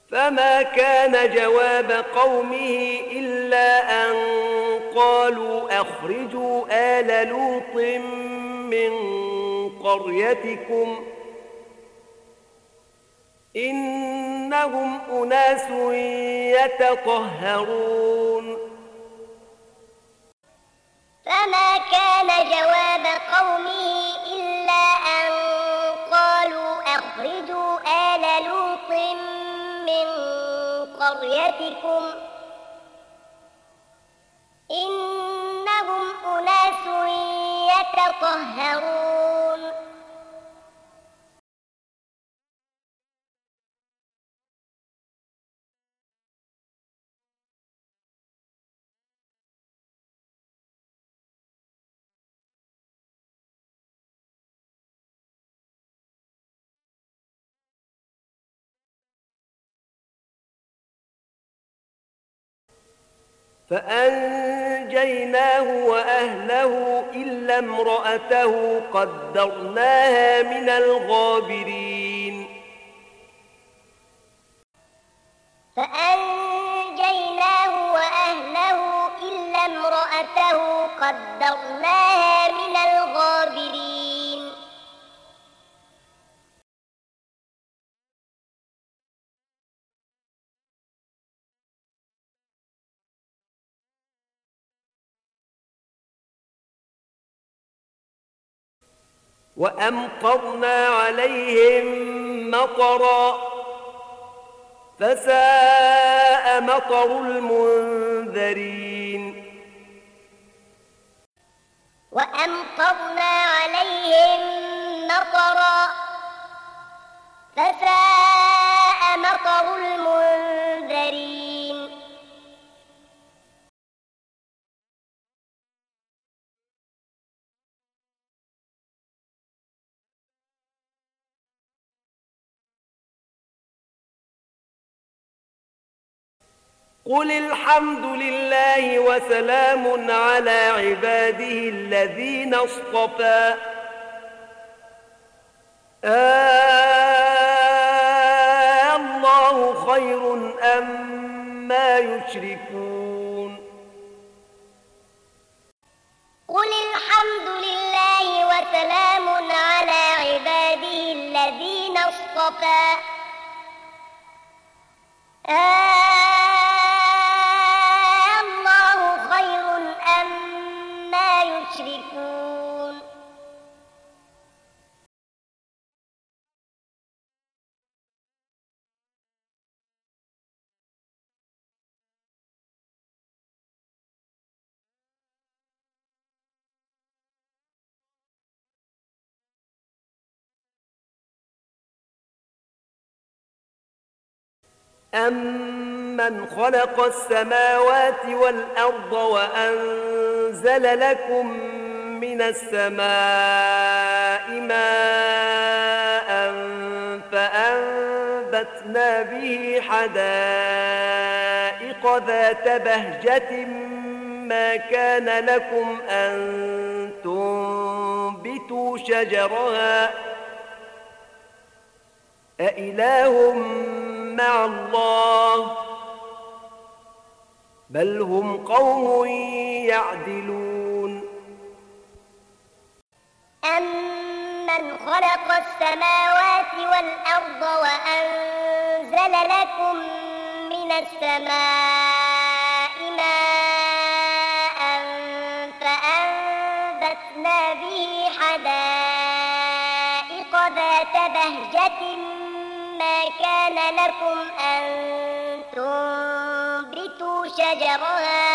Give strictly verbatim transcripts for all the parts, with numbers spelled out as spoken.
فما كان جواب قومه إلا أن قالوا أخرجوا آل لوط من قريتكم إنهم أناس يتطهرون. فما كان جواب قومه إلا أن قالوا أخرجوا آل لوط من قريتكم إنهم أناس يتطهرون. فأنجيناه وأهله إلا امرأته قدرناها من الغابرين. فأنجيناه وأهله إلا امرأته قدرناها من الغابرين. وأمطرنا عليهم مطرا فساء مطر المنذرين. وأمطرنا عليهم مطرا فساء مطر المنذرين. قل الحمد لله وسلام على عباده الذين اصطفى آه الله خير أما يشركون. قل الحمد لله وسلام على عباده الذين اصطفى آه يشركون. أَمَّنْ خَلَقَ السَّمَاوَاتِ وَالْأَرْضَ وَأَنزَلَ لَكُم مِّنَ السَّمَاءِ مَاءً فَأَنبَتْنَا بِهِ حَدَائِقَ ذَاتَ بَهْجَةٍ مَّا كَانَ لَكُمْ أَن تُنبِتُوا شَجَرَهَا أَإِلَٰهٌ مع الله بل هم قوم يعدلون. أمن خلق السماوات والأرض وأنزل لكم من السماء ماء فأنبتنا به حدائق ذات بهجة ما كان لكم أن تنبتوا شجرها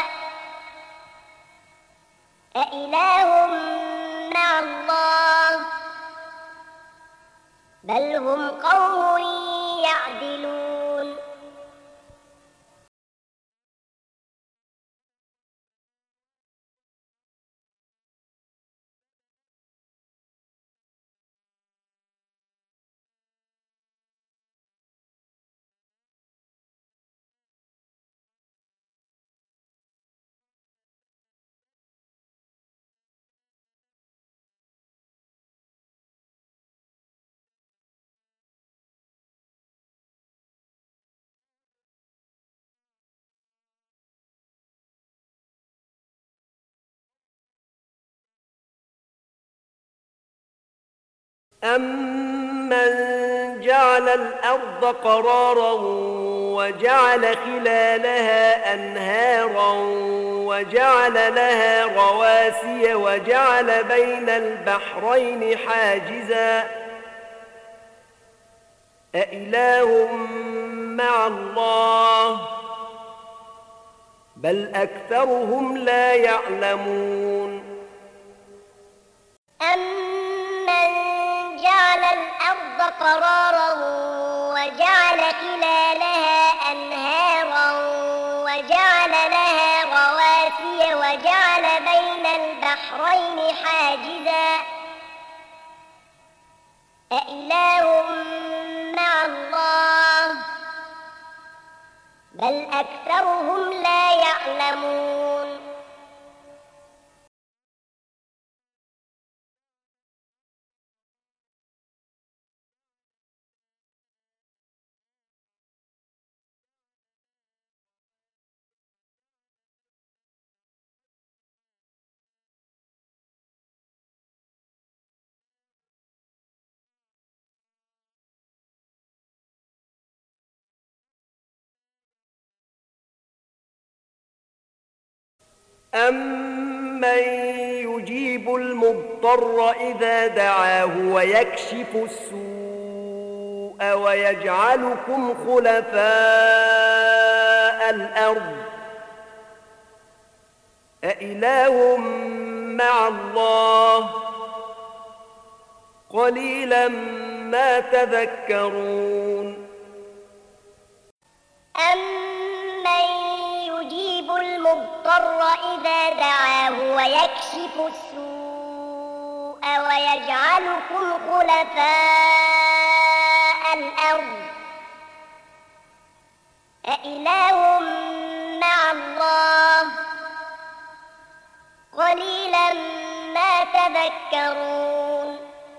أإله مع الله بل هم قوم يعدلون. أَمَّنْ جَعَلَ الْأَرْضَ قَرَارًا وَجَعَلَ خِلَالَهَا أَنْهَارًا وَجَعَلَ لَهَا رَوَاسِيَ وَجَعَلَ بَيْنَ الْبَحْرَيْنِ حَاجِزًا أَإِلَٰهٌ مَّعَ اللَّهِ بَلْ أَكْثَرُهُمْ لَا يَعْلَمُونَ أَمَّنْ جَعَلَ الْأَرْضَ قَرَارًا وَجَعَلَ خِلَالَهَا أَنْهَارًا وَجَعَلَ لَهَا رَوَاسِيَ وَجَعَلَ بَيْنَ الْبَحْرَيْنِ حَاجِزًا أَإِلَٰهٌ مَّعَ اللَّهِ بَلْ أَكْثَرُهُمْ لا يَعْلَمُونَ أَمَّن يُجِيبُ الْمُضْطَرَّ إِذَا دَعَاهُ وَيَكْشِفُ السُّوءَ وَيَجْعَلُكُمْ خُلَفَاءَ الْأَرْضِ أَإِلَٰهٌ مَّعَ اللَّهِ قَلِيلًا مَّا تَذَكَّرُونَ أَمَّن يُجِيبُ الْمُضْطَرَّ إِذَا دَعَاهُ وَيَكْشِفُ السُّوءَ وَيَجْعَلُكُمْ خُلَفَاءَ الْأَرْضِ أَإِلَٰهٌ مَّعَ اللَّهِ قَلِيلًا مَّا تَذَكَّرُونَ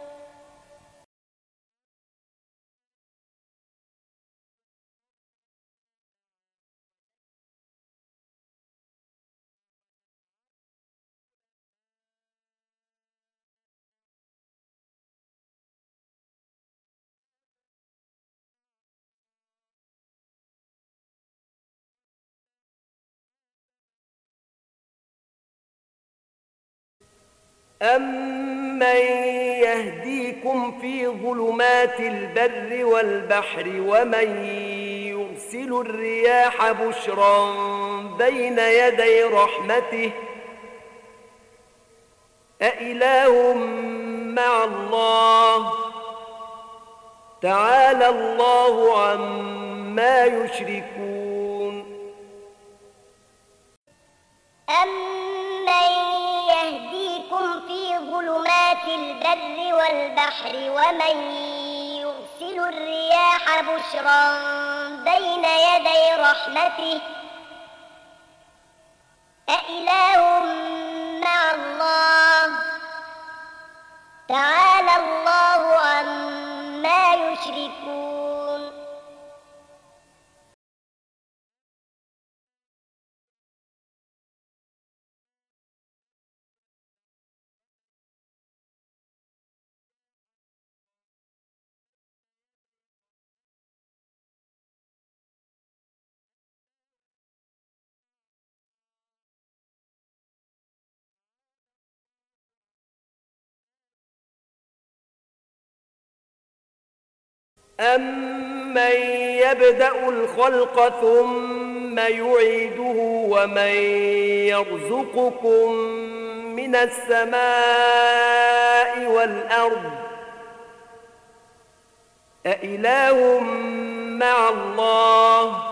أَمَّن يَهْدِيكُمْ فِي ظُلُمَاتِ الْبَرِّ وَالْبَحْرِ وَمَن يُرْسِلُ الرِّيَاحَ بُشْرًا بَيْنَ يَدَيْ رَحْمَتِهِ أَإِلَٰهٌ مَّعَ اللَّهِ تَعَالَى اللَّهُ عَمَّا يُشْرِكُونَ أَمَّن يَهْدِيكُمْ فِي ظُلُمَاتِ الْبَرِّ وَالْبَحْرِ وَمَن يُرْسِلُ الرِّيَاحَ بُشْرًا بَيْنَ يَدَيْ رَحْمَتِهِ أَإِلَٰهٌ مَّعَ اللَّهِ تَعَالَى اللَّهُ عَمَّا يُشْرِكُونَ أَمَّن يَبْدَأُ الْخَلْقَ ثُمَّ يُعِيدُهُ وَمَن يَرْزُقُكُم مِّنَ السَّمَاءِ وَالْأَرْضِ أَإِلَٰهٌ مَّعَ اللَّهِ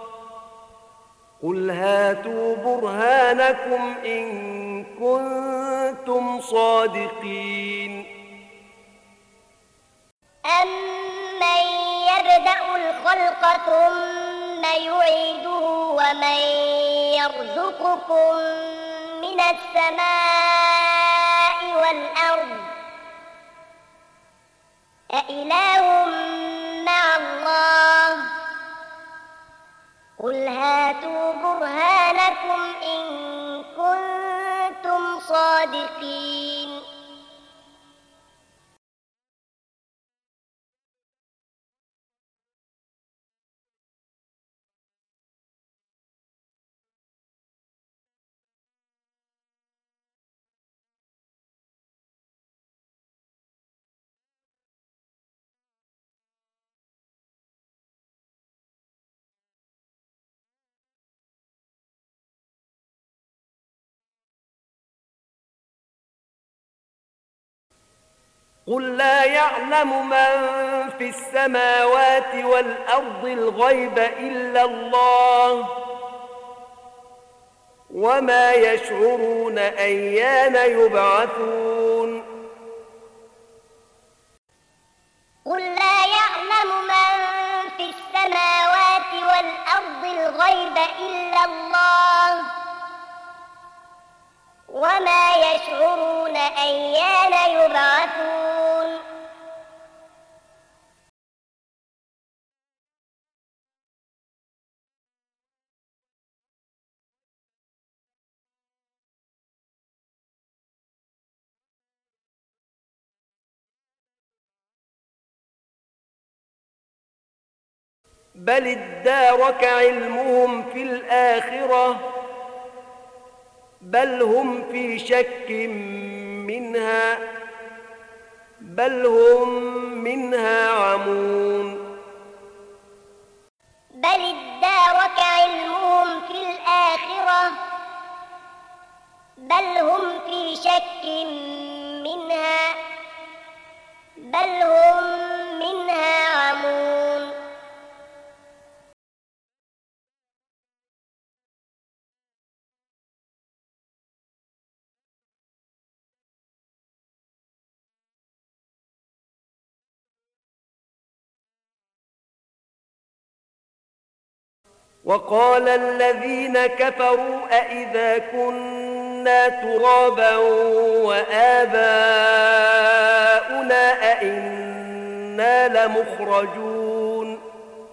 قُلْ هَاتُوا بُرْهَانَكُمْ إِن كُنتُمْ صَادِقِينَ أَمَّن يَبْدَأُ الْخَلْقَ ثُمَّ يُعِيدُهُ وَمَن يَرْزُقُكُم مِّنَ السَّمَاءِ وَالْأَرْضِ أَإِلَٰهٌ مَّعَ اللَّهِ قُلْ هَاتُوا بُرْهَانَكُمْ إِن كُنتُمْ صَادِقِينَ قل لا يعلم من في السماوات والأرض الغيب إلا الله وما يشعرون أيان يبعثون قل لا يعلم من في السماوات والأرض الغيب إلا الله وما يشعرون أيان يبعثون بل ادارك علمهم في الآخرة بل هم في شك منها بل هم منها عمون بل ادارك علمهم في الآخرة بل هم في شك منها بل هم منها عمون وقال الذين كفروا أئذا كنا ترابا وآباؤنا أئنا لمخرجون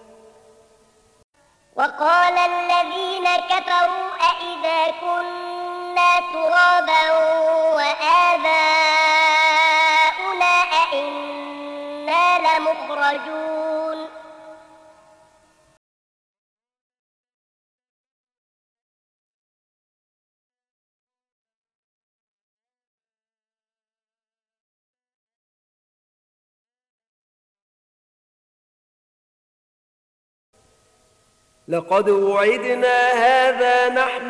وقال الذين كفروا أئذا كنا ترابا وآباؤنا أئنا لمخرجون لقد وعدنا هذا نحن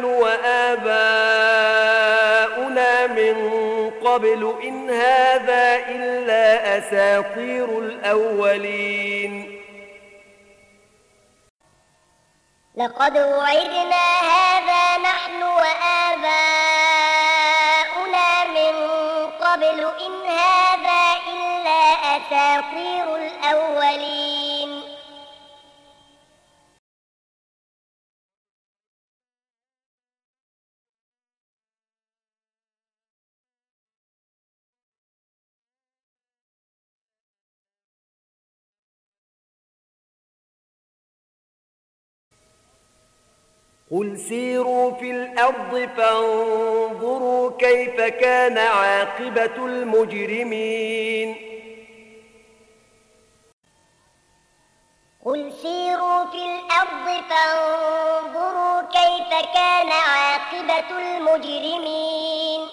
وآباؤنا من قبل إن هذا إلا أساطير الأولين لقد وعدنا هذا نحن وآباؤنا من قبل إن هذا إلا أساطير الأولين قل سيروا في الأرض فانظروا كيف كان عاقبة المجرمين قل سيروا في الأرض فانظروا كيف كان عاقبة المجرمين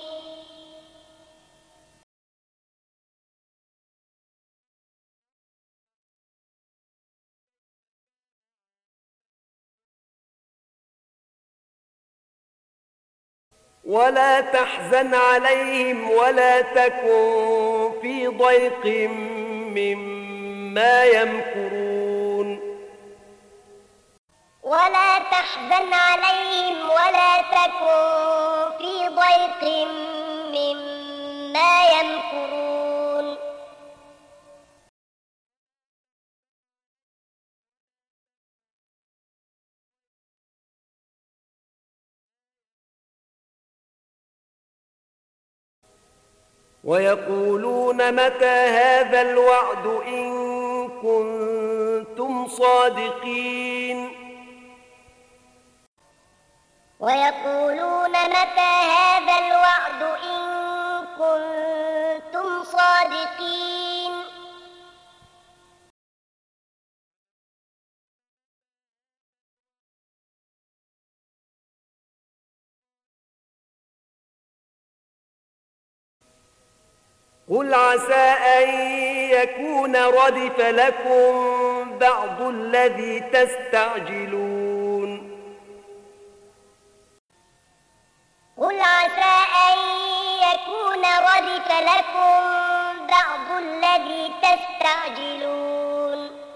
ولا تحزن عليهم ولا تكن في ضيق مما يمكرون ولا تحزن عليهم ولا تكن في ضيق مما يمكرون ويقولون متى هذا الوعد إن كنتم صادقين ويقولون متى هذا الوعد إن كنتم صادقين قل عسى أن يكون ردف لكم بعض الذي تستعجلون قل عسى أن يكون ردف لكم بعض الذي تستعجلون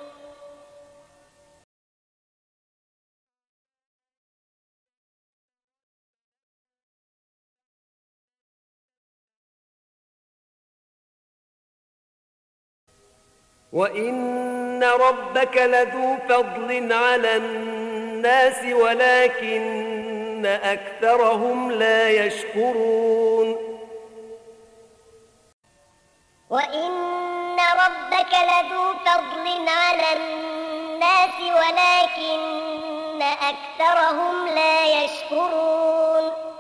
وإن ربك لذو فضل على الناس ولكن أكثرهم لا يشكرون وإن ربك لذو فضل على الناس ولكن أكثرهم لا يشكرون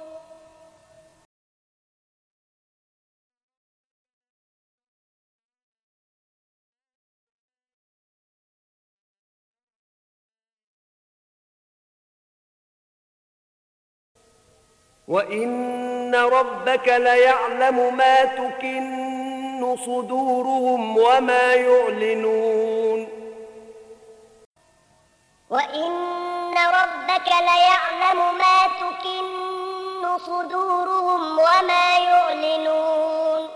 وإن ربك ليعلم ما تكن صدورهم وما يعلنون وإن ربك ليعلم ما تكن صدورهم وما يعلنون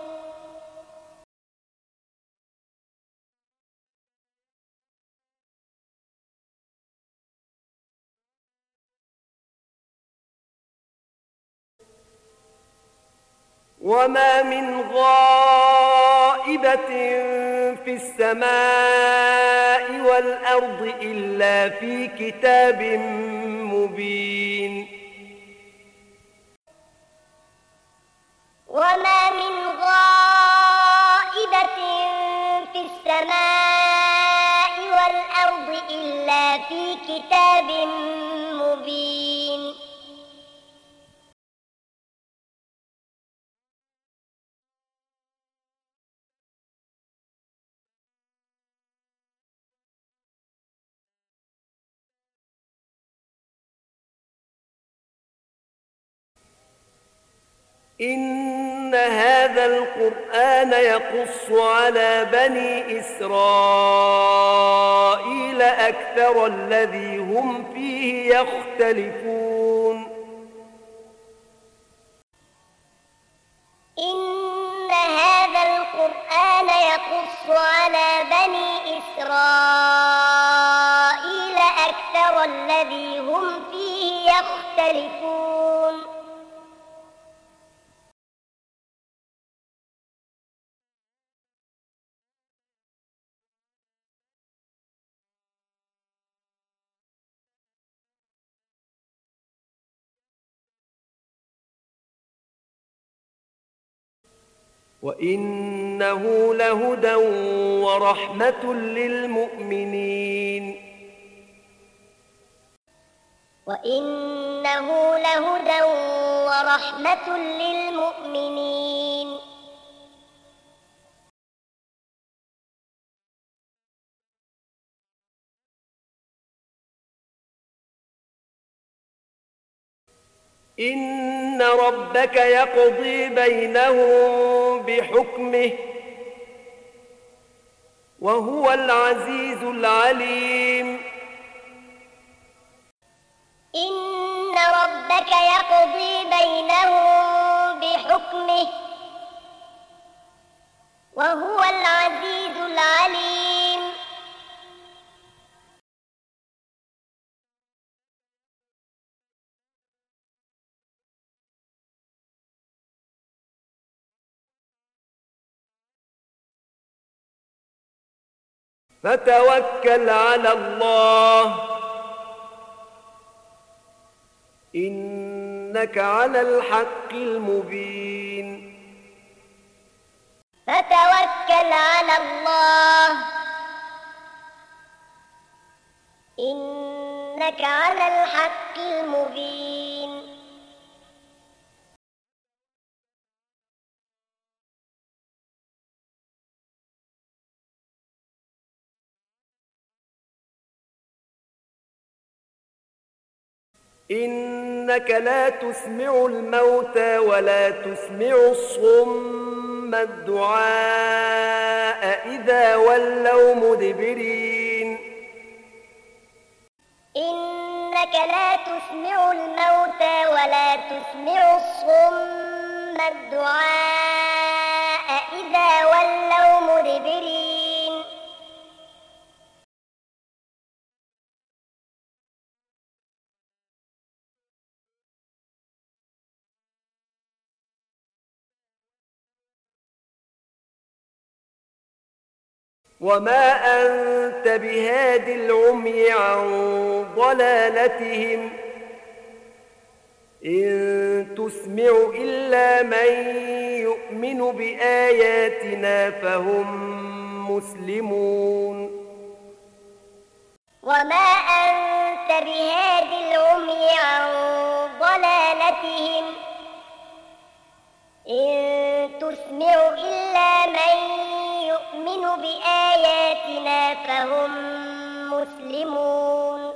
وما من غائبة في السماء والأرض إلا في كتاب مبين وما من غائبة في السماء والأرض إلا في كتاب مبين إن هذا القرآن يقص على بني إسرائيل أكثر الذي هم فيه يختلفون إن هذا القرآن يقص على بني إسرائيل أكثر الذي هم فيه يختلفون وإنه لهدى ورحمة للمؤمنين وإنه لهدى ورحمة للمؤمنين إن ربك يقضي بينهم بحكمه وهو العزيز العليم إن ربك يقضي بينهم بحكمه وهو العزيز العليم فتوكل على الله إنك على الحق المبين فتوكل على الله إنك على الحق المبين إنك لا تسمع الموتى ولا تسمع الصم الدعاء إذا ولوا مدبرين إنك لا تسمع الموتى ولا تسمع الصم الدعاء إذا إذا ولوا مدبرين وما أنت بهاد العمي عن ضلالتهم إن تسمع إلا من يؤمن بآياتنا فهم مسلمون وما أنت بهاد العمي عن ضلالتهم إن تسمع إلا من يؤمن بآياتنا فهم مسلمون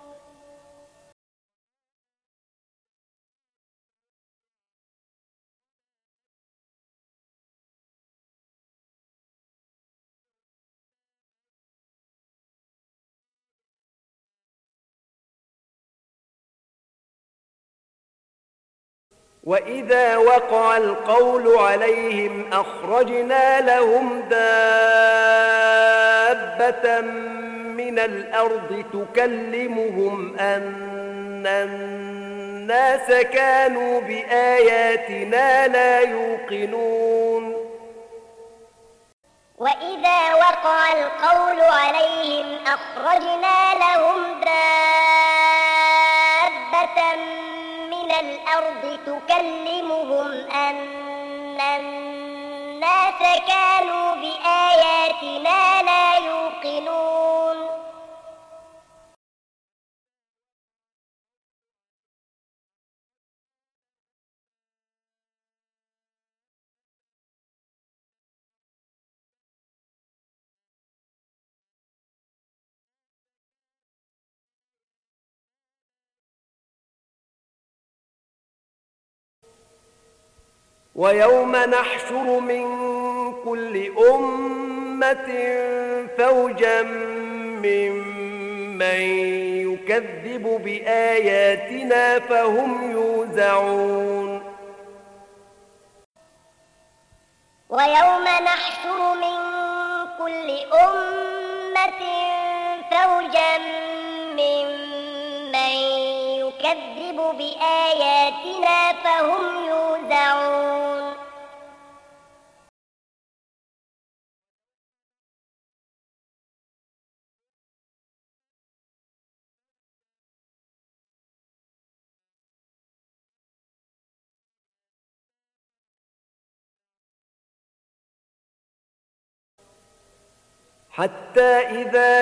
وإذا وقع القول عليهم أخرجنا لهم دابة من الأرض تكلمهم أن الناس كانوا بآياتنا لا يوقنون وإذا وقع القول عليهم أخرجنا لهم دابة من الأرض تكلمهم أن الناس كانوا بآياتنا لا يوقنون ويوم نحشر من كل أمة فوجا ممن يكذب بآياتنا فهم يوزعون ويوم نحشر من كل أمة فوجا ممن يكذب بآياتنا فهم يوزعون حتى إذا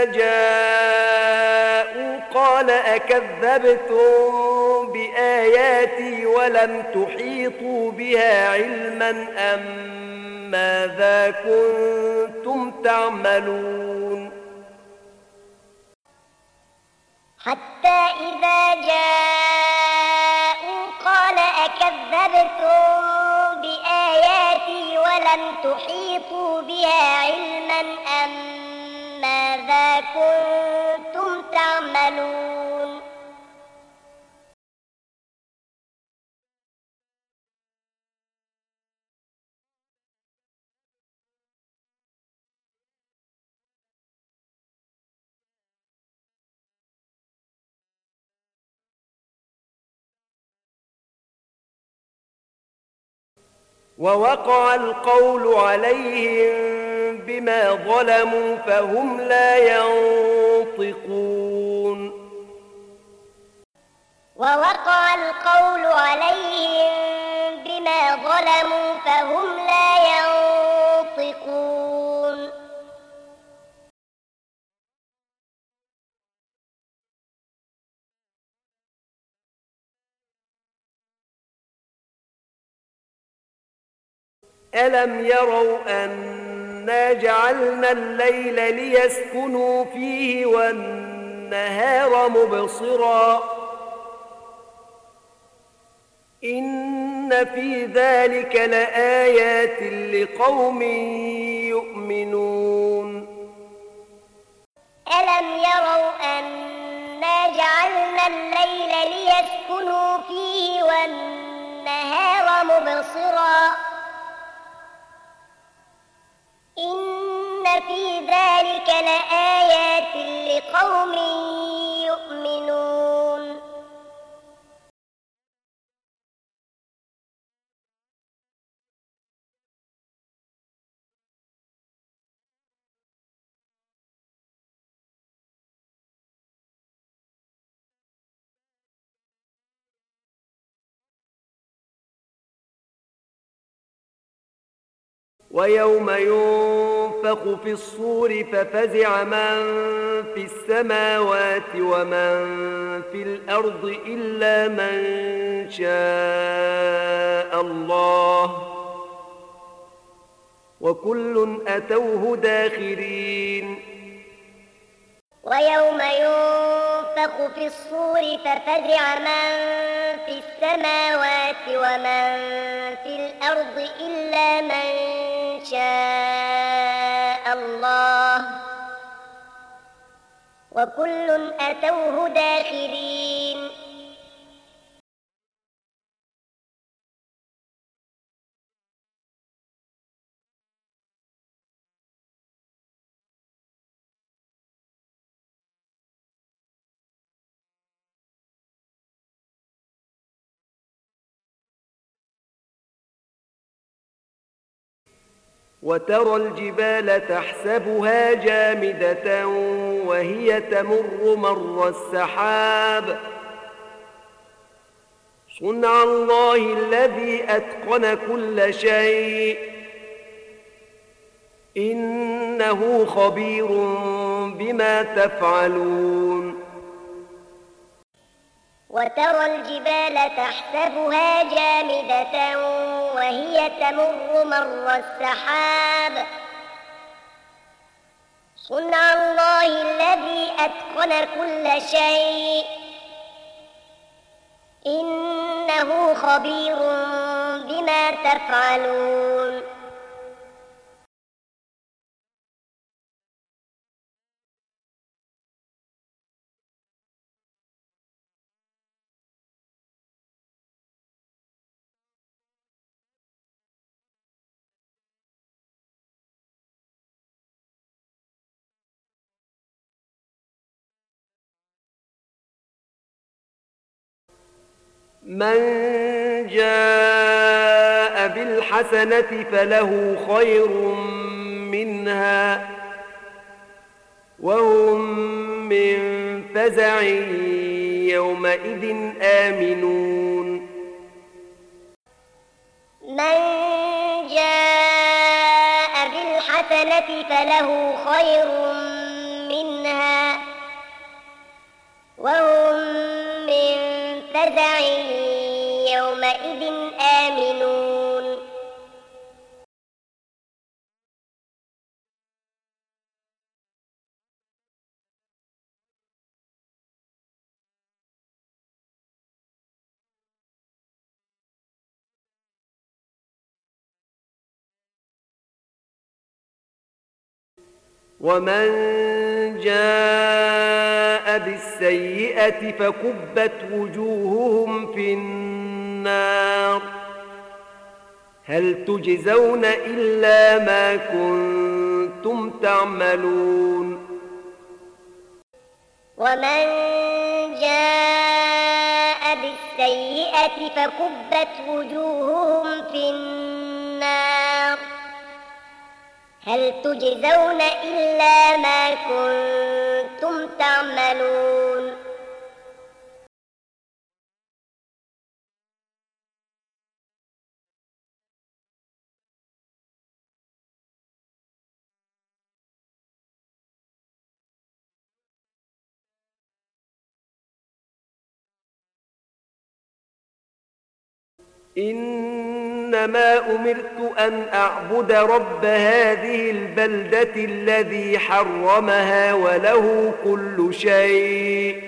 جاءوا قال أكذبتم بآياتي ولم تحيطوا بها علما أم ماذا كنتم تعملون حتى إذا جاءوا قال أكذبتم بآياتي ولم تحيطوا بها علما أم ماذا كنتم تعملون ووقع القول عليهم بما ظلموا فهم لا ينطقون ووقع القول عليهم بما ظلموا فهم لا ينطقون ألم يروا أنا جعلنا الليل ليسكنوا فيه والنهار مبصرا إن في ذلك لآيات لقوم يؤمنون ألم يروا أنا جعلنا الليل ليسكنوا فيه والنهار مبصرا إن في ذلك لآيات لقوم يؤمنون ويوم ينفخ في الصور ففزع من في السماوات ومن في الأرض إلا من شاء الله وكل أتوه داخرين ويوم ينفخ في الصور ففزع من في السماوات ومن في الأرض إلا من شاء الله وكل أتوه داخرين وترى الجبال تحسبها جامدة وهي تمر مر السحاب صنع الله الذي أتقن كل شيء إنه خبير بما تفعلون وترى الجبال تحسبها جامدة وهي تمر مر السحاب صنع الله الذي أتقن كل شيء إنه خبير بما تفعلون من جاء بالحسنة فله خير منها وهم من فزع يومئذ آمنون من جاء بالحسنة فله خير منها وهم من فزع يومئذ آمنون ومن جاء بالسيئة فكبت وجوههم في النار هل تجزون إلا ما كنتم تعملون ومن جاء بالسيئة فكبت وجوههم في النار هل تجزون إلا ما كنتم تعملون إنما أمرت أن أعبد رب هذه البلدة الذي حرمها وله كل شيء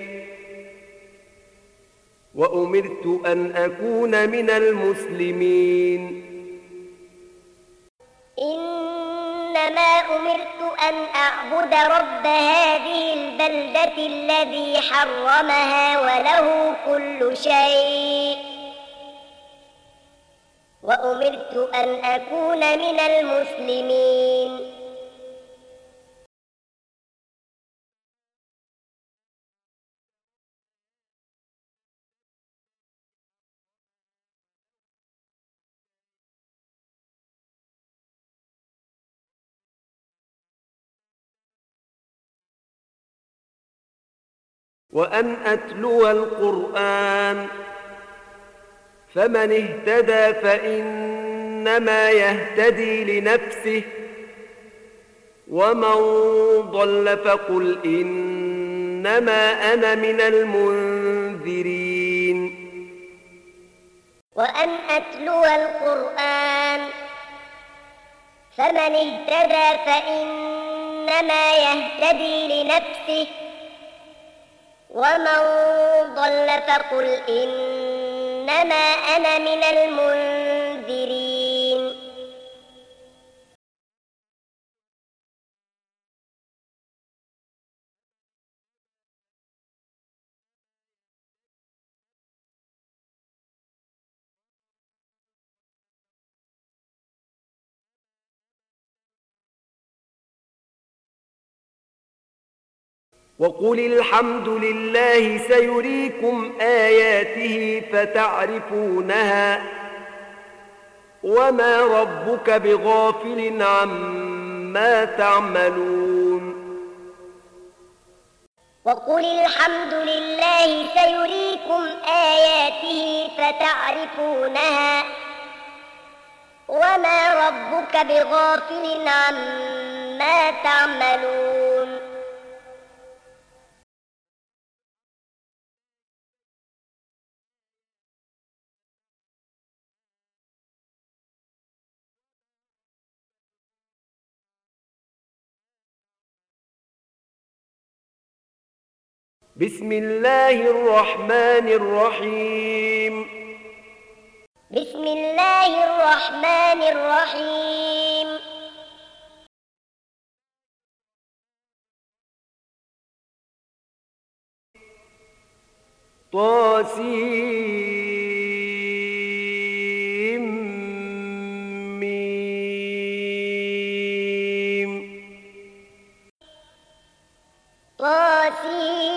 وأمرت أن أكون من المسلمين إنما أمرت أن أعبد رب هذه البلدة الذي حرمها وله كل شيء وأمرت أن أكون من المسلمين وأن أتلو القرآن فمن اهتدى فإنما يهتدي لنفسه ومن ضل فقل إنما أنا من المنذرين. وأن أتلو القرآن فمن اهتدى فإنما يهتدي لنفسه ومن ضل فقل إنما أنا من المنذرين. وقل الحمد لله سيريكم آياته فتعرفونها وما ربك بغافل عما تعملون. وقل الحمد لله سيريكم آياته فتعرفونها وما ربك بغافل عما تعملون. بسم الله الرحمن الرحيم. بسم الله الرحمن الرحيم. طاسيم ميم. طاسيم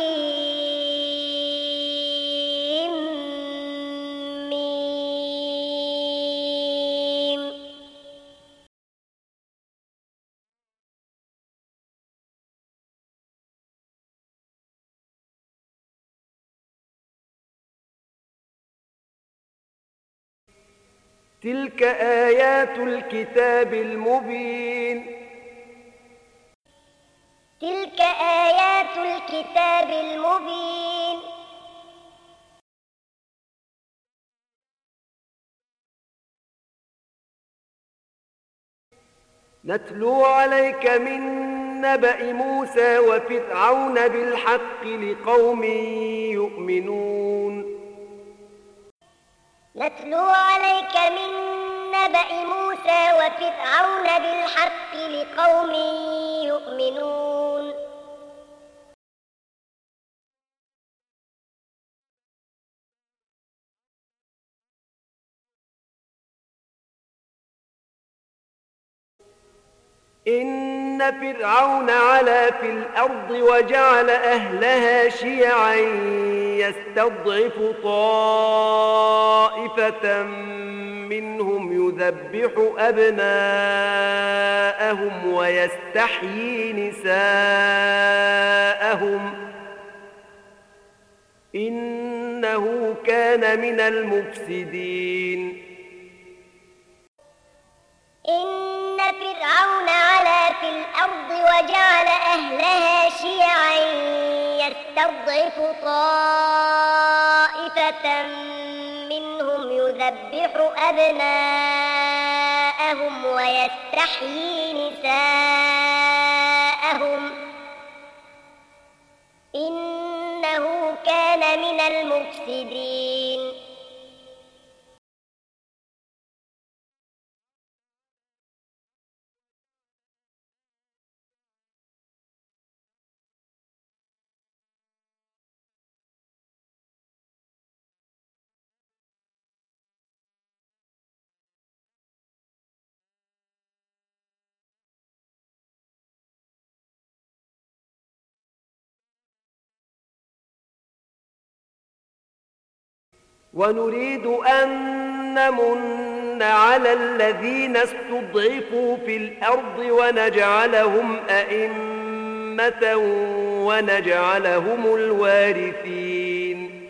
تلك آيات الكتاب المبين. تلك آيات الكتاب المبين. نتلو عليك من نبأ موسى وفرعون بالحق لقوم يؤمنون. نتلو عليك من نبأ موسى وفرعون بالحق لقوم يؤمنون. إن فرعون علا في الأرض وجعل أهلها شيعا يستضعف طائفة منهم يذبح أبناءهم ويستحيي نساءهم إنه كان من المفسدين. إن فرعون علا في الأرض وجعل أهلها شيعا يستضعف طائفة منهم يذبح أبناءهم ويستحيي نساءهم إنه كان من المفسدين. ونريد أن نمن على الذين استضعفوا في الأرض ونجعلهم أئمة أمة ونجعلهم الوارثين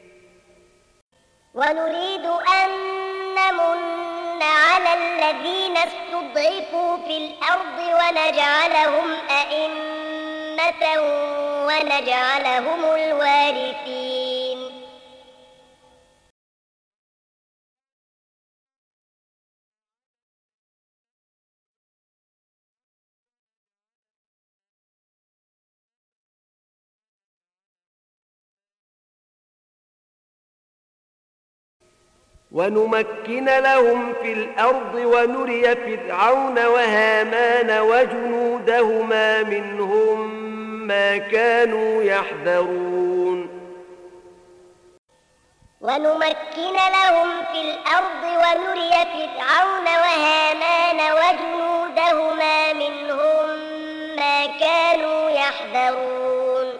ونريد أن نمن على الذين استضعفوا في الأرض ونجعلهم أئمة ونجعلهم الوارثين ونمكن لهم في الأرض ونري فرعون وهامان وجنودهما منهم ما كانوا يحذرون ونمكن لهم في الأرض ونري فرعون وهامان وجنودهما منهم ما كانوا يحذرون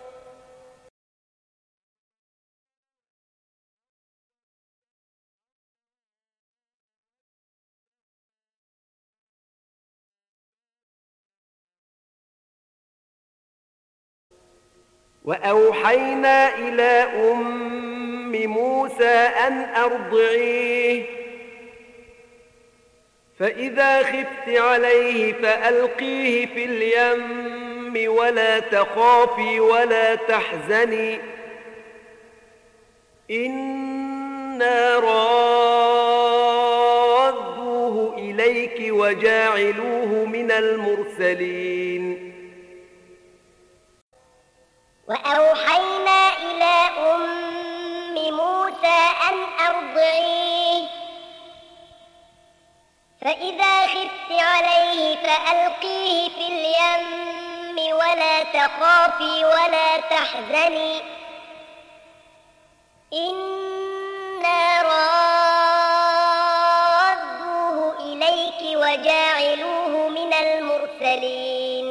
وأوحينا إلى أم موسى أن أرضعيه فإذا خفت عليه فألقيه في اليم ولا تخافي ولا تحزني إنا رادوه إليك وجاعلوه من المرسلين وأوحينا إلى أم موسى أن أرضعيه فإذا خفت عليه فألقيه في اليم ولا تخافي ولا تحزني إنا رادوه إليك وجاعلوه من المرسلين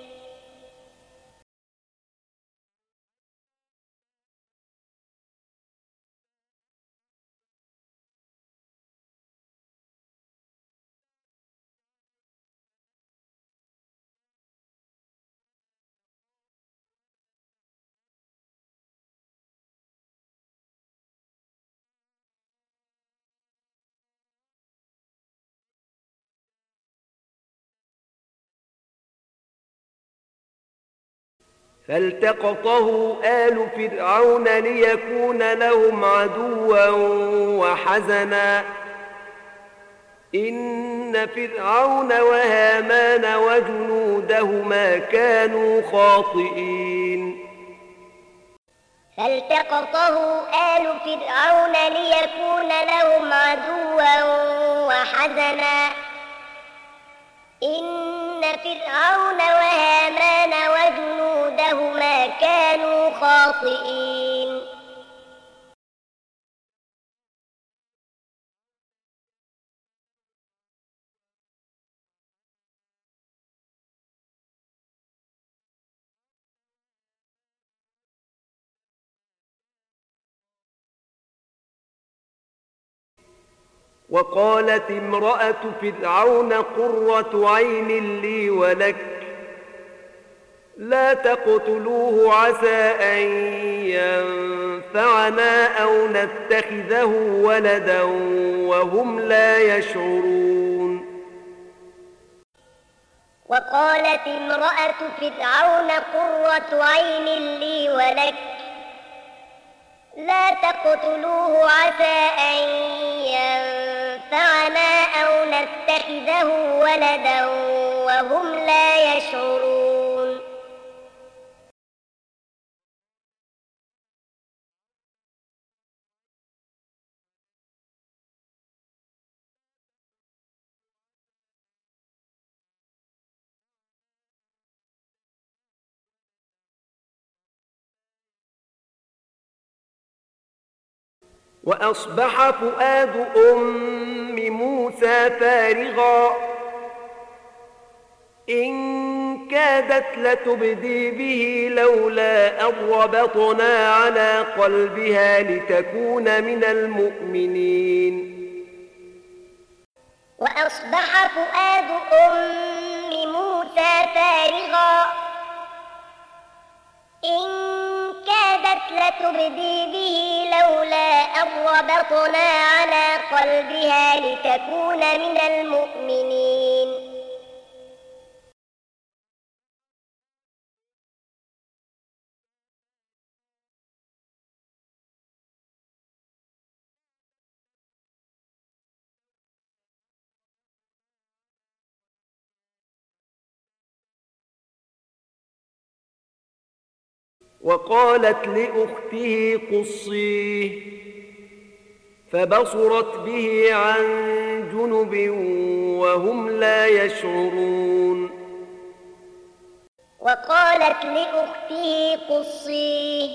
فالتقطه آل فرعون ليكون لهم عدوا وحزنا إن فرعون وهامان وجنودهما كانوا خاطئين فالتقطه آل فرعون ليكون لهم عدوا وحزنا إن فرعون وهامان وجنودهما كانوا خاطئين وقالت امرأة فرعون قرة عين لي ولك لا تقتلوه عسى أن ينفعنا أو نتخذه ولدا وهم لا يشعرون وقالت امرأة فرعون قرة عين لي ولك لا تقتلوه عسى أن ينفعنا أو نتخذه ولدا وهم لا يشعرون وأصبح فؤاد أم موسى فارغا إن كادت لتبدي به لولا أن ربطنا على قلبها لتكون من المؤمنين وأصبح فؤاد أم موسى فارغا إن كادت لتبدي به لولا أن ربطنا على قلبها لتكون من المؤمنين وقالت لأخته قصيه فبصرت به عن جنب وهم لا يشعرون وقالت لأخته قصيه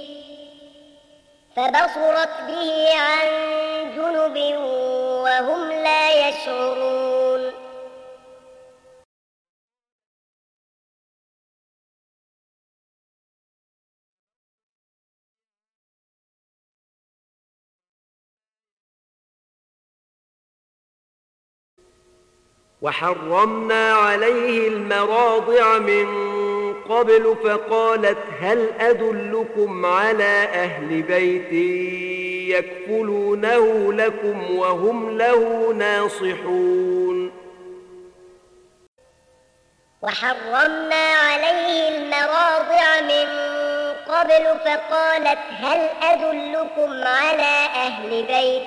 فبصرت به عن جنب وهم لا يشعرون وحرمنا عليه المراضع من قبل فقالت هل أدلكم على أهل بيت يكفلونه لكم وهم له ناصحون وحرمنا عليه المراضع من قبل فقالت هل أدلكم على أهل بيت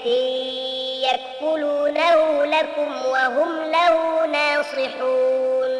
يكفلونه لكم وهم له ناصحون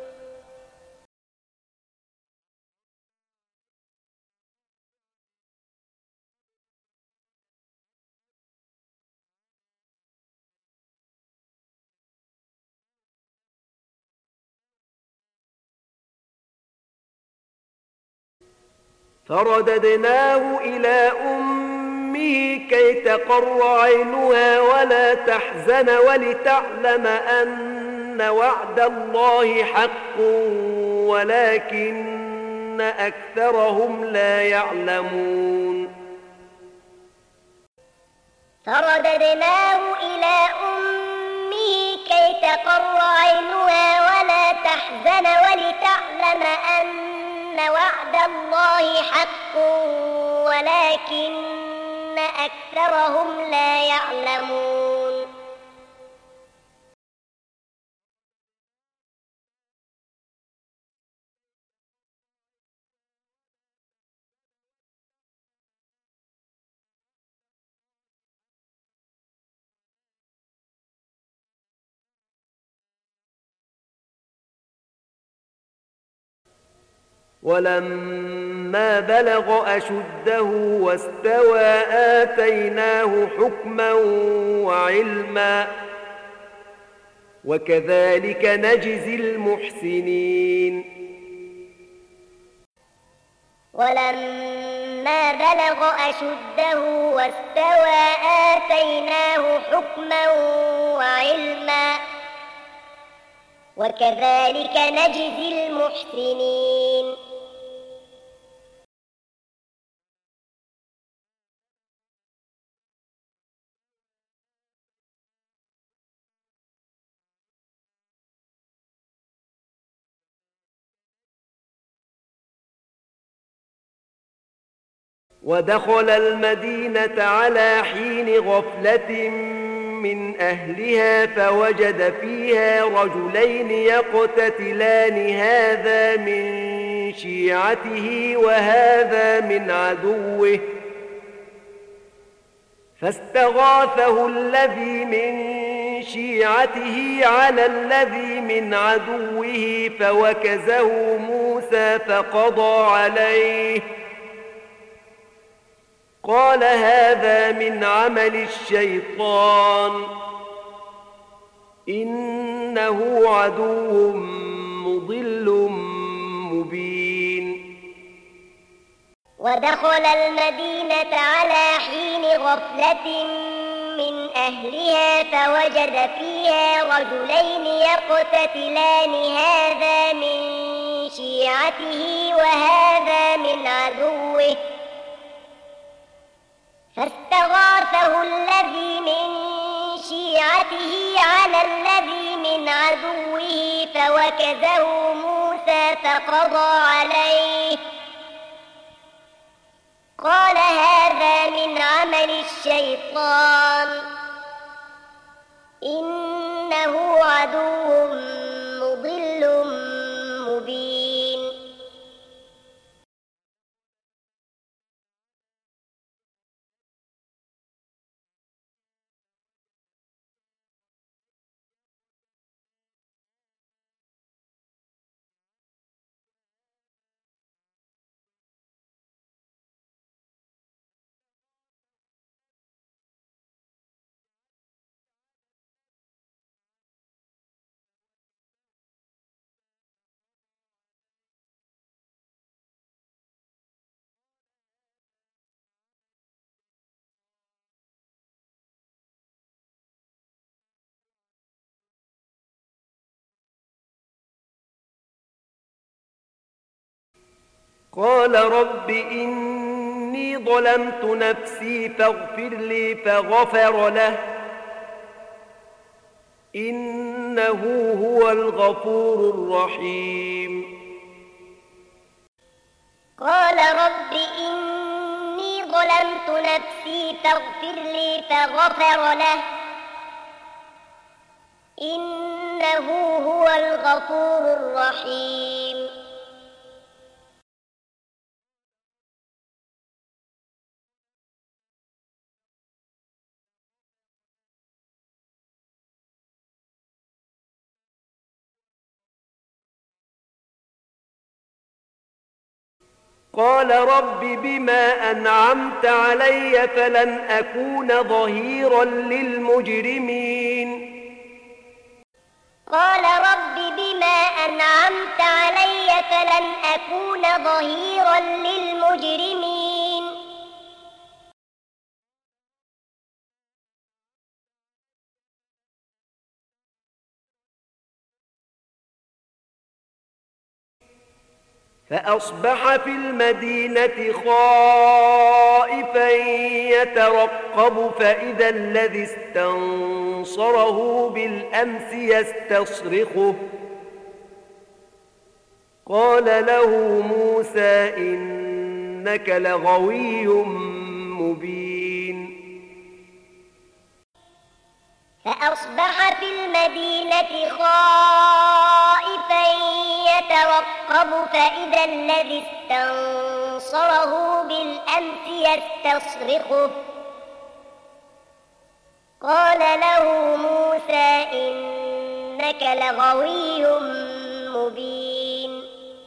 فرددناه إلى أمه كي تقر عينها ولا تحزن ولتعلم أن وعد الله حق ولكن أكثرهم لا يعلمون فرددناه إلى أمه كي تقر عينها ولا تحزن ولتعلم أن وعد الله حق ولكن أكثرهم لا يعلمون ولما بلغ أشده واستوى آتيناه حكما وعلما وكذلك نجزي المحسنين ولما بلغ أشده واستوى آتيناه حكما وعلما وكذلك نجزي المحسنين ودخل المدينة على حين غفلة من أهلها فوجد فيها رجلين يقتتلان هذا من شيعته وهذا من عدوه فاستغاثه الذي من شيعته على الذي من عدوه فوكزه موسى فقضى عليه قال هذا من عمل الشيطان إنه عدو مضل مبين ودخل المدينة على حين غفلة من أهلها فوجد فيها رجلين يقتتلان هذا من شيعته وهذا من عدوه فاستغاثه الذي من شيعته على الذي من عدوه فوكزه موسى فقضى عليه قال هذا من عمل الشيطان إنه عدو مضل مبين. قال رب إني ظلمت نفسي فاغفر لي فغفر له إنه هو الغفور الرحيم. قال رب إني ظلمت نفسي فاغفر لي فغفر له إنه هو الغفور الرحيم. قال رب بما أنعمت علي فلن أكون ظهيرا للمجرمين. قال رب بما أنعمت علي فلن أكون ظهيرا للمجرمين. فأصبح في المدينة خائفا يترقب فإذا الذي استنصره بالأمس يستصرخه قال له موسى إنك لغوي مبين. فأصبح في المدينة خائفا يترقب فإذا الذي استنصره بالأمس يستصرخه قال له موسى إنك لغوي مبين.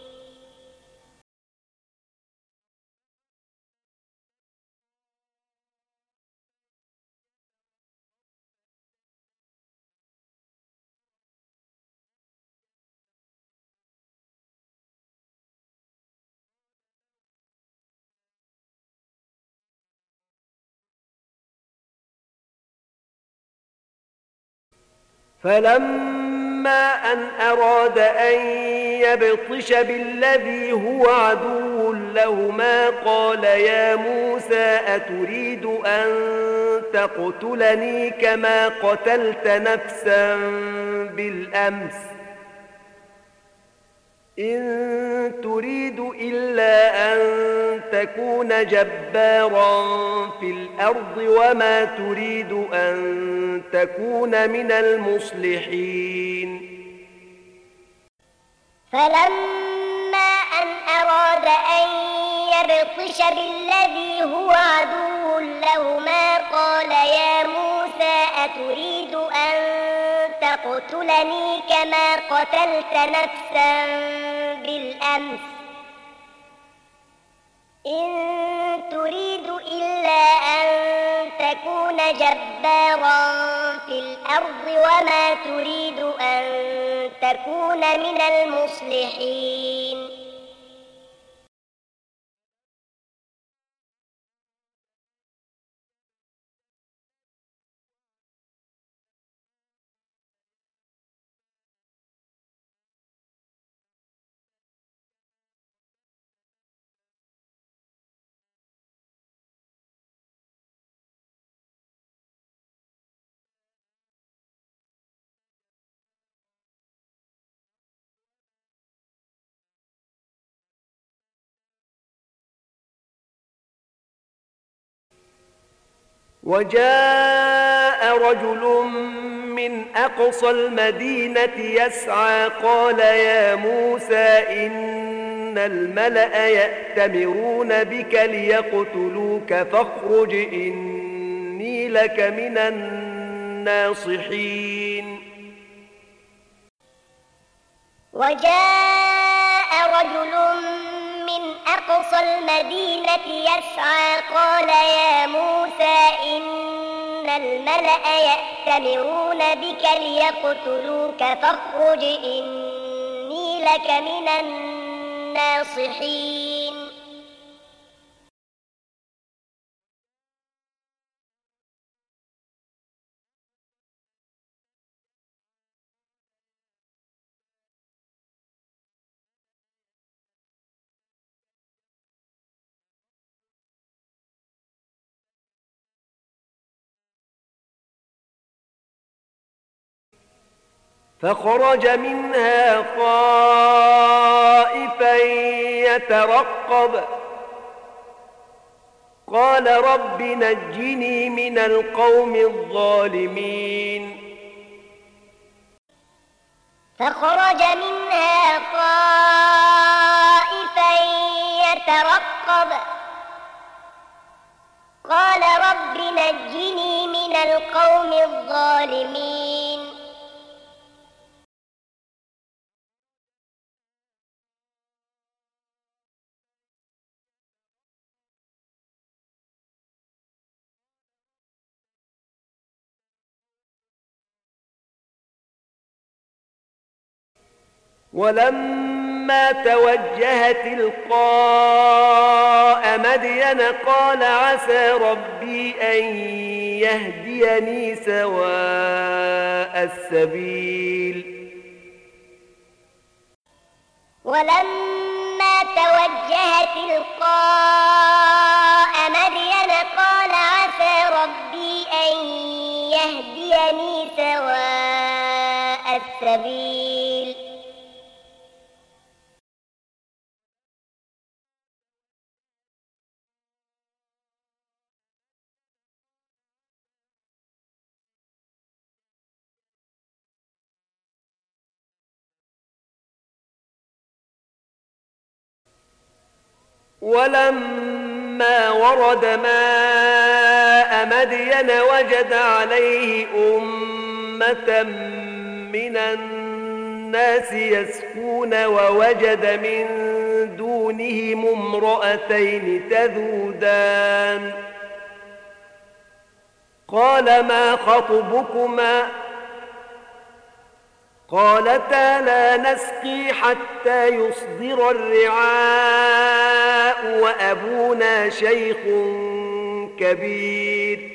فلما أن أراد أن يبطش بالذي هو عدو لهما قال يا موسى أتريد أن تقتلني كما قتلت نفسا بالأمس إن تريد إلا أن تكون جبارا في الأرض وما تريد أن تكون من المصلحين. فلما أن أراد أن يبطش بالذي هو عدو لهما قال يا موسى أتريد أن تقتلني كما قتلت نفسا بالأمس إن تريد إلا أن تكون جبارا في الأرض وما تريد أن تكون من المصلحين. وجاء رجل من أقصى المدينة يسعى قال يا موسى إن الملأ يأتمرون بك ليقتلوك فاخرج إني لك من الناصحين. وجاء رجل من أقصى المدينة يسعى قال يا موسى إن الملأ يأتمرون بك ليقتلوك فاخرج إني لك من الناصحين. فخرج منها خائفا يترقب قال رب نجني من القوم الظالمين. فخرج منها خائفا يترقب قال رب نجني من القوم الظالمين. ولما توجه تلقاء مدين قال عسى ربي أن يهديني سواء السبيل. ولما توجه تلقاء مدين قال عسى ربي أن يهديني سواء السبيل. ولما ورد ماء مدين وجد عليه أمة من الناس يسقون ووجد من دونهم امرأتين تذودان قال ما خطبكما قالتا لا نسقي حتى يصدر الرعاء وأبونا شيخ كبير.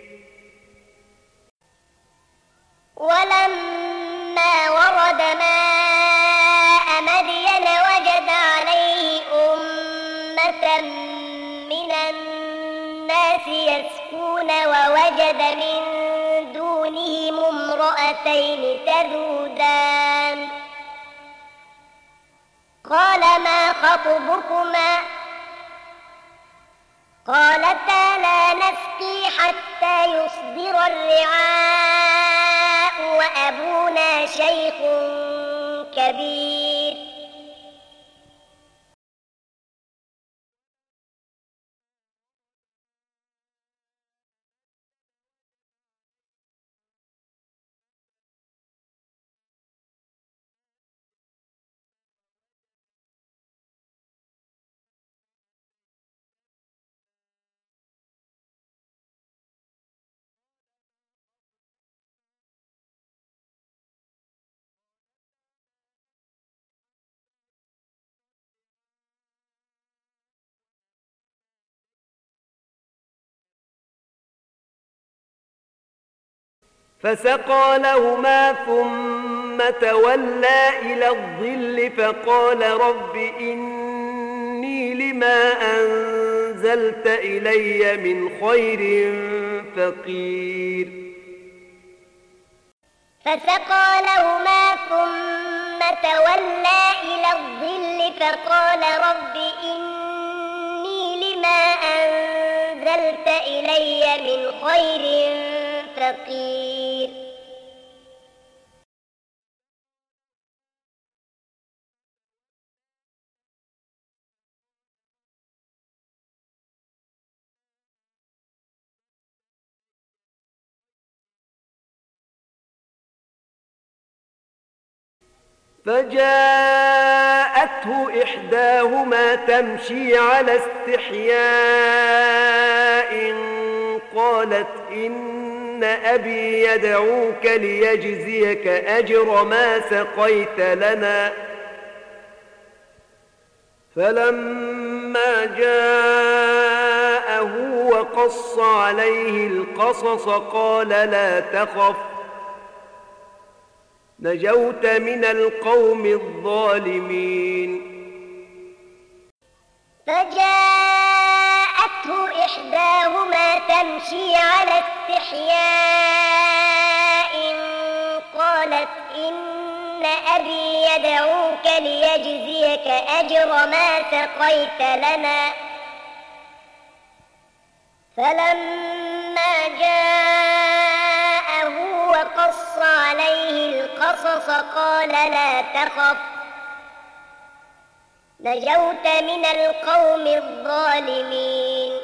ولما ورد ماء مدين وجد عليه أمة من الناس يسقون ووجد من دونهم امرأتين تذودان قال ما خطبكما قالتا لا نسقي حتى يصدر الرعاء وأبونا شيخ كبير. فسقى لهما ثم تولى إلى الظل فقال رب إني لما أنزلت إلي من خير فقير. فسقى لهما ثم تولى إلى الظل فقال رب إني لما أنزلت أنزلت إلي من خير فقير. فجاءته إحداهما تمشي على استحياء قالت إن أبي يدعوك ليجزيك أجر ما سقيت لنا. فلما جاءه وقص عليه القصص قال لا تخف نجوت من القوم الظالمين. فجاءته إحداهما تمشي على استحياء قالت إن أبي يدعوك ليجزيك أجر ما سقيت لنا. فلما جاءه وقص عليه القصص قال لا تخف نجوت من القوم الظالمين.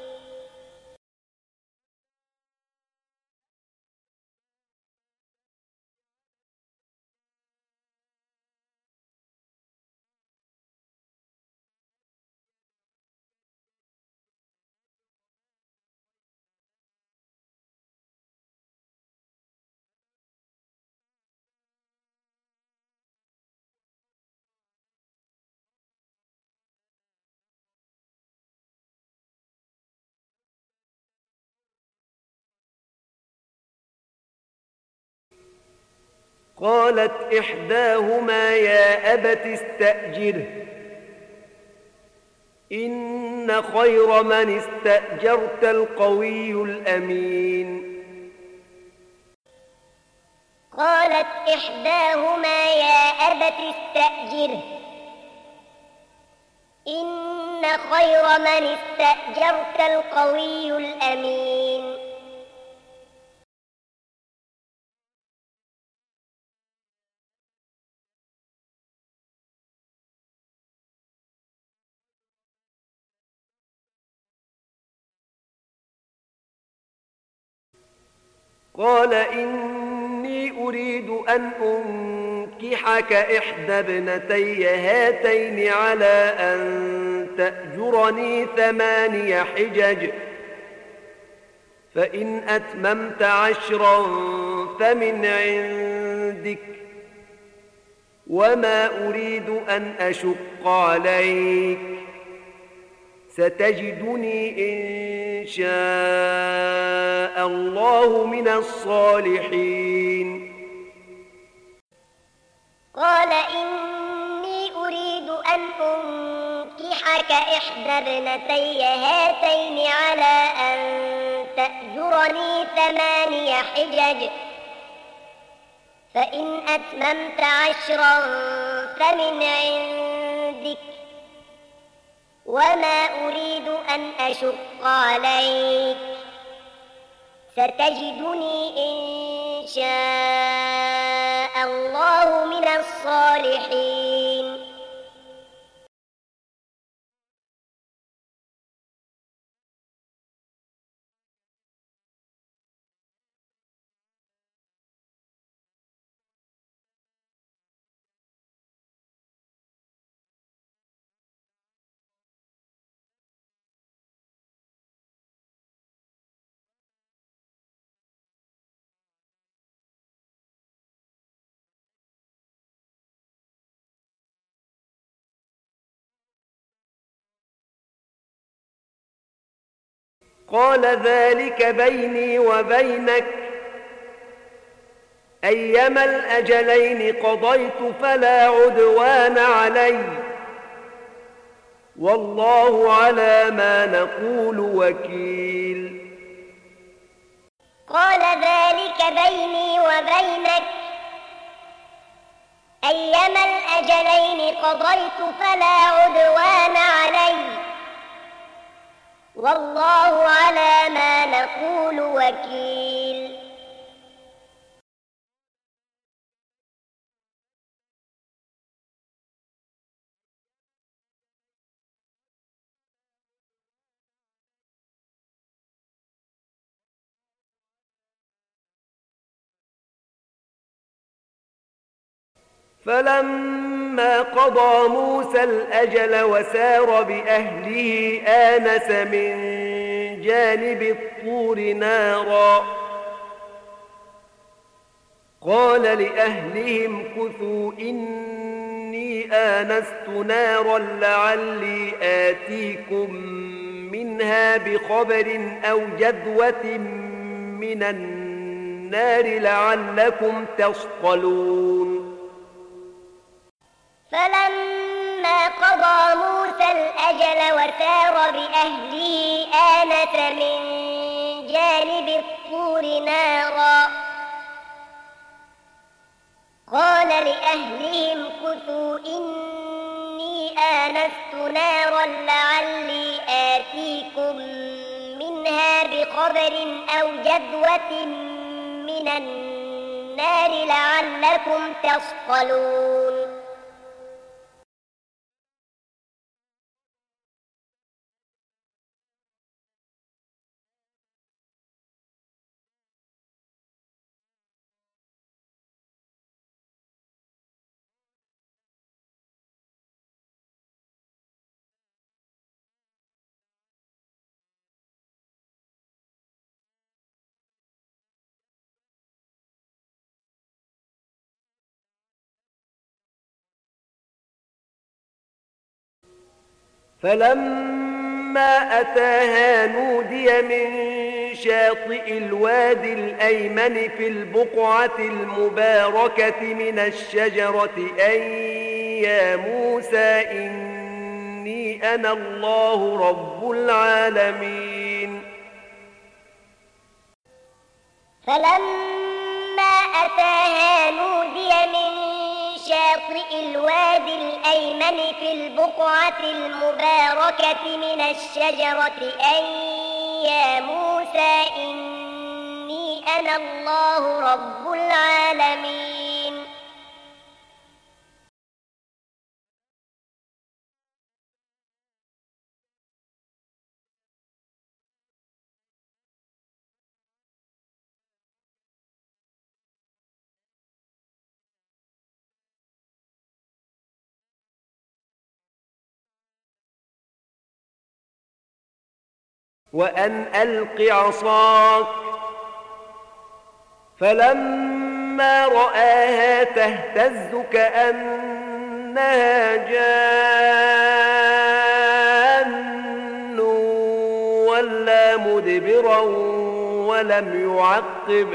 قالت إحداهما يا أبت استأجره إن خير من استأجرت القوي الأمين. قالت إحداهما يا أبت استأجره إن خير من استأجرت القوي الأمين. قال إني أريد أن أنكحك إحدى ابنتي هاتين على أن تأجرني ثماني حجج فإن أتممت عشرا فمن عندك وما أريد أن أشق عليك ستجدني إن شاء الله من الصالحين. قال إني أريد أن أنكحك إحدى ابنتي هاتين على أن تأجرني ثماني حجج فإن أتممت عشرا فمن عندك وما أريد أن أشق عليك ستجدني إن شاء الله من الصالحين. قال ذلك بيني وبينك أيما الأجلين قضيت فلا عدوان علي والله على ما نقول وكيل. قال ذلك بيني وبينك أيما الأجلين قضيت فلا عدوان علي والله على ما نقول وكيل. فلما قضى موسى الأجل وسار بأهله آنس من جانب الطور نارا قال لأهلهم كثوا إني آنست نارا لعلي آتيكم منها بخبر أو جذوة من النار لعلكم تصطلون. فلما قضى موسى الأجل وسار بأهله آنس من جانب الطور نارا قال لأهلهم كثوا إني آنست نارا لعلي آتيكم منها بخبر أو جذوة من النار لعلكم تصطلون. فلما أتاها نودي من شاطئ الوادي الأيمن في البقعة المباركة من الشجرة أن يا موسى إني أنا الله رب العالمين. فلما أتاها نودي من شاطئ الوادي الأيمن في البقعة المباركة من الشجرة أن يا موسى إني أنا الله رب العالمين. وأن ألق عصاك فلما رآها تهتز كأنها جان ولا مدبرا ولم يعقب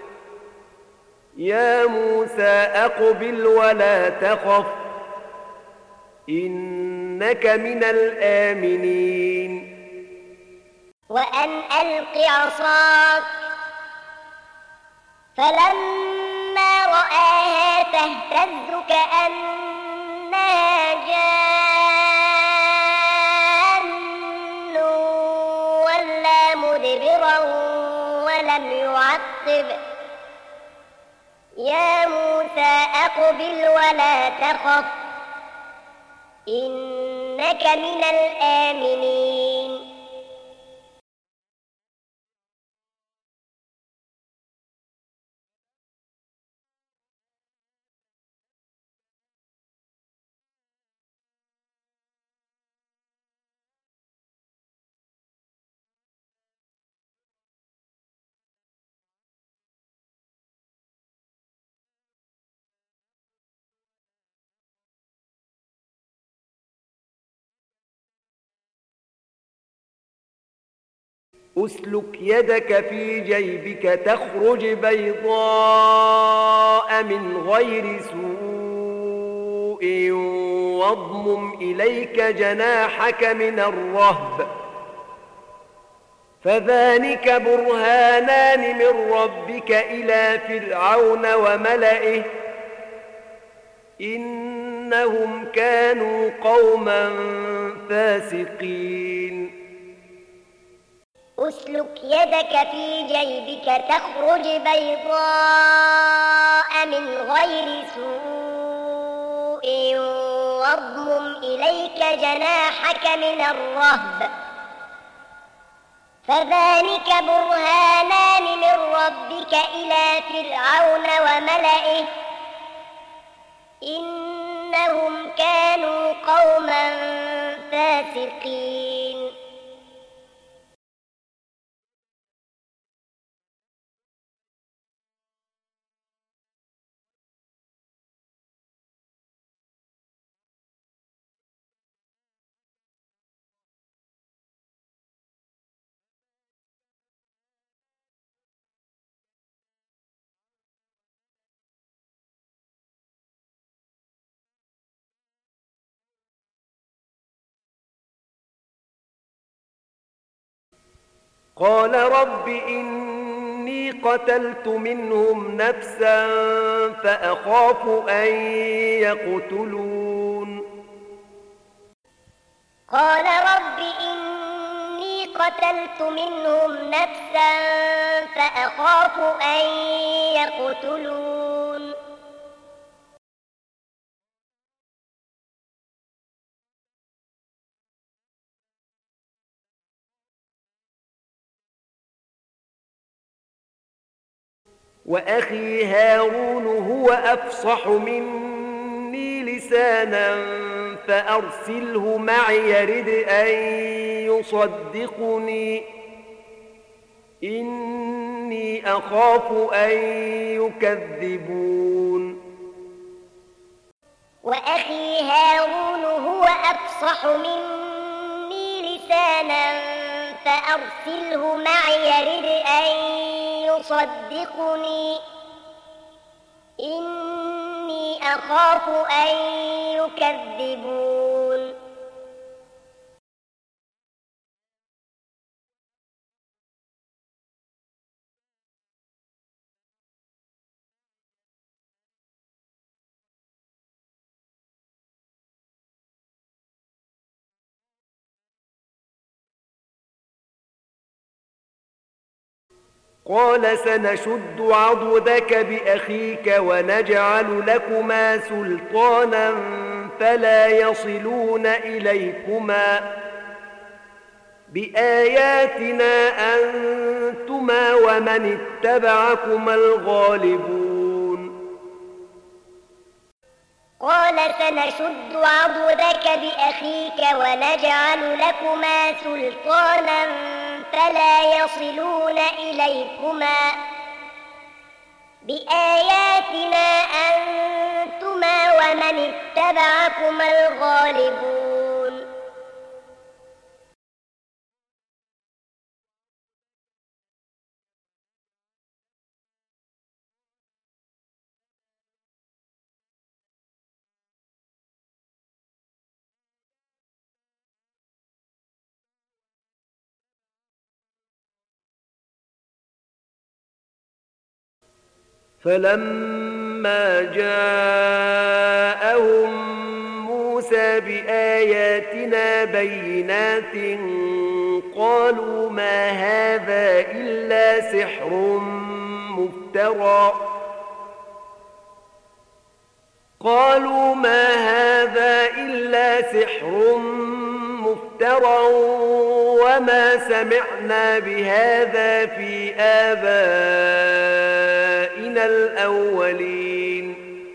يا موسى أقبل ولا تخف إنك من الآمنين. وأن ألق عصاك فلما رآها تهتز كأنها جان ولا مدبرا ولم يعقب يا موسى أقبل ولا تخف إنك من الآمنين. أسلك يدك في جيبك تخرج بيضاء من غير سوء واضمم إليك جناحك من الرهب فذلك برهانان من ربك إلى فرعون وملئه إنهم كانوا قوما فاسقين. أسلك يدك في جيبك تخرج بيضاء من غير سوء واضمم إليك جناحك من الرهب فذلك برهانان من ربك إلى فرعون وملئه إنهم كانوا قوما فاسقين قال رب إني قتلت منهم نفسا فأخاف أن يقتلون قال رب إني قتلت منهم نفسا فأخاف أن يقتلون وأخي هارون هو أفصح مني لسانا فأرسله معي يرد أن يصدقني إني أخاف أن يكذبون وأخي هارون هو أفصح مني لسانا فأرسله معي يرد أن يصدقني إني أخاف أن يكذبون قال سنشد عضدك بأخيك ونجعل لكما سلطانا فلا يصلون إليكما بآياتنا أنتما ومن اتبعكما الغالبون قال سنشد عضدك بأخيك ونجعل لكما سلطانا فلا يصلون إليكما بآياتنا أنتما ومن اتبعكما الغالبون فلما جاءهم موسى بآياتنا بينات قالوا ما هذا إلا سحر مفترى قالوا ما هذا إلا سحر مفترى وما سمعنا بهذا في آبائنا الأولين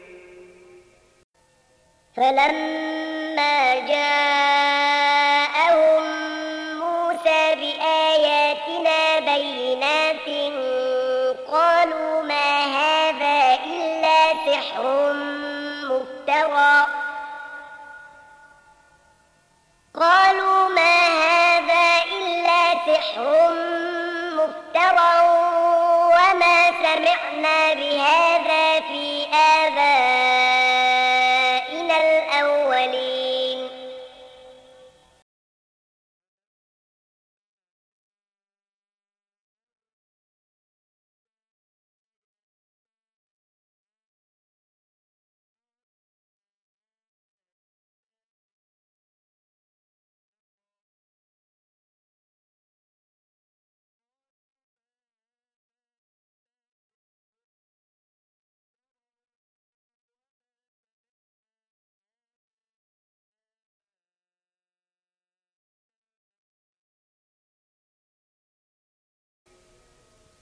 فلما جاءهم موسى بآياتنا بينات قالوا ما هذا إلا سحر مفترى قالوا ما هذا إلا سحر مفترى وما سمعنا بهذا في آبائنا الأولين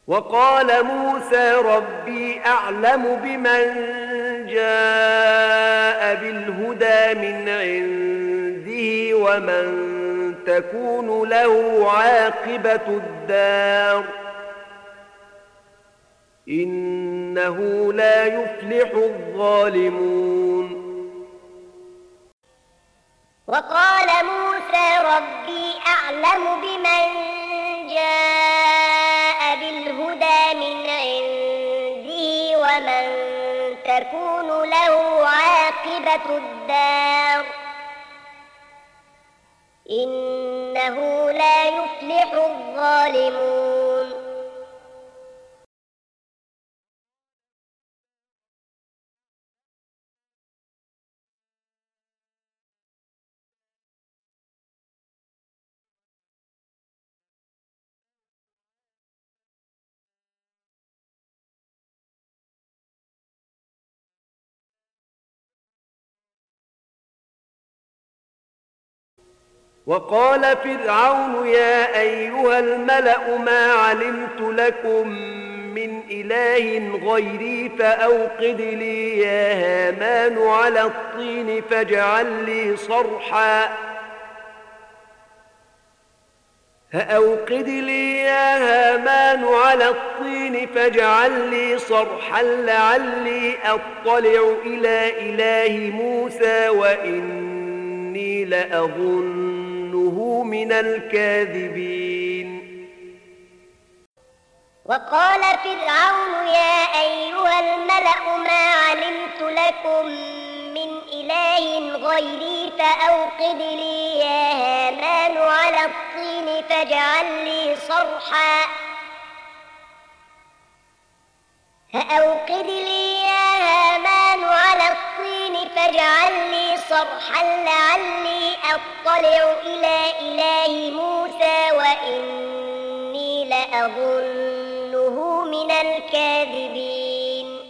وقال موسى ربي أعلم بمن جاء بالهدى من عنده ومن تكون له عاقبة الدار إنه لا يفلح الظالمون. وقال موسى ربي أعلم بمن جاء بالهدى من عنده ومن تكون له عاقبة الدار إنه لا يفلح الظالمون. وقال فرعون يا أيها الملأ ما علمت لكم من إله غيري فأوقد لي يا هامان على الطين فاجعل لي صرحا فأوقد لي يا هامان على الطين فاجعل لي صرحا لعلي أطلع إلى إله موسى وإني لأظنه من الكاذبين. وقال فرعون يا أيها الملأ ما علمت لكم من إله غيري فأوقد لي يا هامان على الطين فاجعل لي صرحا فأوقد لي يا هامان على الطين فاجعل لي صرحا لعلي أطلع إلى إله موسى وإني لأظنه من الكاذبين.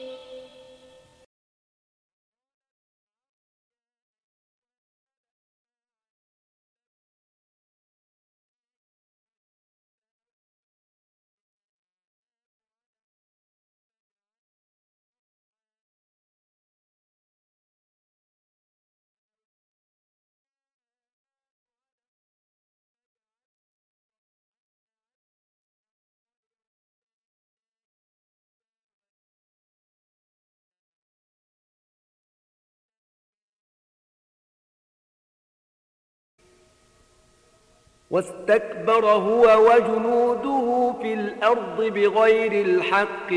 واستكبر هو وجنوده في الأرض بغير الحق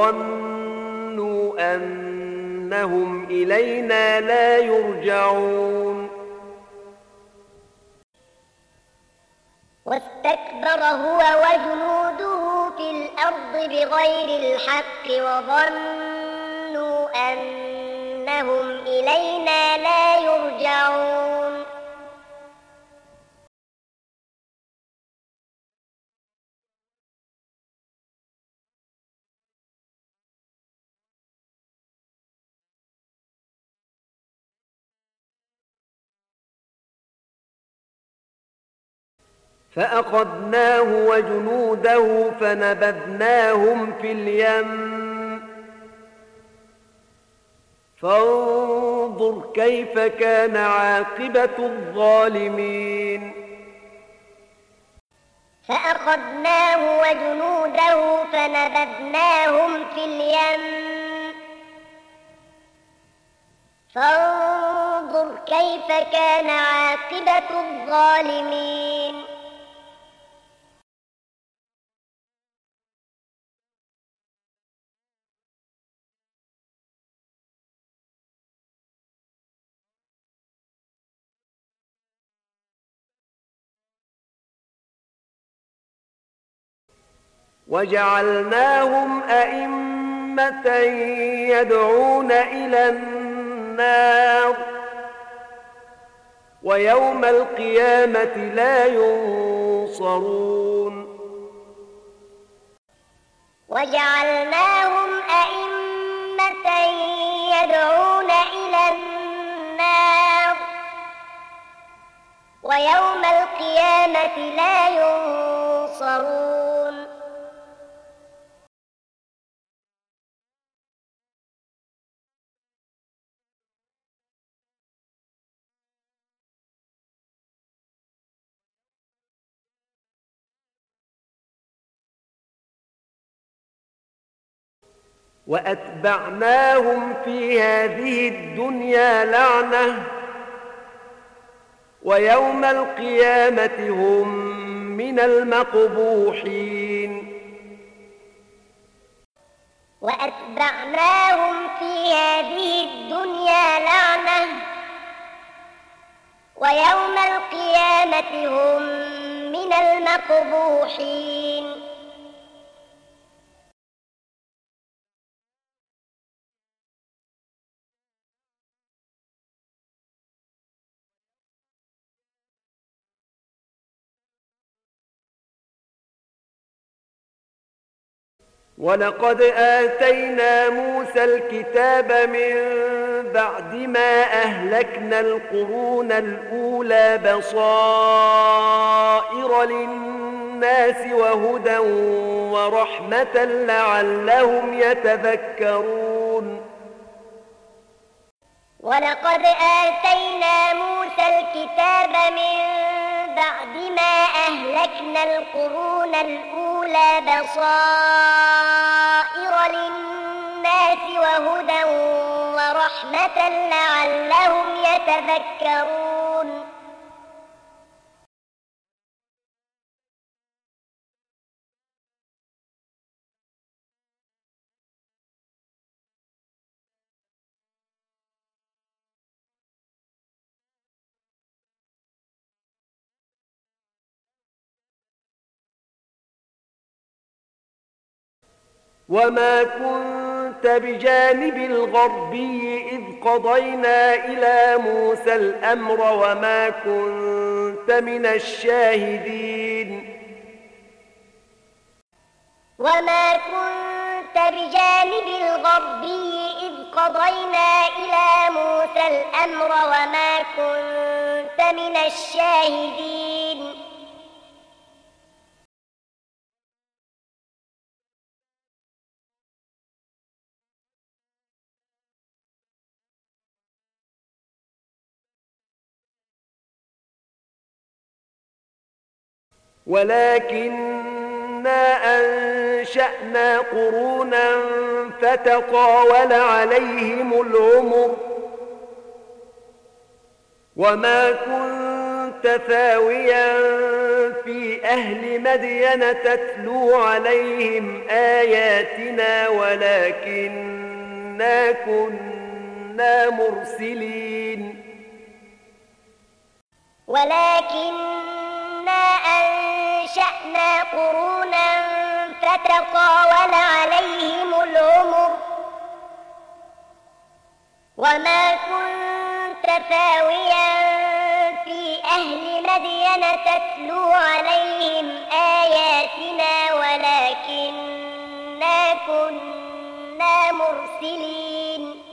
وظنوا أنهم إلينا لا يرجعون. واستكبر هو وجنوده في الأرض بغير الحق وظنوا أنهم إلينا لا يرجعون. فأخذناه وجنوده فنبذناهم في اليم فانظر كيف كان عاقبة الظالمين. فأخذناه وجنوده فنبذناهم في اليم فانظر كيف كان عاقبة الظالمين. وجعلناهم أئمة يدعون إلى النار ويوم القيامة لا ينصرون. وجعلناهم أئمة يدعون إلى النار ويوم القيامة لا ينصرون. وأتبعناهم في هذه الدنيا لعنة ويوم القيامة هم من المقبوحين وأتبعناهم في هذه الدنيا لعنة ويوم القيامة هم من المقبوحين ولقد آتينا موسى الكتاب من بعد ما أهلكنا القرون الأولى بصائر للناس وهدى ورحمة لعلهم يتذكرون ولقد آتينا موسى الكتاب من بعد ما أهلكنا القرون الأولى بصائر للناس وهدى ورحمة لعلهم يتذكرون وما كنت بجانب الغربي إذ قضينا إلى موسى الأمر وما كنت من الشاهدين وما كنت بجانب الغربي إذ قضينا إلى موسى الأمر وما كنت من الشاهدين ولكننا أنشأنا قرونا فتطاول عليهم العمر وما كنت ثاويا في أهل مدين تتلو عليهم آياتنا ولكننا كنا مرسلين ولكننا أنشأنا قرونا فتطاول عليهم العمر وما كنت ثاويا في أهل مدين تتلو عليهم آياتنا ولكننا كنا مرسلين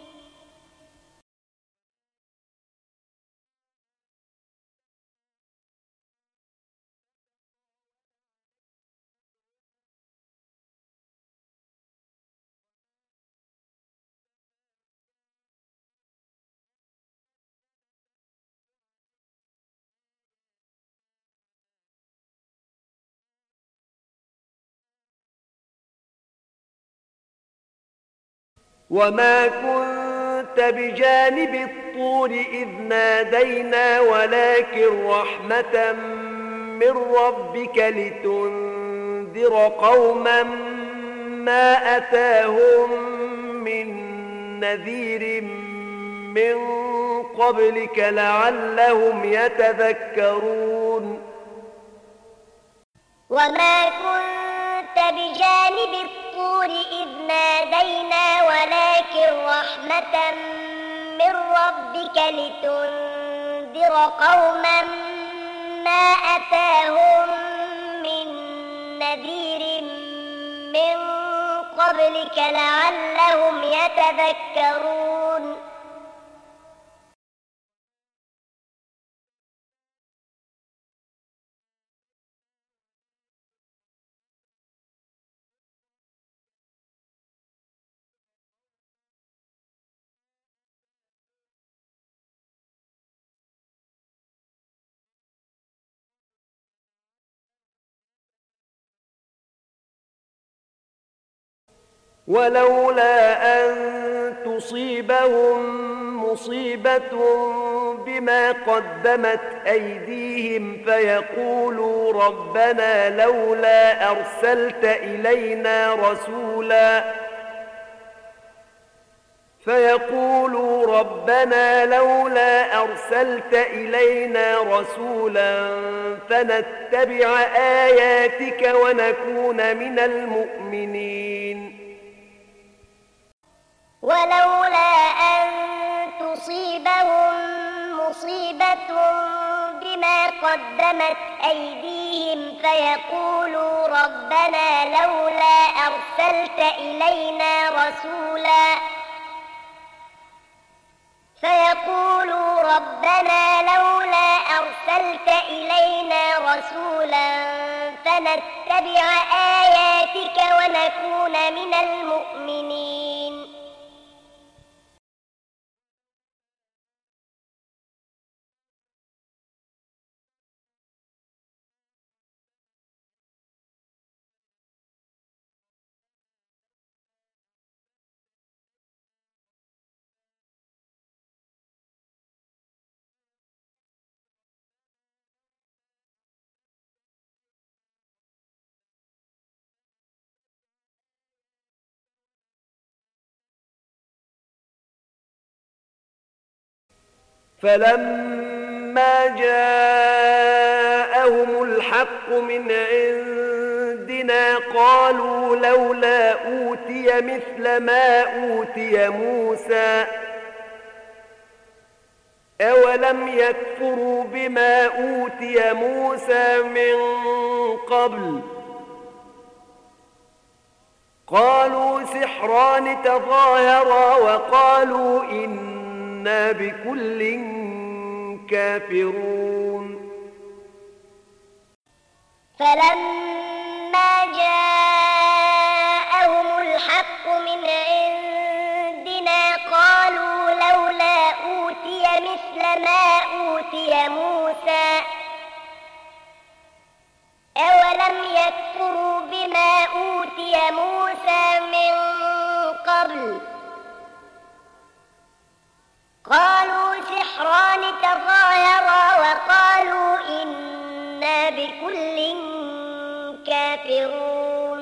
وما كنت بجانب الطور إذ نادينا ولكن رحمة من ربك لتنذر قوما ما أتاهم من نذير من قبلك لعلهم يتذكرون وما كنت بجانب الطور إذ نادينا ولكن رحمة من ربك لتنذر قوما ما أتاهم من نذير من قبلك لعلهم يتذكرون ولولا أن تصيبهم مصيبة بما قدمت أيديهم فيقولوا ربنا لولا أرسلت إلينا رسولا فيقولوا ربنا لولا أرسلت إلينا رسولا فنتبع آياتك ونكون من المؤمنين ولولا أن تصيبهم مصيبة بما قدمت أيديهم فيقولوا ربنا لولا أرسلت إلينا رسولا فيقولوا ربنا لولا أرسلت إلينا رسولا فنتبع آياتك ونكون من المؤمنين فلما جاءهم الحق من عندنا قالوا لولا أوتي مثل ما أوتي موسى أولم يكفروا بما أوتي موسى من قبل قالوا سحران تظاهرا وقالوا إنا بكل كافرون فلما جاءهم الحق من عندنا قالوا لولا أوتي مثل ما أوتي موسى أولم يكفروا بما أوتي موسى من قبل قالوا سحران تظاهرا وقالوا إنا بكل كافرون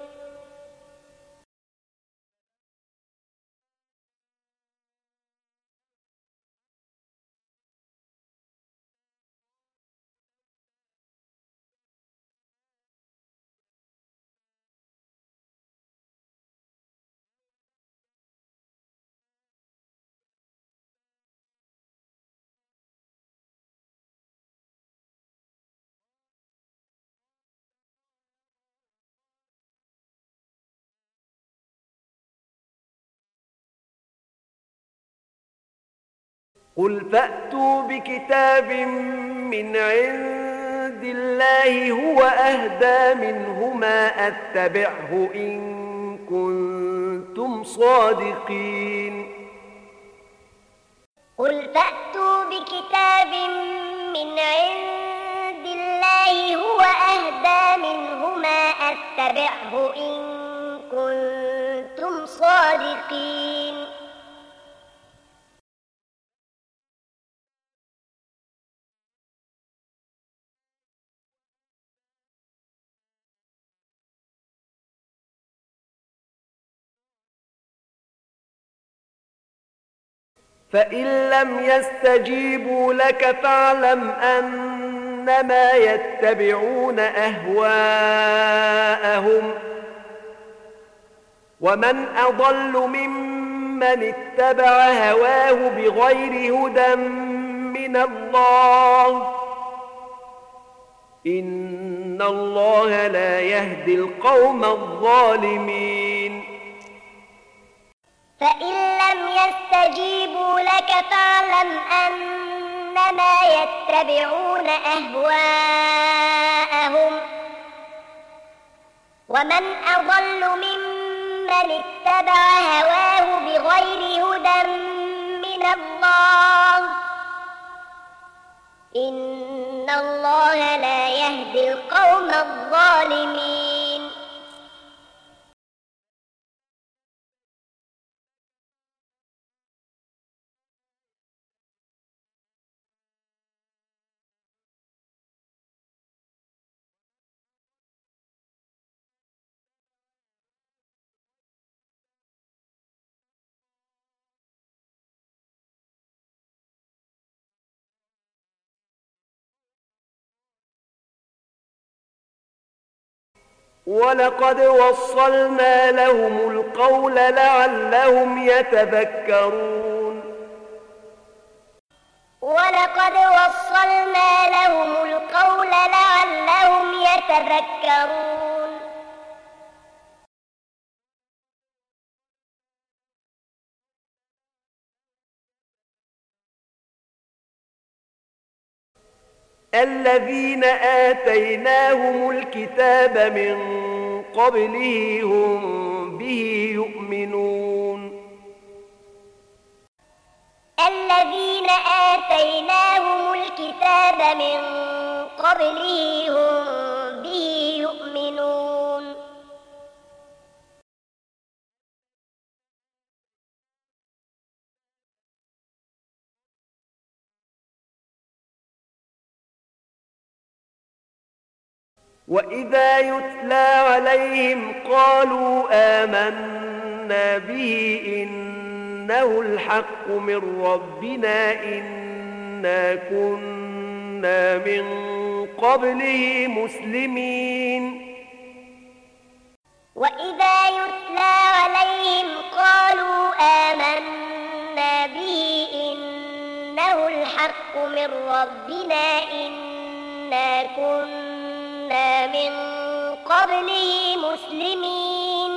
قل فأتوا بكتاب من عند الله هو أهدى منهما أتبعه إن كنتم صادقين قل فأتوا بكتاب من عند الله هو أهدى منهما أتبعه إن كنتم صادقين فإن لم يستجيبوا لك فاعلم أنما يتبعون أهواءهم ومن أضل ممن اتبع هواه بغير هدى من الله إن الله لا يهدي القوم الظالمين فإن لم يستجيبوا لك فاعلم أنما يتبعون أهواءهم ومن أضل ممن اتبع هواه بغير هدى من الله إن الله لا يهدي القوم الظالمين ولقد وصلنا لهم القول لعلهم يتذكرون ولقد وصلنا لهم القول لعلهم يتذكرون الذين آتيناهم الكتاب من قبله هم به يؤمنون الذين آتيناهم الكتاب من قبله هم به يؤمنون وإذا يتلى عليهم قالوا آمنا به إنه الحق من ربنا إنا كنا من قبله مسلمين وإذا يتلى عليهم قالوا آمنا به إنه الحق من ربنا إنا كنا من قبله مسلمين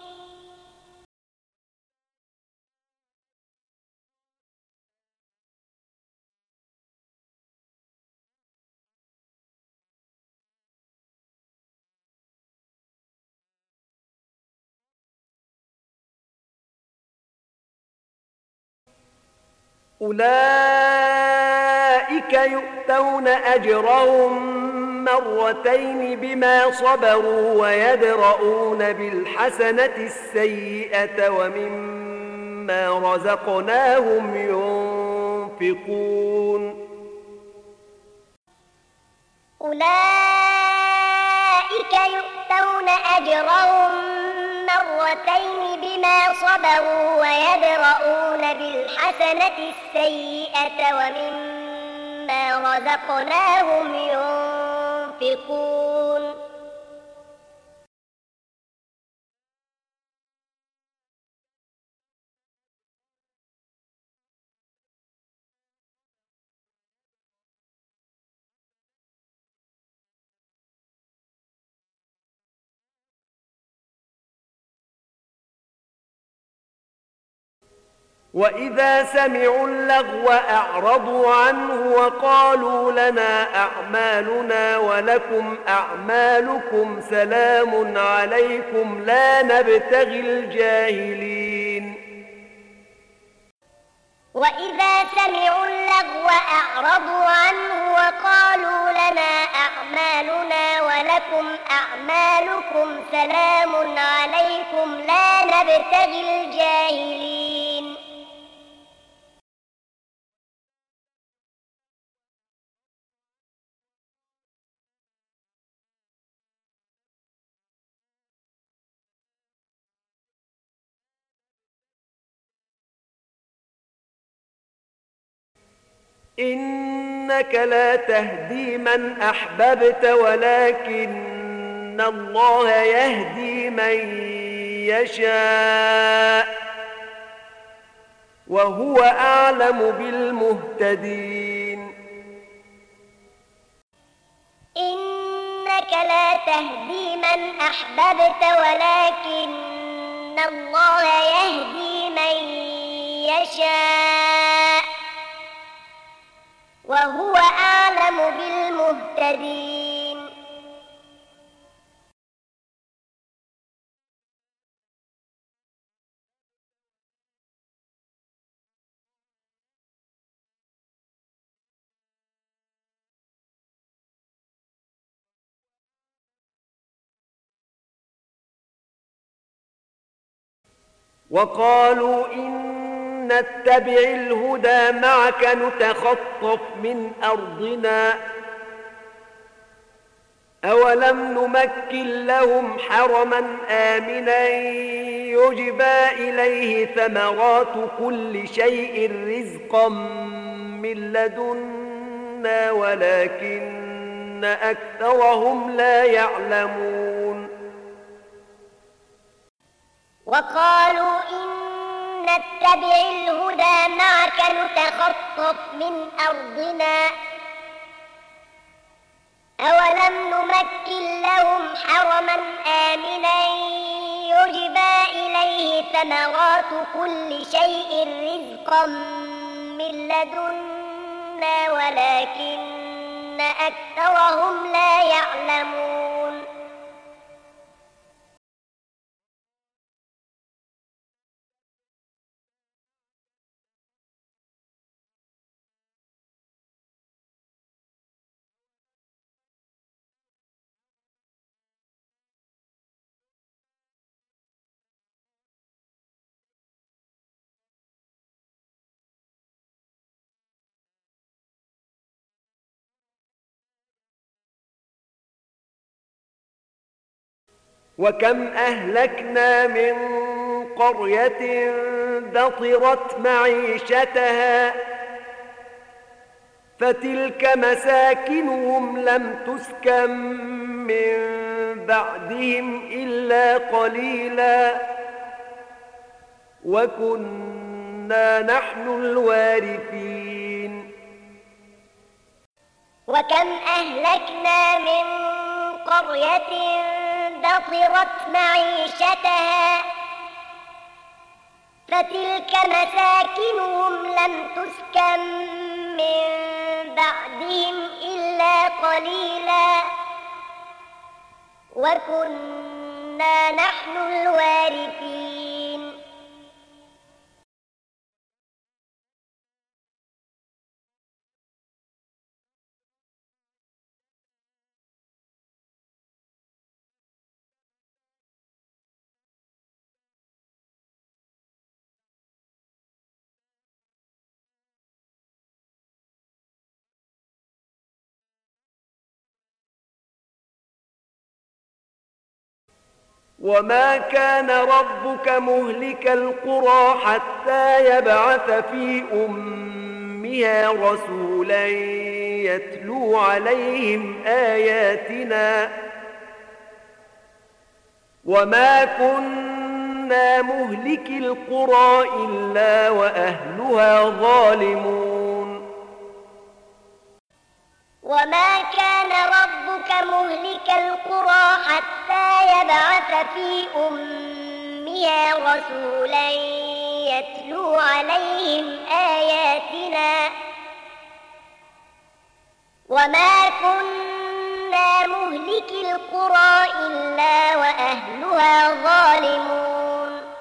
أولئك يؤتون أجرهم مرتين بما صبروا ويدرؤون بالحسنة السيئة ومما رزقناهم ينفقون أولئك يؤتون أجرهم مرتين بما صبروا ويدرؤون بالحسنة السيئة ومما رزقناهم ينفقون وإذا سمعوا اللغو أعرضوا عنه وقالوا لنا أعمالنا ولكم أعمالكم سلام عليكم لا نبتغي الجاهلين وإذا سمعوا اللغو أعرضوا عنه وقالوا لنا أعمالنا ولكم أعمالكم سلام عليكم لا نبتغي الجاهلين إنك لا تهدي من أحببت ولكن الله يهدي من يشاء وهو أعلم بالمهتدين إنك لا تهدي من أحببت ولكن الله يهدي من يشاء وهو أعلم بالمهتدين وقالوا إن نتبع الهدى معك نتخطف من أرضنا أولم نمكن لهم حرما آمنا يجبى إليه ثمرات كل شيء رزقا من لدنا ولكن أكثرهم لا يعلمون وقالوا إن نتبع الهدى معك نتخطف من أرضنا أولم نمكن لهم حرما آمنا يجبى إليه ثمرات كل شيء رزقا من لدنا ولكن أكثرهم لا يعلمون وكم أهلكنا من قرية بطرت معيشتها فتلك مساكنهم لم تسكن من بعدهم إلا قليلا وكنا نحن الوارثين وكم أهلكنا من قرية بطرت معيشتها فتلك مساكنهم لم تسكن من بعدهم إلا قليلا وكنا نحن الوارثين وما كان ربك مهلك القرى حتى يبعث في أمها رسولا يتلو عليهم آياتنا وما كنا مهلك القرى إلا وأهلها ظالمون وما كان ربك مهلك القرى حتى يبعث في أمها رسولا يتلو عليهم آياتنا وما كنا مهلك القرى إلا وأهلها ظالمون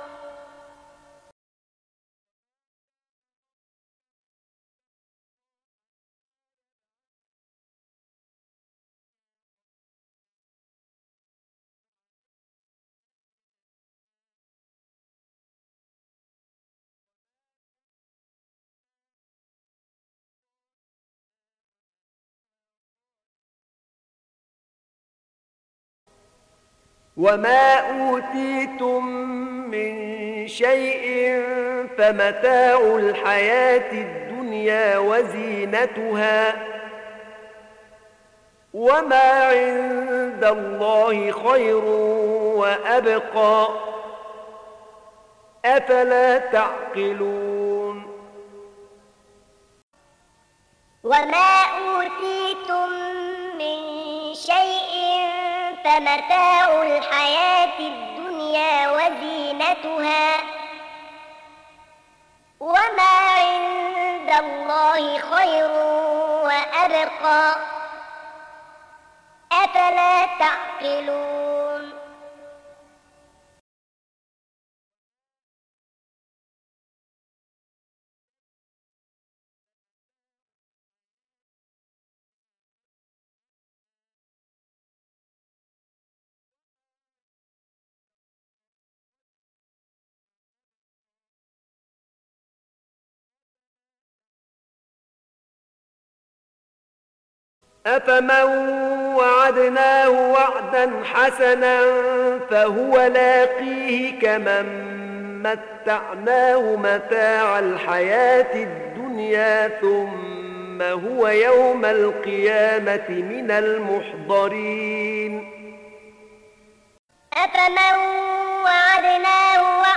وما أوتيتم من شيء فمتاع الحياة الدنيا وزينتها وما عند الله خير وأبقى أفلا تعقلون وما أوتيتم من شيء فمتاع الحياة الدنيا وزينتها وما عند الله خير وأبقى أفلا تعقلون أفمن وعدناه وعدا حسنا فهو لاقيه كمن متعناه متاع الحياة الدنيا ثم هو يوم القيامة من المحضرين أفمن وعدناه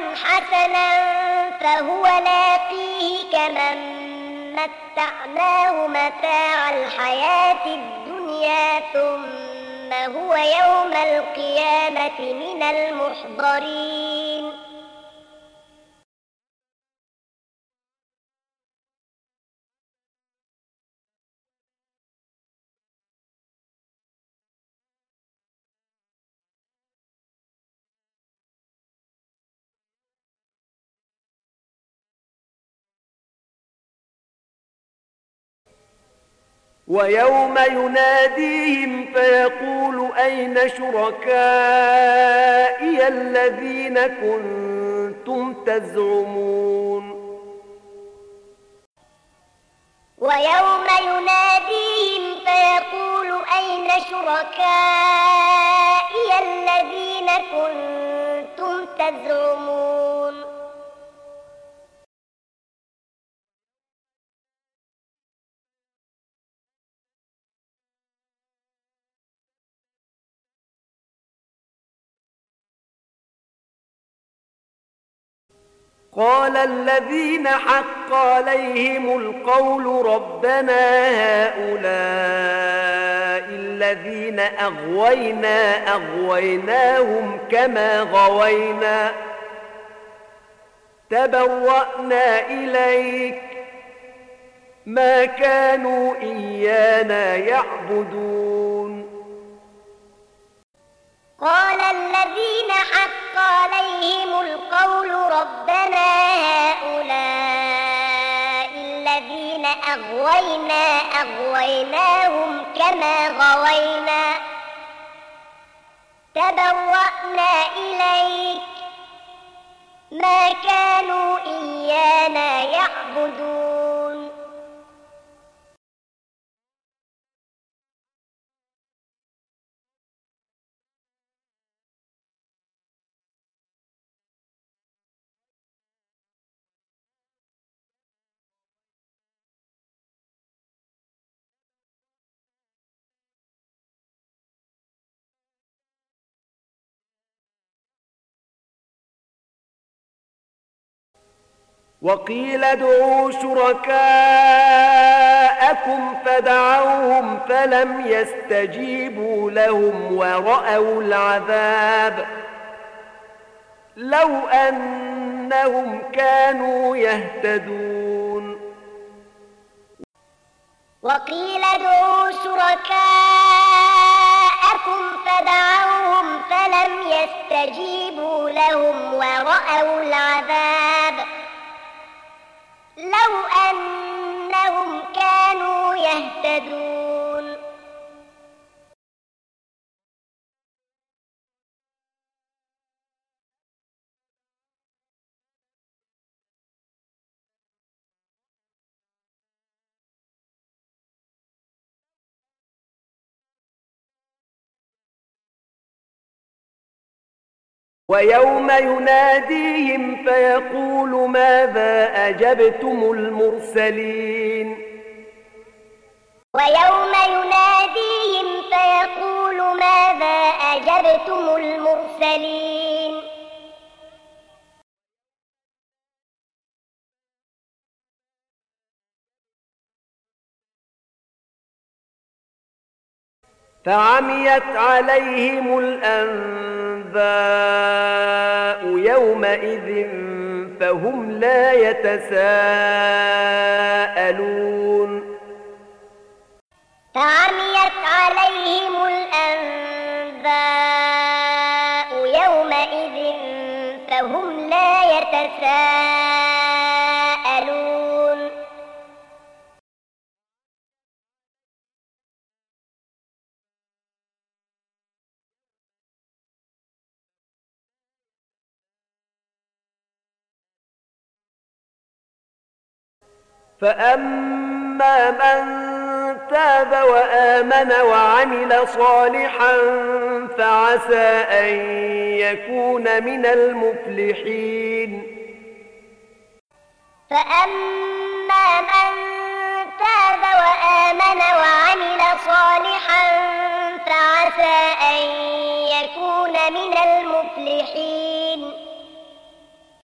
قرضا حسنا فهو لاقيه كمن متعناه متاع الحياة الدنيا ثم هو يوم القيامة من المحضرين ويوم يناديهم فيقول أين شركائي الذين كنتم تزعمون ويوم يناديهم فيقول أين شركائي الذين كنتم تزعمون قال الذين حق عليهم القول ربنا هؤلاء الذين أغوينا أغويناهم كما غوينا تبرأنا إليك ما كانوا إيانا يعبدون قال الذين حق عليهم القول ربنا هؤلاء الذين أغوينا أغويناهم كما غوينا تبرأنا إليك ما كانوا إيانا يعبدون وقيل ادعوا شركاءكم فدعوهم فلم يستجيبوا لهم ورأوا العذاب لو أنهم كانوا يهتدون وقيل ادعوا شركاءكم فدعوهم فلم يستجيبوا لهم ورأوا العذاب لو أنهم كانوا يهتدون ويوم يناديهم فيقول ماذا أجبتم المرسلين ويوم يناديهم فيقول ماذا أجبتم المرسلين فعميت عليهم الأنباء يومئذ فهم لا يتساءلون فعميت عليهم الأنباء يومئذ فهم لا يتساءلون فأما من تاب وآمن وعمل صالحا فعسى أن يكون من المفلحين فأما من تاب وآمن وعمل صالحا فعسى أن يكون من المفلحين فأما من تاب وآمن وعمل صالحا فعسى أن يكون من المفلحين. فأما من تاب وآمن وعمل صالحا فعسى أن يكون من المفلحين. فأما من تاب وآمن وعمل صالحا فعسى أن يكون من المفلحين. فأما من تاب وآمن وعمل صالحا فعسى أن يكون من المفلحين.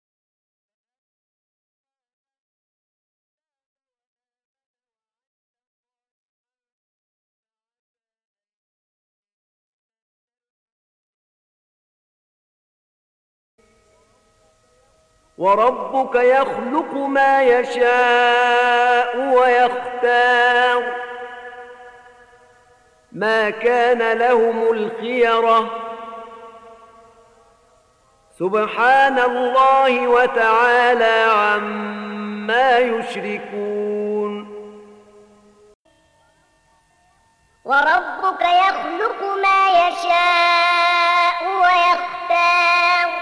وربك يخلق ما يشاء ويختار ما كان لهم الخيرة سبحان الله وتعالى عما يشركون وربك يخلق ما يشاء ويختار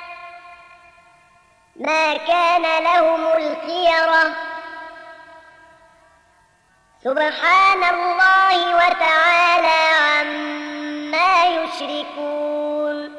ما كان لهم الخيرة سبحان الله وتعالى عما يشركون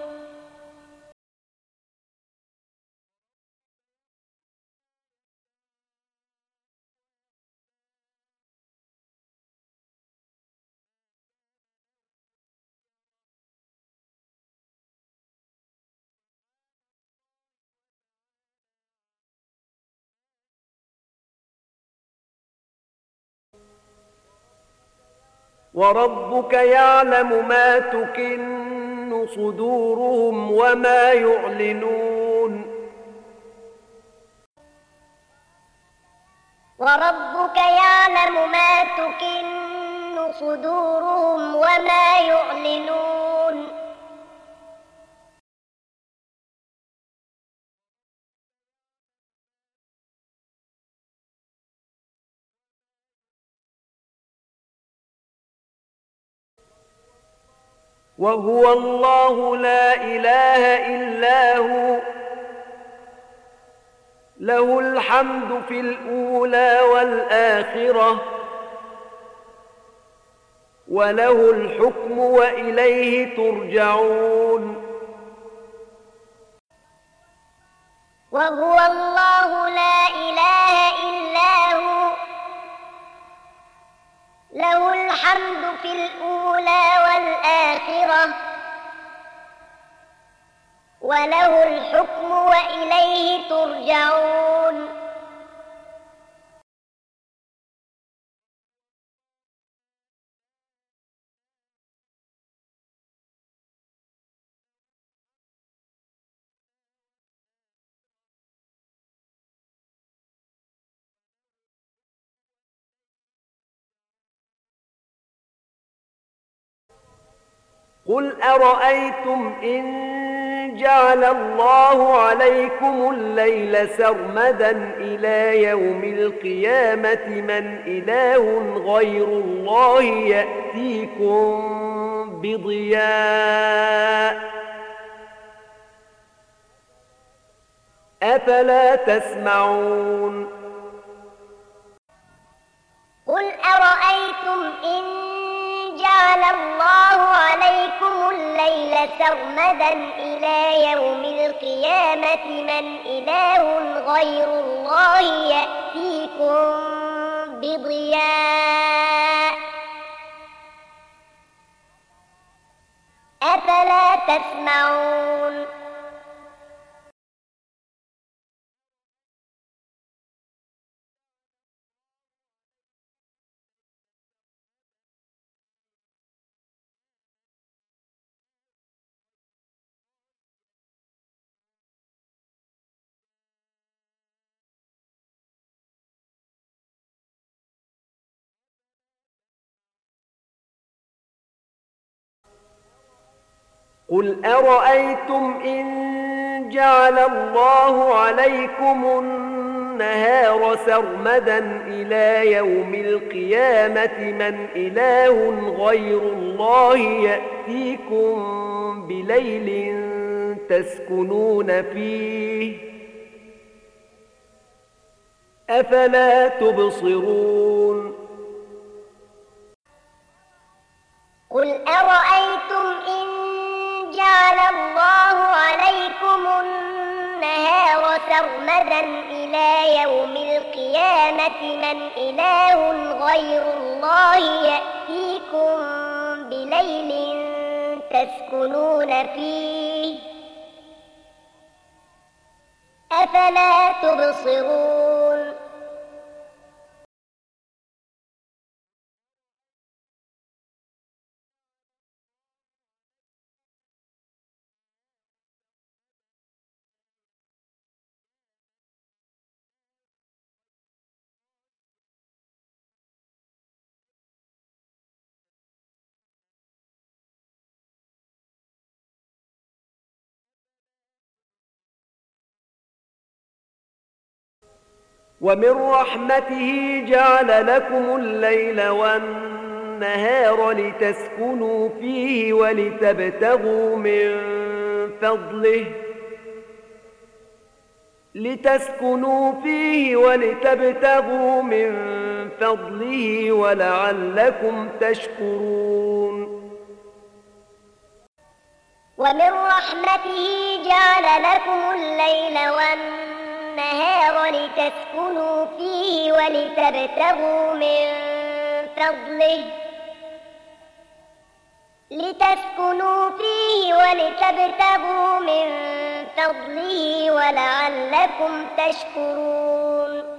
وربك يعلم ما تكن صدورهم وما يعلنون وربك يعلم ما تكن صدورهم وما يعلنون وهو الله لا إله إلا هو له الحمد في الأولى والآخرة وله الحكم وإليه ترجعون وهو الله لا إله إلا هو له الحمد في الأولى والآخرة وله الحكم وإليه ترجعون قل أرأيتم إن جعل الله عليكم الليل سرمدا إلى يوم القيامة من إله غير الله يأتيكم بضياء أفلا تسمعون قل أرأيتم إن جعل الله عليكم الليل سرمدا إلى يوم القيامة من إله غير الله يأتيكم بضياء أفلا تسمعون قل أرأيتم إن جعل الله عليكم النهار سرمدا إلى يوم القيامة من إله غير الله يأتيكم بليل تسكنون فيه أفلا تبصرون قل أرأيتم إن جعل الله عليكم النهار سرمدا إلى يوم القيامة من إله غير الله يأتيكم بليل تسكنون فيه أفلا تبصرون ومن رحمته جعل لكم الليل والنهار لتسكنوا فيه ولتبتغوا من فضله لتسكنوا فيه ولتبتغوا من فضله ولعلكم تشكرون. ومن رحمته جعل لكم الليل والنهار لتسكنوا فيه ولتبتغوا من فضله لتسكنوا فيه ولتبتغوا من فضله ولعلكم تشكرون.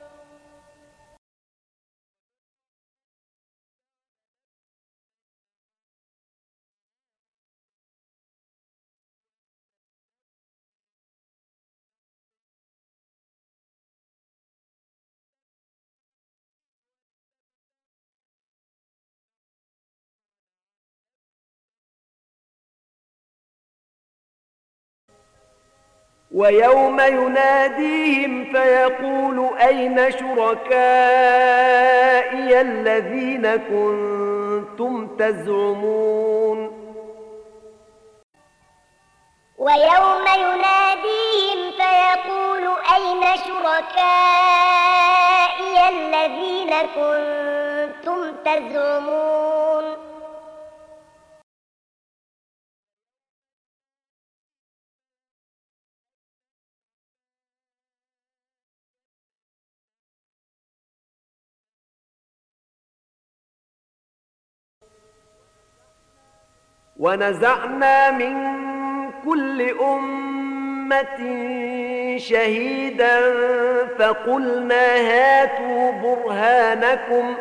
ويوم يناديهم فيقول أين شركائي الذين كنتم تزعمون. ويوم يناديهم فيقول أين شركائي الذين كنتم تزعمون. ونزعنا من كل أمة شهيدا فقلنا هاتوا برهانكم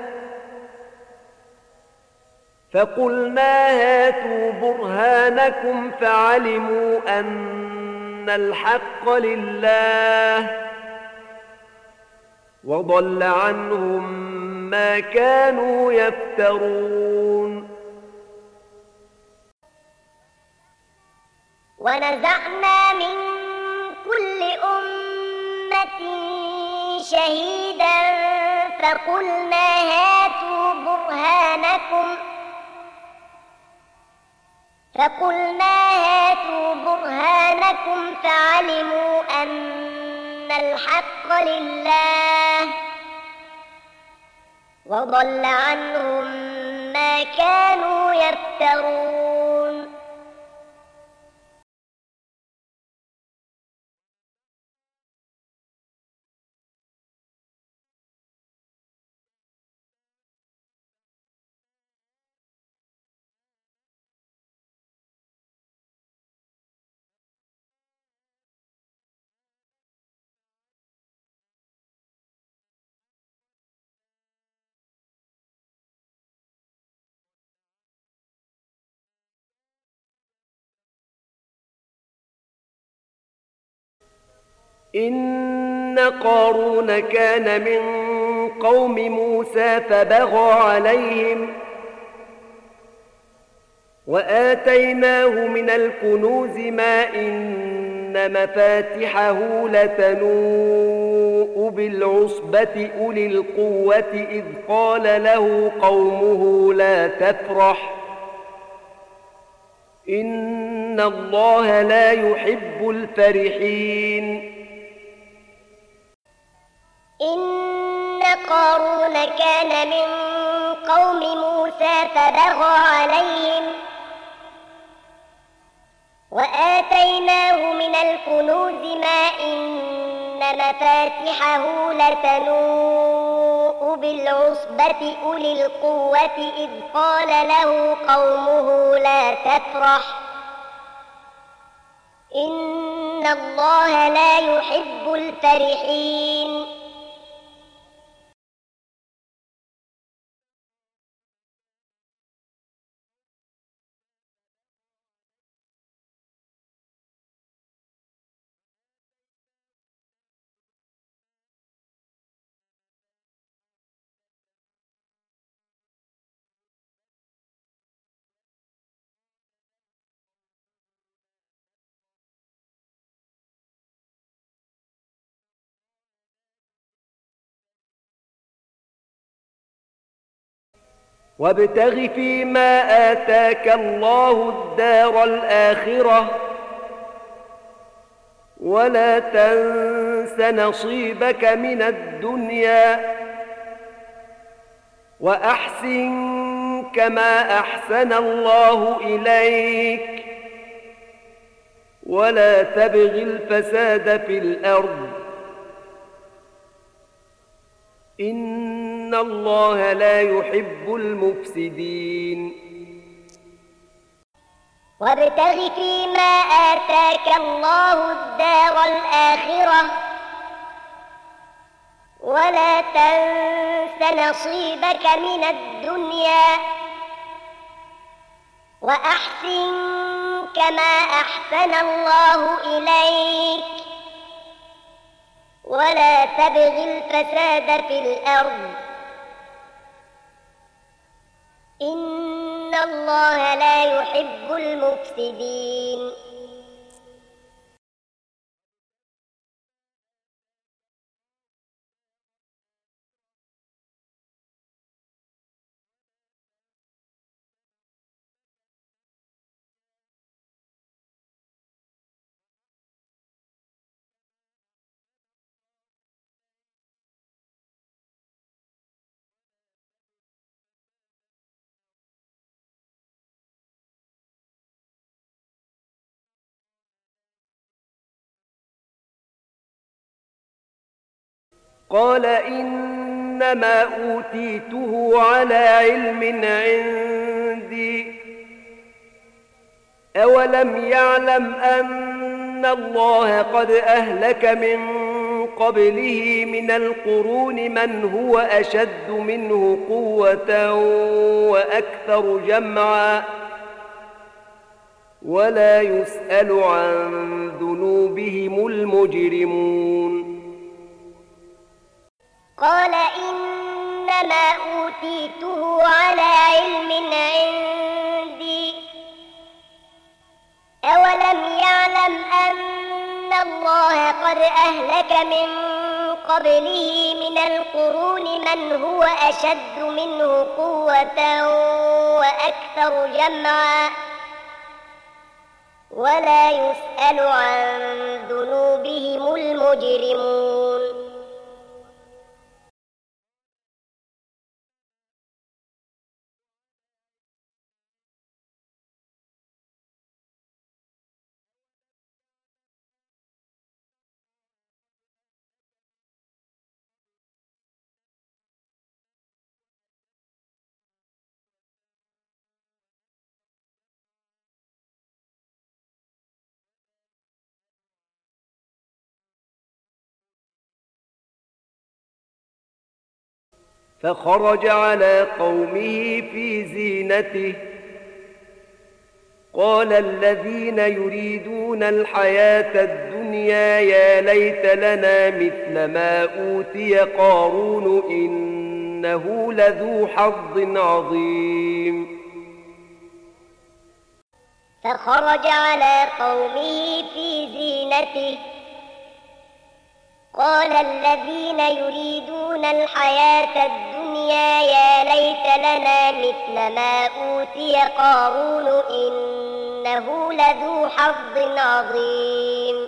فقلنا هاتوا برهانكم فعلموا أن الحق لله وضل عنهم ما كانوا يفترون. ونزعنا من كل أمة شهيدا فقلنا هاتوا برهانكم فقلنا هاتوا برهانكم فعلموا أن الحق لله وضل عنهم ما كانوا يفترون. إن قارون كان من قوم موسى فبغى عليهم وآتيناه من الكنوز ما إن مفاتحه لتنوء بالعصبة أولي القوة إذ قال له قومه لا تفرح إن الله لا يحب الفرحين. إن قارون كان من قوم موسى فبغى عليهم وآتيناه من الكنوز ما إن مفاتحه لتنوء بالعصبة أولي القوة إذ قال له قومه لا تفرح إن الله لا يحب الفرحين. وابتغ فيما آتاك الله الدار الآخرة ولا تنس نصيبك من الدنيا وأحسن كما أحسن الله إليك ولا تبغ الفساد في الأرض إن الله لا يحب المفسدين وابتغ فيما آتاك الله الدار الآخرة ولا تنس نصيبك من الدنيا وأحسن كما أحسن الله إليك ولا تبغ الفساد في الأرض إن الله لا يحب المفسدين قال إنما أوتيته على علم عندي أولم يعلم أن الله قد أهلك من قبله من القرون من هو أشد منه قوة وأكثر جمعا ولا يسأل عن ذنوبهم المجرمون قال إنما أوتيته على علم عندي أولم يعلم أن الله قد أهلك من قبله من القرون من هو أشد منه قوة وأكثر جمعا ولا يسأل عن ذنوبهم المجرمون فخرج على قومه في زينته قال الذين يريدون الحياة الدنيا يا ليت لنا مثل ما أوتي قارون إنه لذو حظ عظيم فخرج على قومه في زينته قال الذين يريدون الحياة الدنيا يا ليت لنا مثل ما أوتي قارون إنه لذو حظ عظيم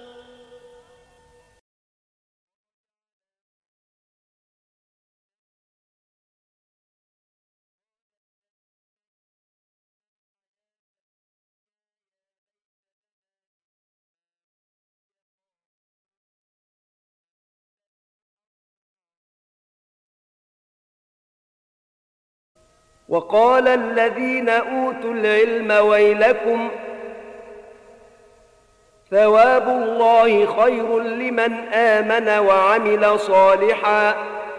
وقال الذين أوتوا العلم ويلكم ثواب الله خير لمن آمن وعمل صالحا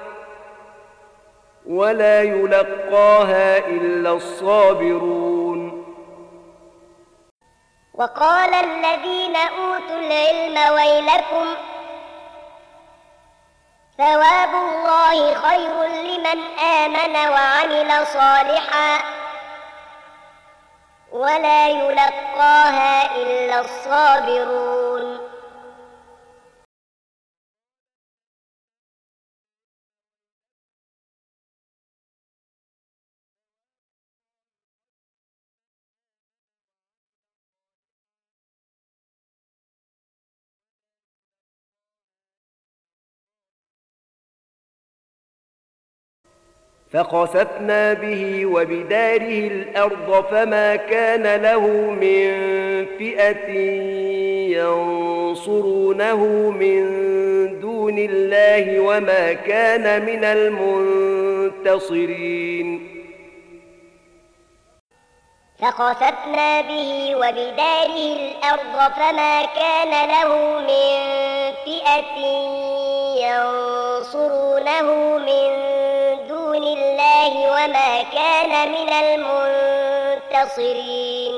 ولا يلقاها إلا الصابرون وقال الذين أوتوا العلم ويلكم ثواب الله خير لمن آمن وعمل صالحا ولا يلقاها إلا الصابرون فخسفنا به وبداره الأرض فما كان له من فئة ينصرونه من دون الله وما كان من المنتصرين. فخسفنا به وبداره الأرض فما كان له من فئة ينصرونه من دون الله وما كان من المنتصرين.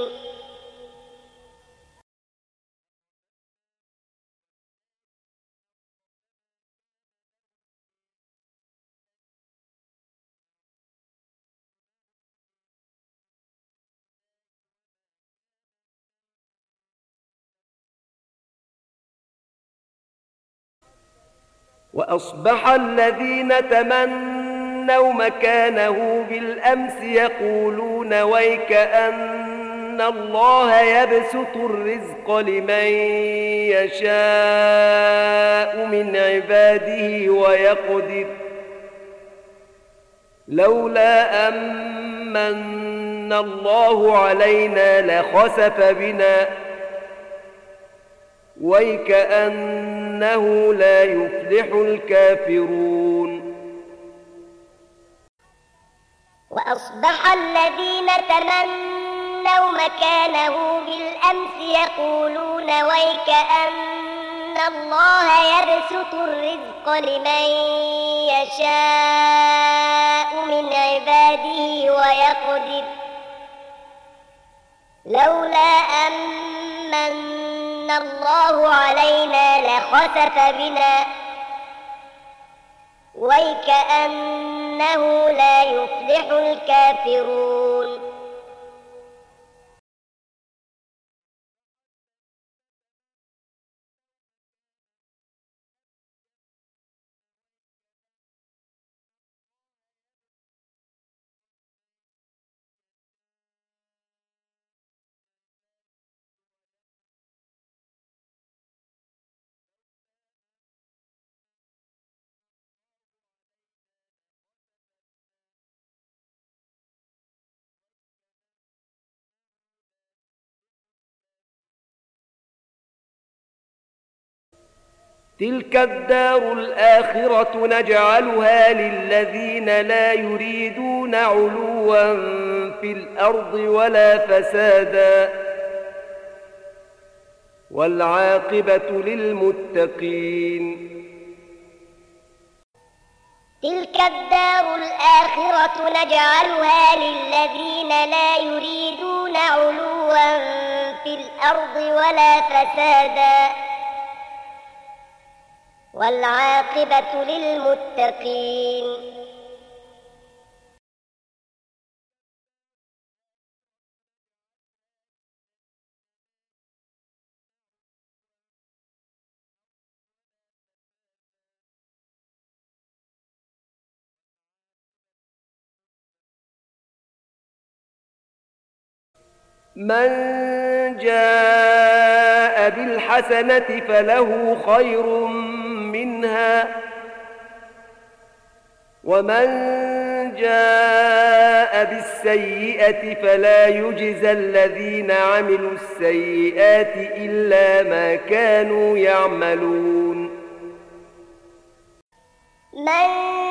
وأصبح الذين تمنوا مكانه بالأمس يقولون ويك أن الله يبسط الرزق لمن يشاء من عباده ويقدر لولا أمن الله علينا لخسف بنا ويكأنه لا يفلح الكافرون. وأصبح الذين تمنوا مكانه بالأمس يقولون ويكأن الله يبسط الرزق لمن يشاء من عباده ويقدر لولا أمن الله علينا لخسف بنا ويكأنه لا يفلح الكافرون. تلك الدار الآخرة نجعلها للذين لا يريدون علوا في الأرض ولا فسادا والعاقبة للمتقين. تلك الدار الآخرة نجعلها للذين لا يريدون علوا في الأرض ولا فسادا والعاقبة للمتقين. من جاء بالحسنة فله خير منها ومن جاء بالسيئة فلا يجزى الذين عملوا السيئات إلا ما كانوا يعملون. من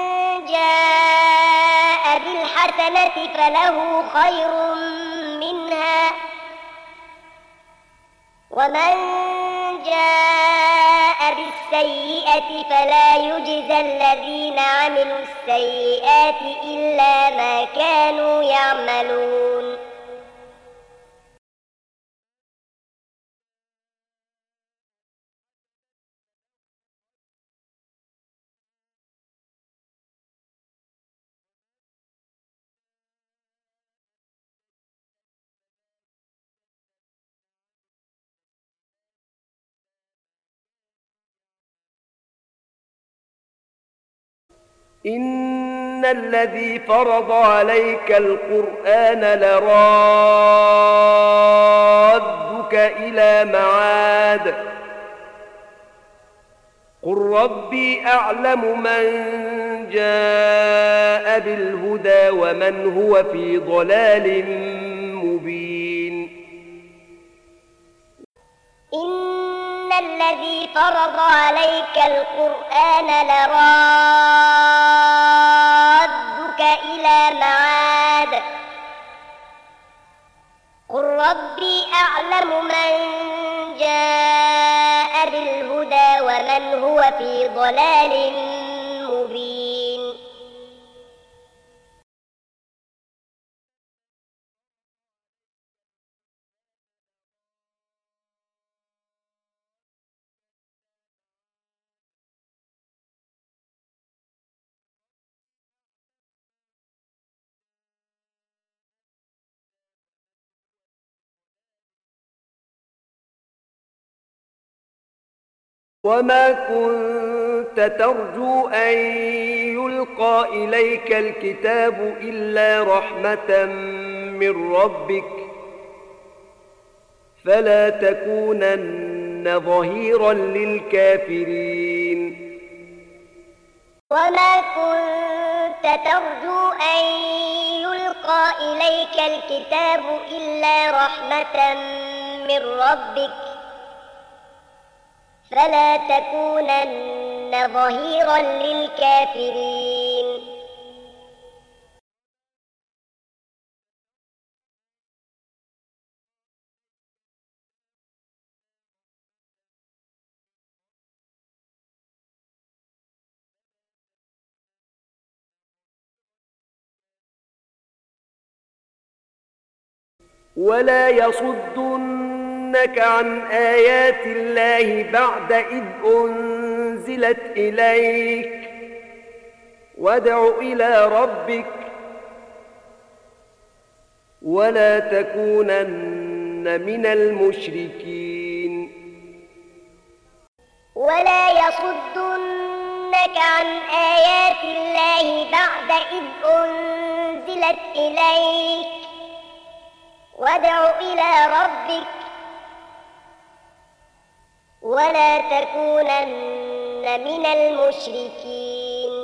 جاء بالحسنة فله خير منها ومن جاء بالسيئة فلا يجزى الذين عملوا السيئات إلا ما كانوا يعملون. إن الذي فرض عليك القرآن لرادك إلى معاد قل ربي أعلم من جاء بالهدى ومن هو في ضلال مبين. إن الذي فرض عليك القرآن لرادك إلى معاد قل ربي أعلم من جاء بالهدى ومن هو في ضلال مبين. وما كنت ترجو أن يلقى إليك الكتاب إلا رحمة من ربك فلا تكونن ظهيرا للكافرين. وما كنت ترجو أن يلقى إليك الكتاب إلا رحمة من ربك فلا تكونن ظهيرا للكافرين. ولا يصدنك عن آيات الله بعد إذ أنزلت إليك وادع إلى ربك ولا تكونن من المشركين. ولا يصدنك عن آيات الله بعد إذ أنزلت إليك وادع إلى ربك ولا تكونن من المشركين.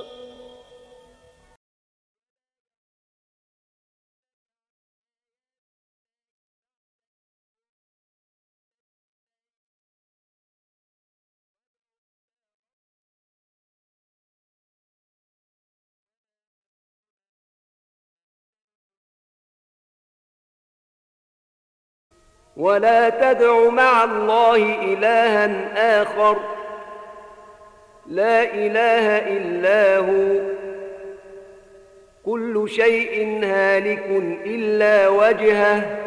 ولا تدع مع الله إلها آخر لا إله إلا هو كل شيء هالك إلا وجهه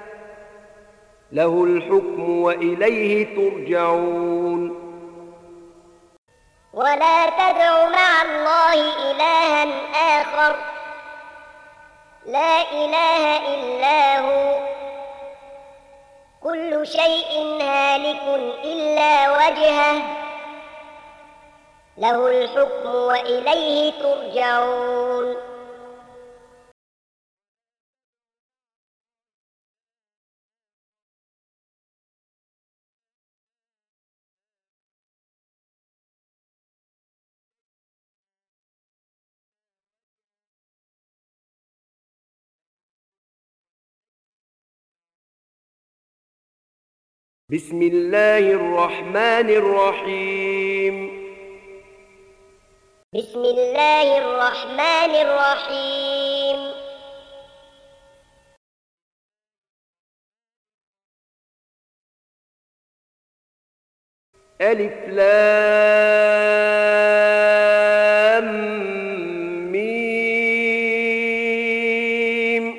له الحكم وإليه ترجعون. ولا تدع مع الله إلها آخر لا إله إلا هو كل شيء هالك إلا وجهه له الحكم وإليه ترجعون. بسم الله الرحمن الرحيم. بسم الله الرحمن الرحيم. ألف لام ميم.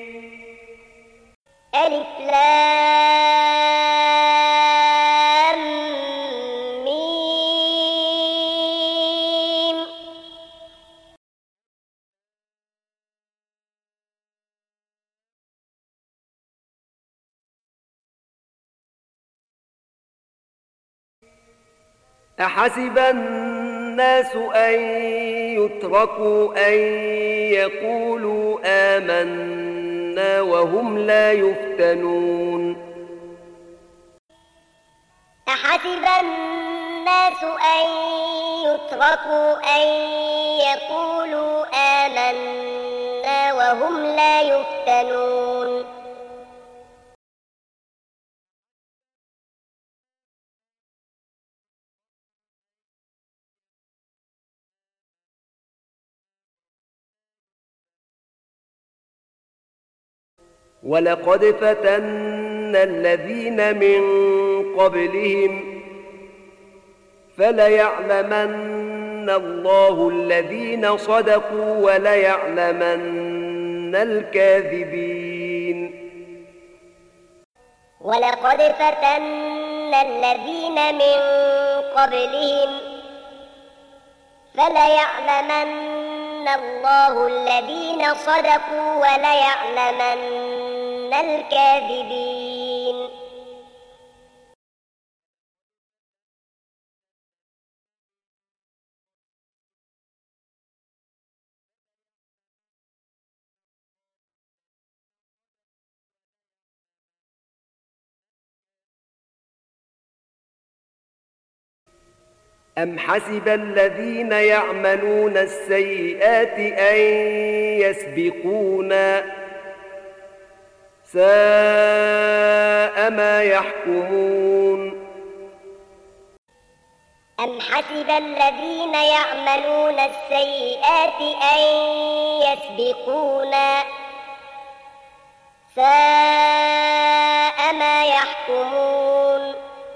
ألف لام أحسب الناس أن يتركوا أن يقولوا آمنا وهم لا يفتنون. أحسب الناس الناس أن يتركوا أن يقولوا آمنا وهم لا يفتنون ولقد فتنا الذين من قبلهم فليعلمن الله الذين صدقوا وليعلمن الكاذبين ولقد فتنا الذين من قبلهم فليعلمن الله الذين صدقوا وليعلمن الكاذبين أم حسب الذين يعملون السيئات أن يسبقونا ساء ما يحكمون أم حسب الذين يعملون السيئات أن يسبقونا ساء ما يحكمون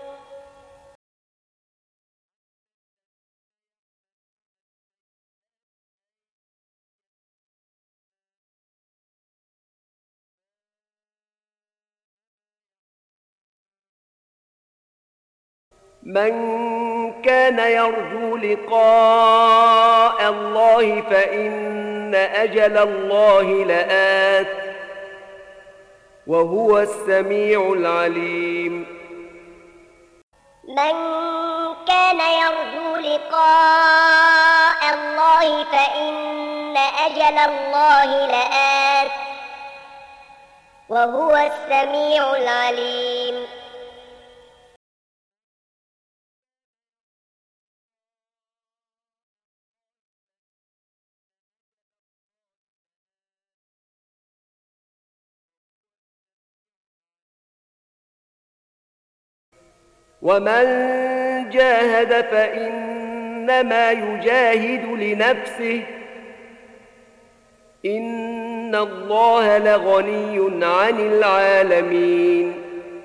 من كان يرجو لقاء الله فإن أجل الله لآت وهو السميع العليم من كان يرجو لقاء الله فإن أجل الله لآت وهو السميع العليم ومن جاهد فإنما يجاهد لنفسه إن الله لغني عن العالمين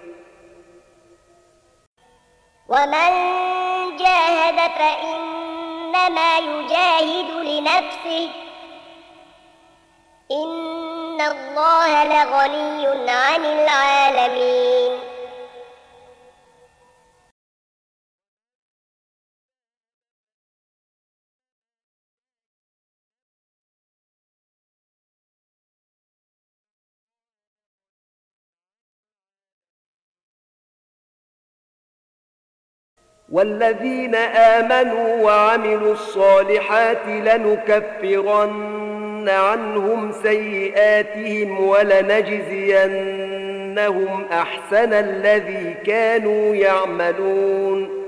ومن جاهد فإنما يجاهد لنفسه إن الله لغني عن العالمين والذين آمنوا وعملوا الصالحات لنكفرن عنهم سيئاتهم ولنجزينهم أحسن الذي كانوا يعملون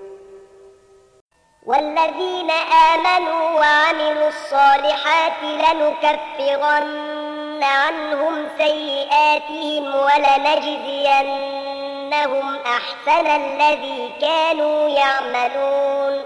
والذين آمنوا وعملوا الصالحات لنكفرن عنهم سيئاتهم ولنجزينهم إنهم أحسن الذي كانوا يعملون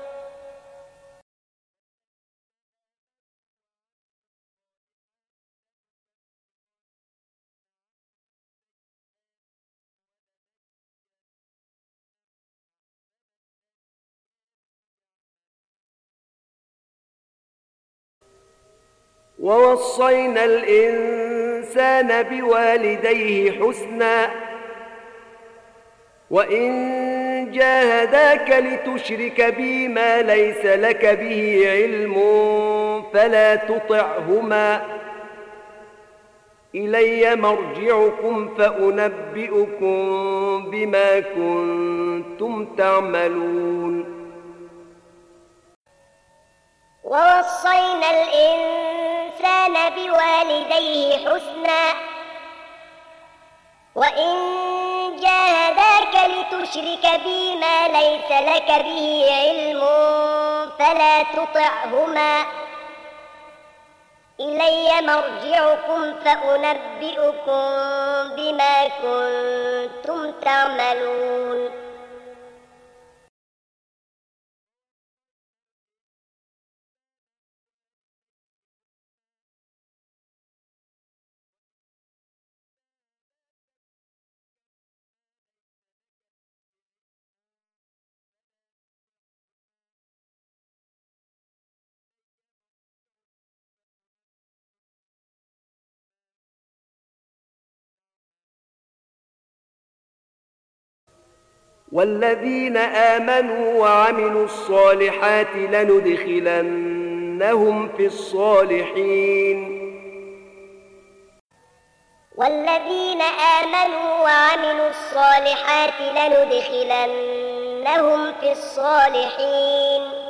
ووصينا الإنسان بوالديه حسنا وإن جاهداك لتشرك بي ما ليس لك به علم فلا تطعهما إلي مرجعكم فأنبئكم بما كنتم تعملون ووصينا الإنسان بوالديه حسنا وإن جاهداك لتشرك بي ما ليس لك به علم فلا تطعهما إلي مرجعكم فأنبئكم بما كنتم تعملون والذين آمنوا وعملوا الصالحات لندخلنهم في الصالحين والذين آمنوا وعملوا الصالحات لندخلنهم في الصالحين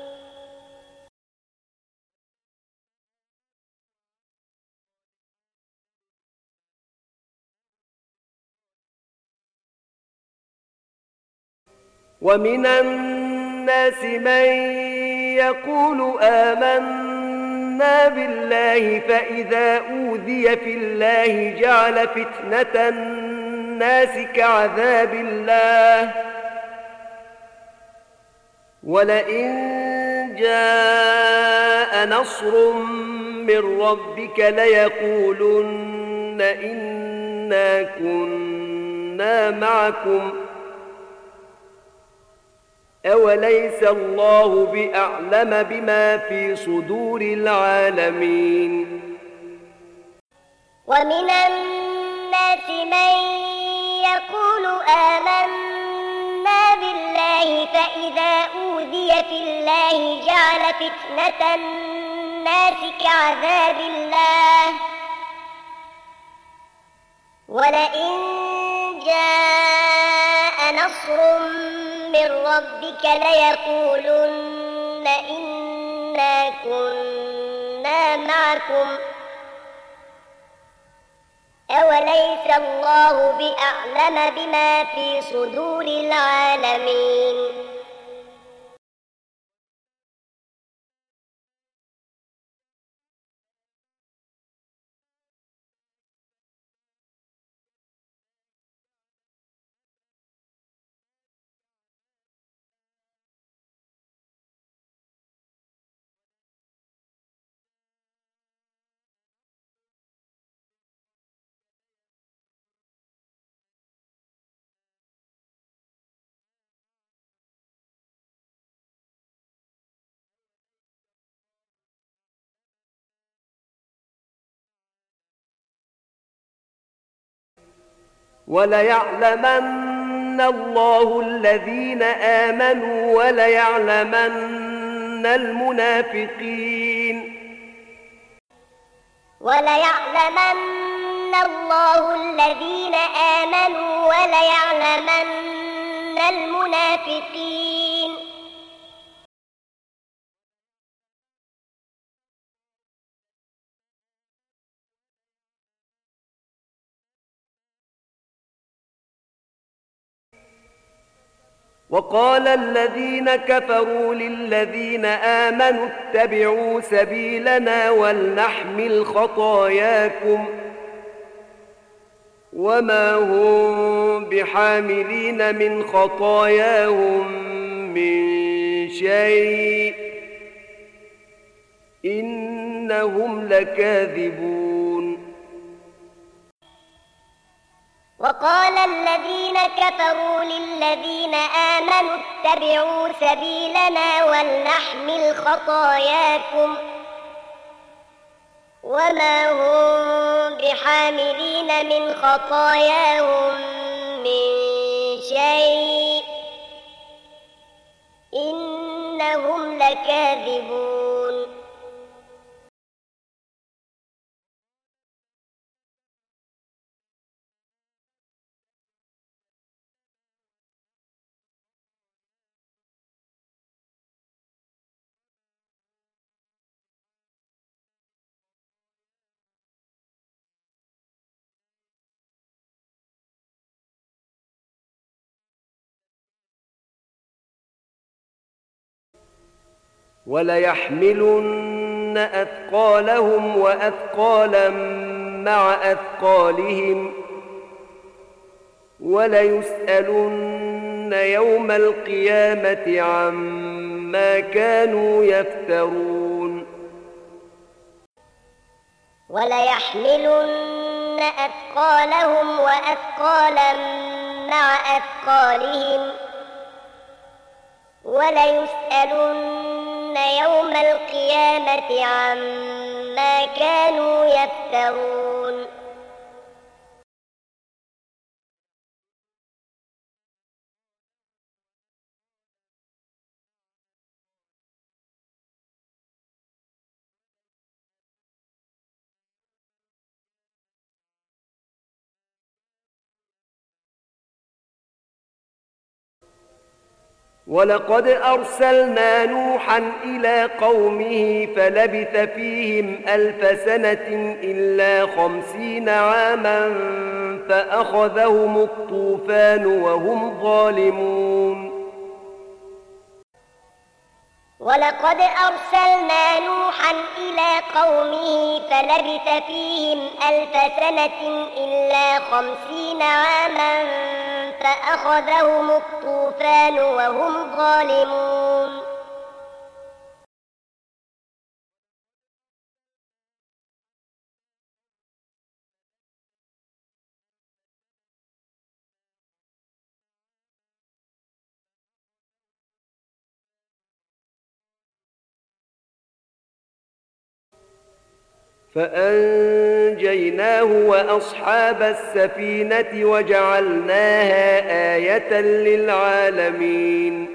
ومن الناس من يقول آمنا بالله فإذا أوذي في الله جعل فتنة الناس كعذاب الله ولئن جاء نصر من ربك ليقولن إنا كنا معكم أوليس الله بأعلم بما في صدور العالمين ومن الناس من يقول آمنا بالله فإذا أوذي في الله جعل فتنة الناس كعذاب الله ولئن جاء نصر من ربك ليقولن إنا كنا معكم أوليس الله بأعلم بما في صدور العالمين وليعلمن الله الذين آمنوا وليعلمن المنافقين وليعلمن الله الذين آمنوا وليعلمن المنافقين وقال الذين كفروا للذين آمنوا اتبعوا سبيلنا ولنحمل خطاياكم وما هم بحاملين من خطاياهم من شيء إنهم لكاذبون وقال الذين كفروا للذين آمنوا اتبعوا سبيلنا ولنحمل خطاياكم وما هم بحاملين من خطاياهم من شيء إنهم لكاذبون وليحملن أثقالهم وأثقالا مع أثقالهم وليسألن يوم القيامة عما كانوا يفترون وليحملن أثقالهم وأثقالا مع أثقالهم وليسألن يوم القيامة عما كانوا يفترون ولقد أرسلنا نوحا إلى قومه فلبث فيهم ألف سنة إلا خمسين عاما فأخذهم الطوفان وهم ظالمون ولقد أرسلنا نوحا إلى قومه فلبث فيهم ألف سنة إلا خمسين عاما فأخذهم الطوفان وهم ظالمون فأنجيناه وأصحاب السفينة وجعلناها آية للعالمين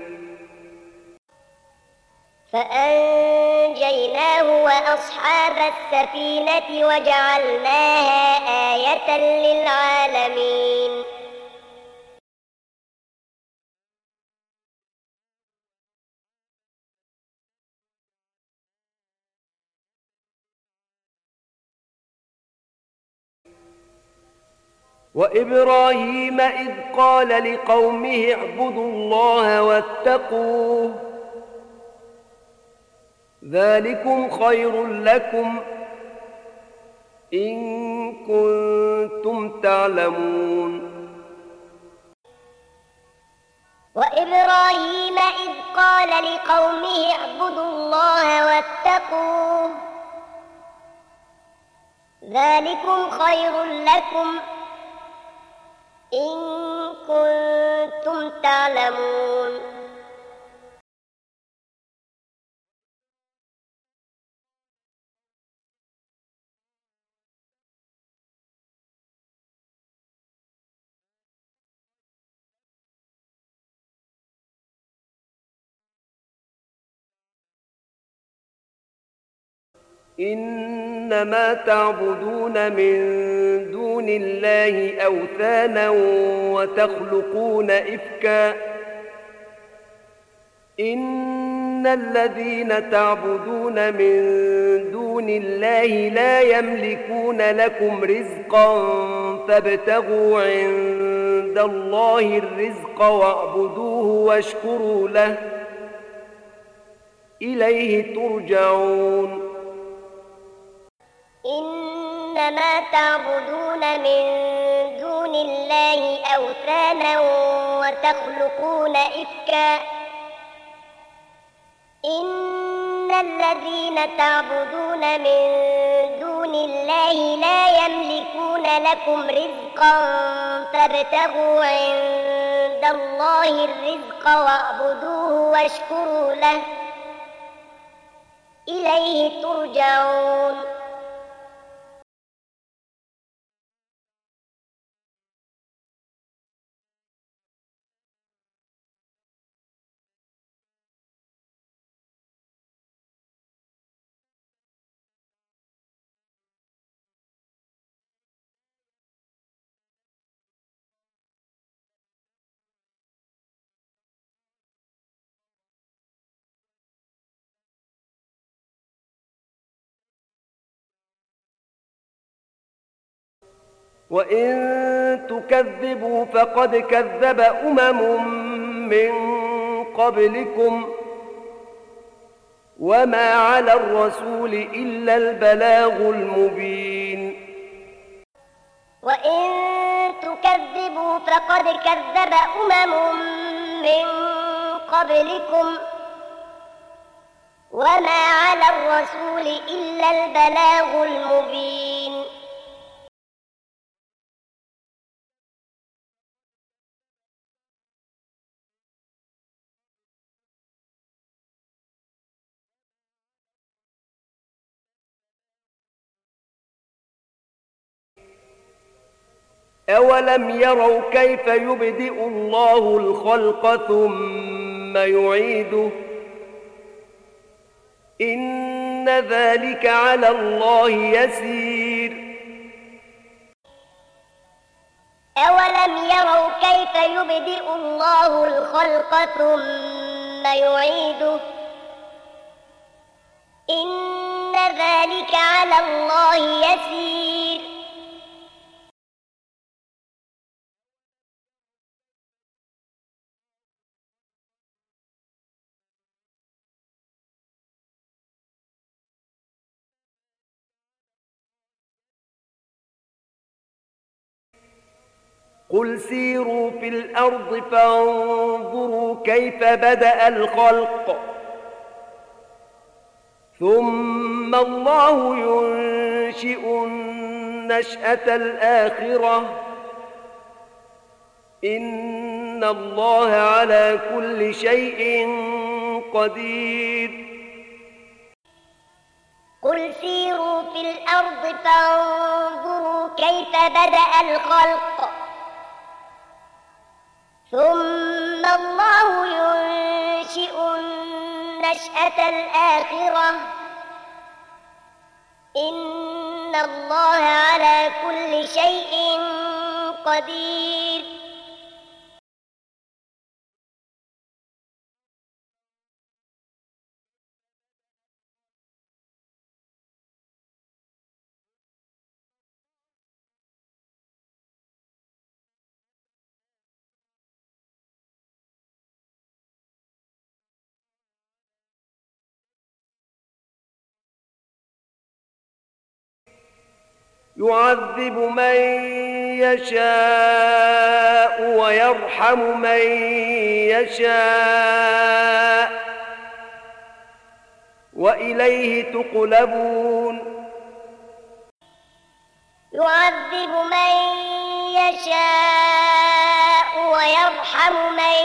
فأنجيناه وأصحاب السفينة وجعلناها آية للعالمين وإبراهيم إذ قال لقومه اعبدوا الله واتقوه ذلكم خير لكم إن كنتم تعلمون وإبراهيم إذ قال لقومه اعبدوا الله واتقوه ذلكم خير لكم إن كنتم تعلمون إنما تعبدون من دون الله أوثانا وتخلقون إفكا إن الذين تعبدون من دون الله لا يملكون لكم رزقا فابتغوا عند الله الرزق واعبدوه واشكروا له إليه ترجعون إنما تعبدون من دون الله أوثانا وتخلقون إفكا إن الذين تعبدون من دون الله لا يملكون لكم رزقا فابتغوا عند الله الرزق واعبدوه واشكروا له إليه ترجعون وإن تكذبوا فقد كذب أمم من قبلكم وما على الرسول إلا البلاغ المبين. وإن تكذبوا فقد كذب أمم من قبلكم وما على الرسول إلا البلاغ المبين. أولم يروا كيف يبدئ الله الخلق ثم يعيده إن ذلك على الله يسير. أولم يروا كيف يبدئ الله الخلق ثم يعيده إن ذلك على الله يسير. قل سيروا في الأرض فانظروا كيف بدأ الخلق ثم الله ينشئ النشأة الآخرة إن الله على كل شيء قدير. قل سيروا في الأرض فانظروا كيف بدأ الخلق ثم الله ينشئ النشأة الآخرة إن الله على كل شيء قدير. يعذب من يشاء ويرحم من يشاء وإليه تقلبون. يعذب من يشاء ويرحم من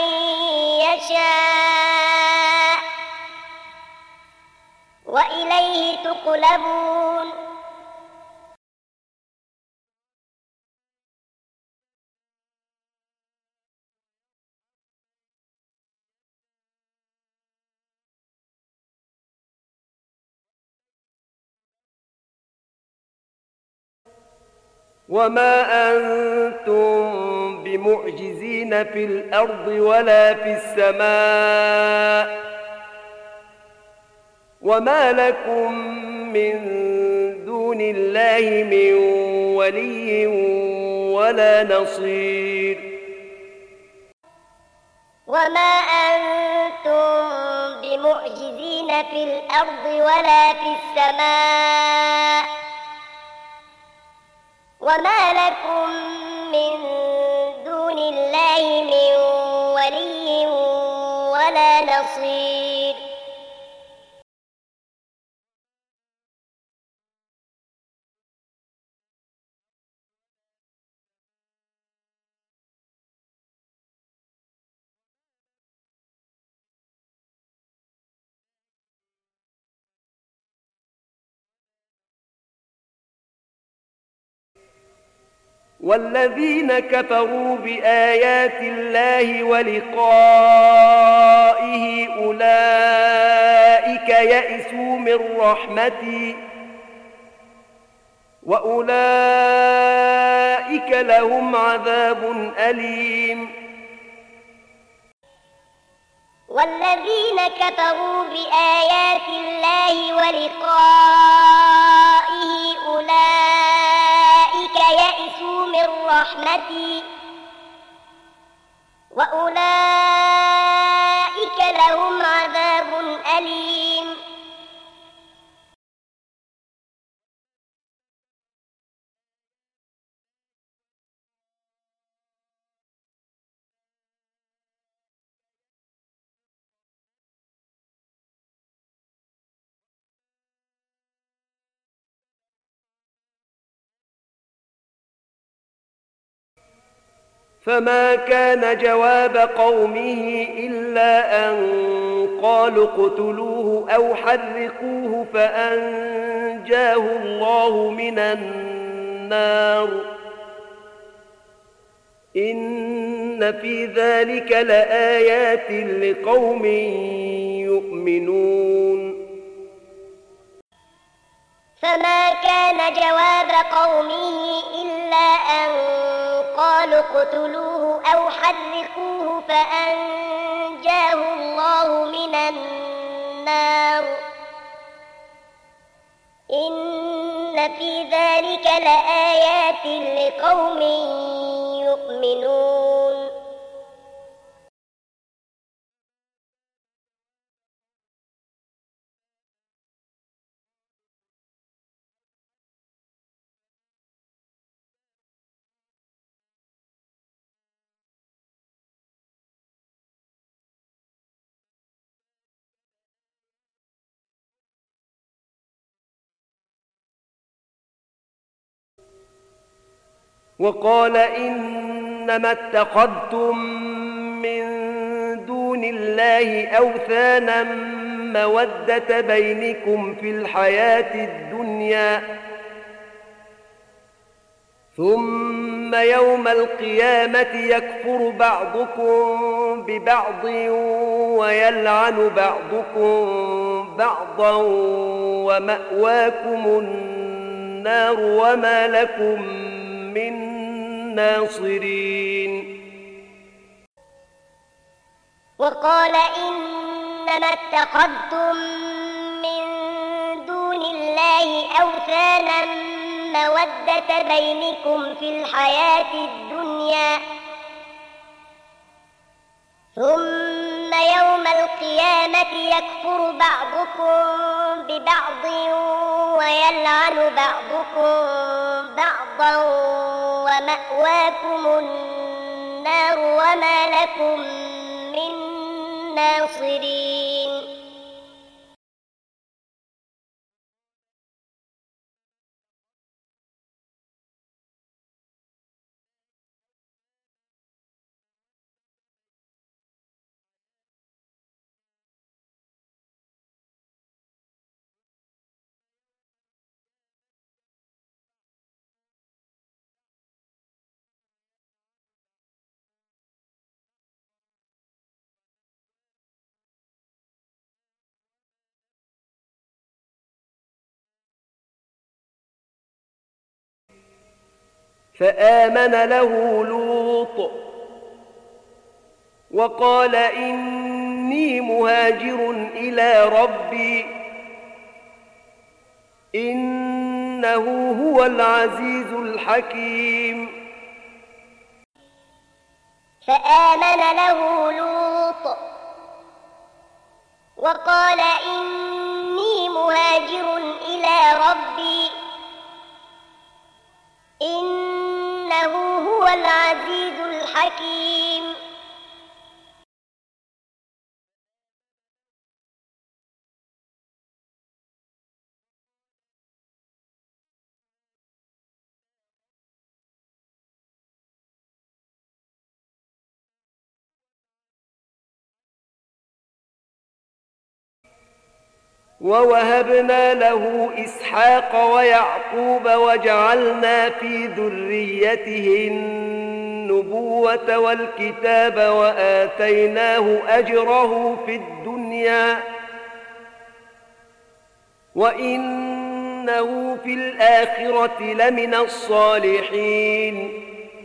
يشاء وإليه تقلبون. وما أنتم بمعجزين في الأرض ولا في السماء وما لكم من دون الله من ولي ولا نصير. وما أنتم بمعجزين في الأرض ولا في السماء وما لكم من دون الله من ولي ولا نصير. والذين كفروا بآيات الله ولقائه أولئك يئسوا من رحمتي وأولئك لهم عذاب أليم. والذين كفروا بآيات الله ولقائه أولئك يئسوا من رحمتي وأولئك لهم عذاب أليم. فما كان جواب قومه إلا أن قالوا اقتلوه أو حرقوه فأنجاه الله من النار إن في ذلك لآيات لقوم يؤمنون. فما كان جواب قومه إلا أن قالوا اقتلوه أو حرقوه فأنجاه الله من النار إن في ذلك لآيات لقوم يؤمنون. وقال إنما اتخذتم من دون الله أوثانا مودة بينكم في الحياة الدنيا ثم يوم القيامة يكفر بعضكم ببعض ويلعن بعضكم بعضا ومأواكم النار وما لكم من ناصرين. وقال إنما اتخذتم من دون الله أوثانا مودة بينكم في الحياة الدنيا ثم يوم القيامة يكفر بعضكم ببعض ويلعن بعضكم بعضا ومأواكم النار وما لكم من ناصرين. فآمن له لوط وقال إني مهاجر إلى ربي إنه هو العزيز الحكيم. فآمن له لوط وقال إني مهاجر إلى ربي إنه هو العزيز الحكيم. ووهبنا له إسحاق ويعقوب وجعلنا في ذريته النبوة والكتاب وآتيناه أجره في الدنيا وإنه في الآخرة لمن الصالحين.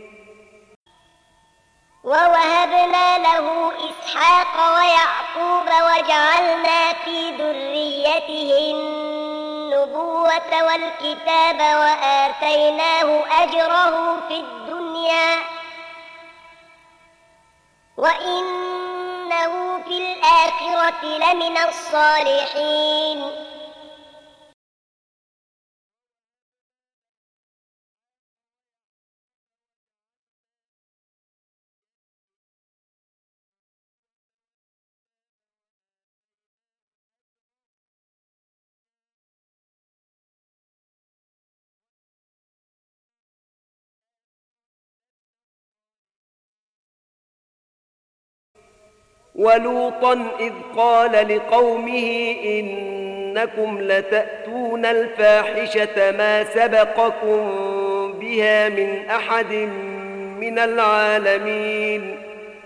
ووهبنا له إسحاق ويعقوب وجعلنا في ذريته النبوة والكتاب وآتيناه أجره في الدنيا وإنه في الآخرة لمن الصالحين. ولوطا إذ قال لقومه إنكم لتأتون الفاحشة ما سبقكم بها من أحد من العالمين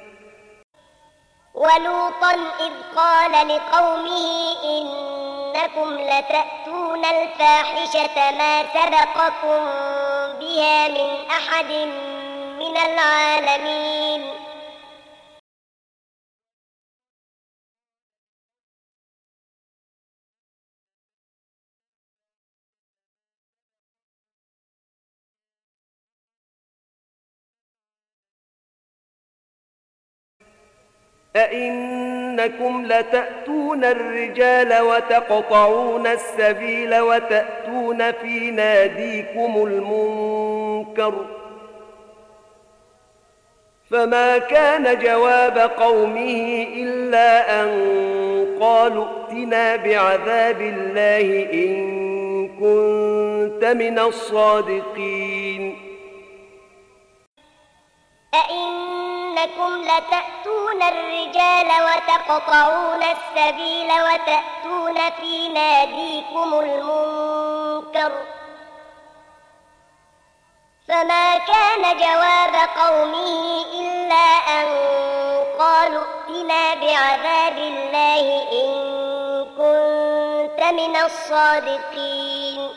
ولوطا إذ قال لقومه إنكم لتأتون الفاحشة ما سبقكم بها من أحد من العالمين أئنكم لتأتون الرجال وتقطعون السبيل وتأتون في ناديكم المنكر فما كان جواب قومه إلا أن قالوا ائتنا بعذاب الله إن كنت من الصادقين أئنكم لتأتون الرجال وتقطعون السبيل وتأتون في ناديكم المنكر فما كان جواب قومه إلا أن قالوا ائتنا بعذاب الله إن كنت من الصادقين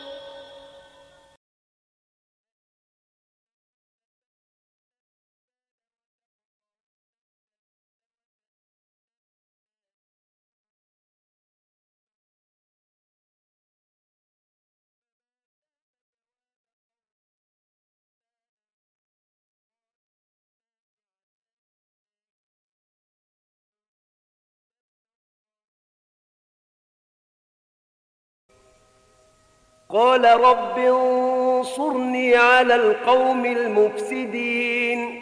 قال رب انصرني على القوم المفسدين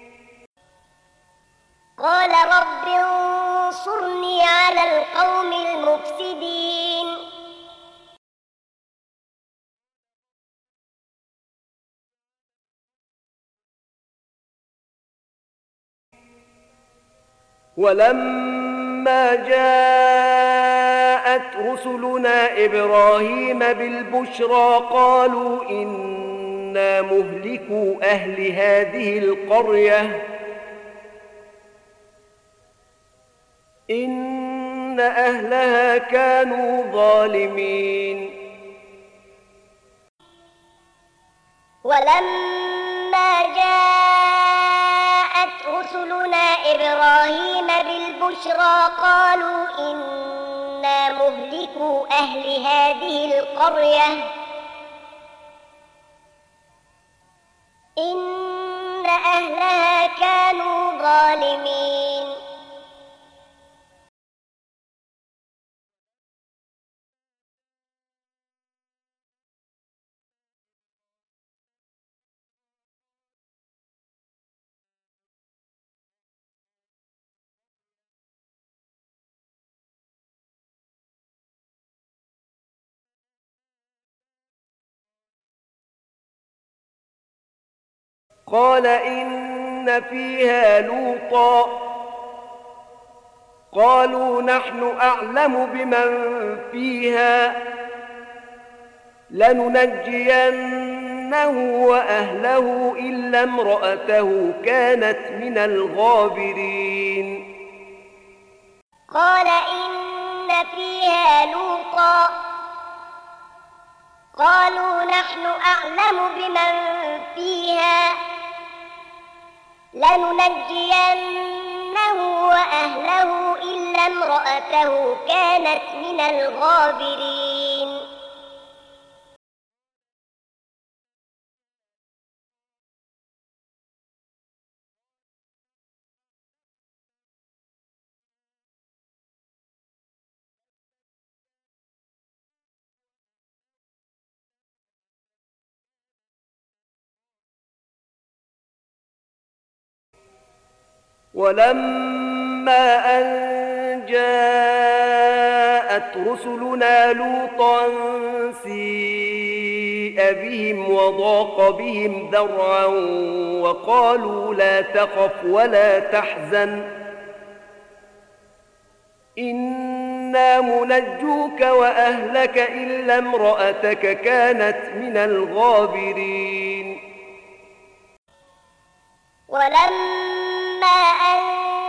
قال رب انصرني على القوم المفسدين ولما جاءت رسلنا إبراهيم بالبشرى قالوا إنا مهلكو أهل هذه القرية إن أهلها كانوا ظالمين ولما جاءت رسلنا إبراهيم بالبشرى قالوا إنا مهلكو أهل هذه القرية إن أهلها كانوا ظالمين قال إن فيها لوطا قالوا نحن أعلم بمن فيها لننجينه وأهله إلا امرأته كانت من الغابرين قال إن فيها لوطا قالوا نحن أعلم بمن فيها لننجينه وأهله إلا امرأته كانت من الغابرين ولما أن جاءت رسلنا لوطا سيء بهم وضاق بهم ذرعا وقالوا لا تخف ولا تحزن إنا منجوك وأهلك إلا امرأتك كانت من الغابرين. ولما أن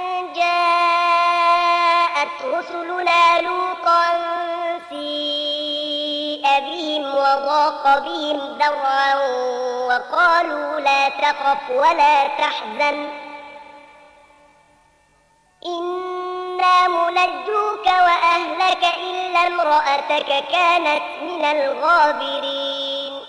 جاءت رسلنا لوطا سيء بهم وضاق بهم ذرعا وقالوا لا تخف ولا تحزن إنا منجوك وأهلك إلا امرأتك كانت من الغابرين.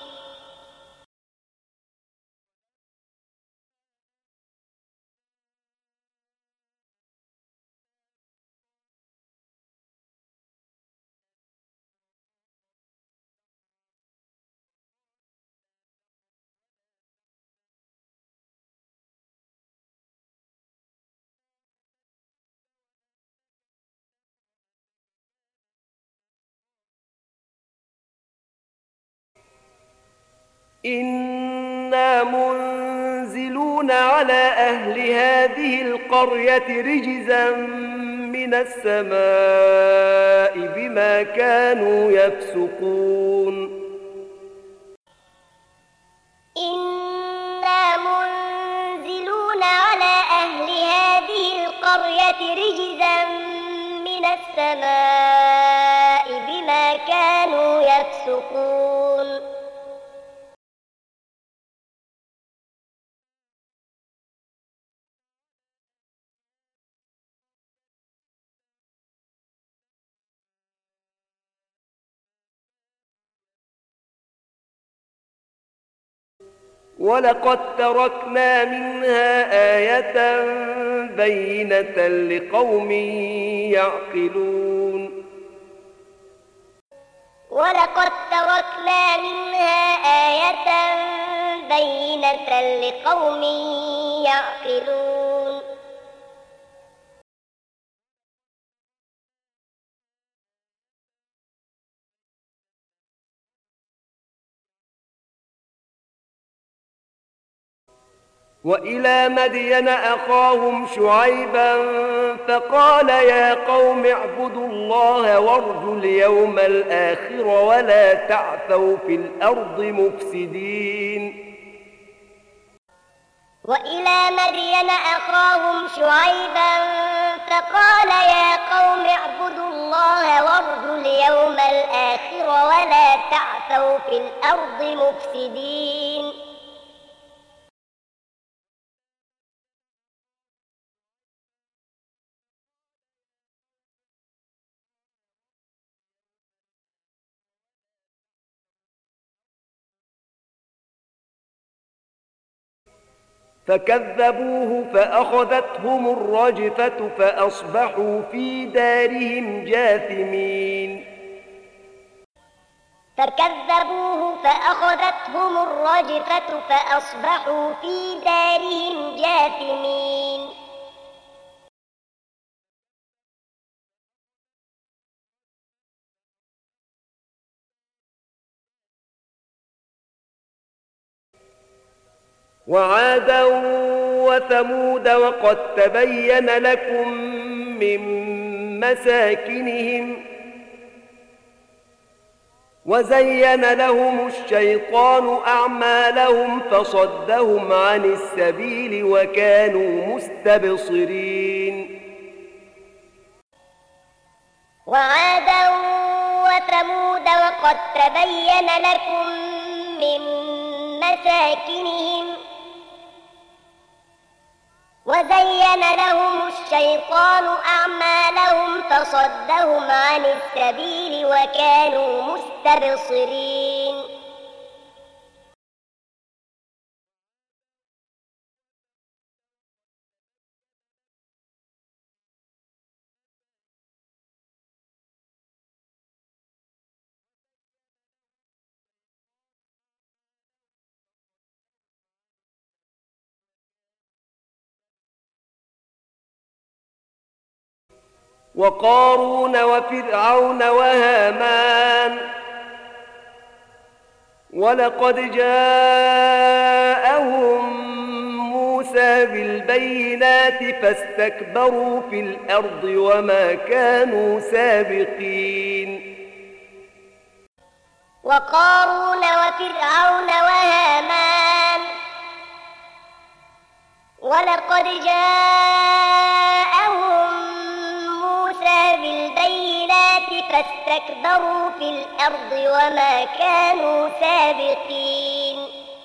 إنا منزلون على أهل هذه القرية رجزا من السماء بما كانوا يفسقون. إنا منزلون على أهل هذه القرية رجزا من السماء بما كانوا يفسقون. ولقد تركنا منها آية بينة لقوم يعقلون. ولقد تركنا منها آية بينة لقوم يعقلون. وإلى مدين أخاهم شعيبا فقال يا قوم اعبدوا الله وارجوا اليوم الآخر ولا تعثوا في الأرض مفسدين. وإلى مدين أخاهم شعيبا فقال يا قوم اعبدوا الله وارجوا اليوم الآخر ولا تعثوا في الأرض مفسدين. فكذبوه فأخذتهم الرجفة فأصبحوا في دارهم جاثمين. فكذبوه فأخذتهم الرجفة فأصبحوا في دارهم جاثمين. وعادا وثمود وقد تبين لكم من مساكنهم وزين لهم الشيطان أعمالهم فصدهم عن السبيل وكانوا مستبصرين. وعادا وثمود وقد تبين لكم من مساكنهم وزين لهم الشيطان أعمالهم فصدهم عن السبيل وكانوا مستبصرين. وقارون وفرعون وهامان ولقد جاءهم موسى موسى بالبينات فاستكبروا في الأرض وما كانوا سابقين. وقارون وفرعون وهامان ولقد جاءهم موسى بالبينات فاستكبروا في الأرض وما كانوا سابقين.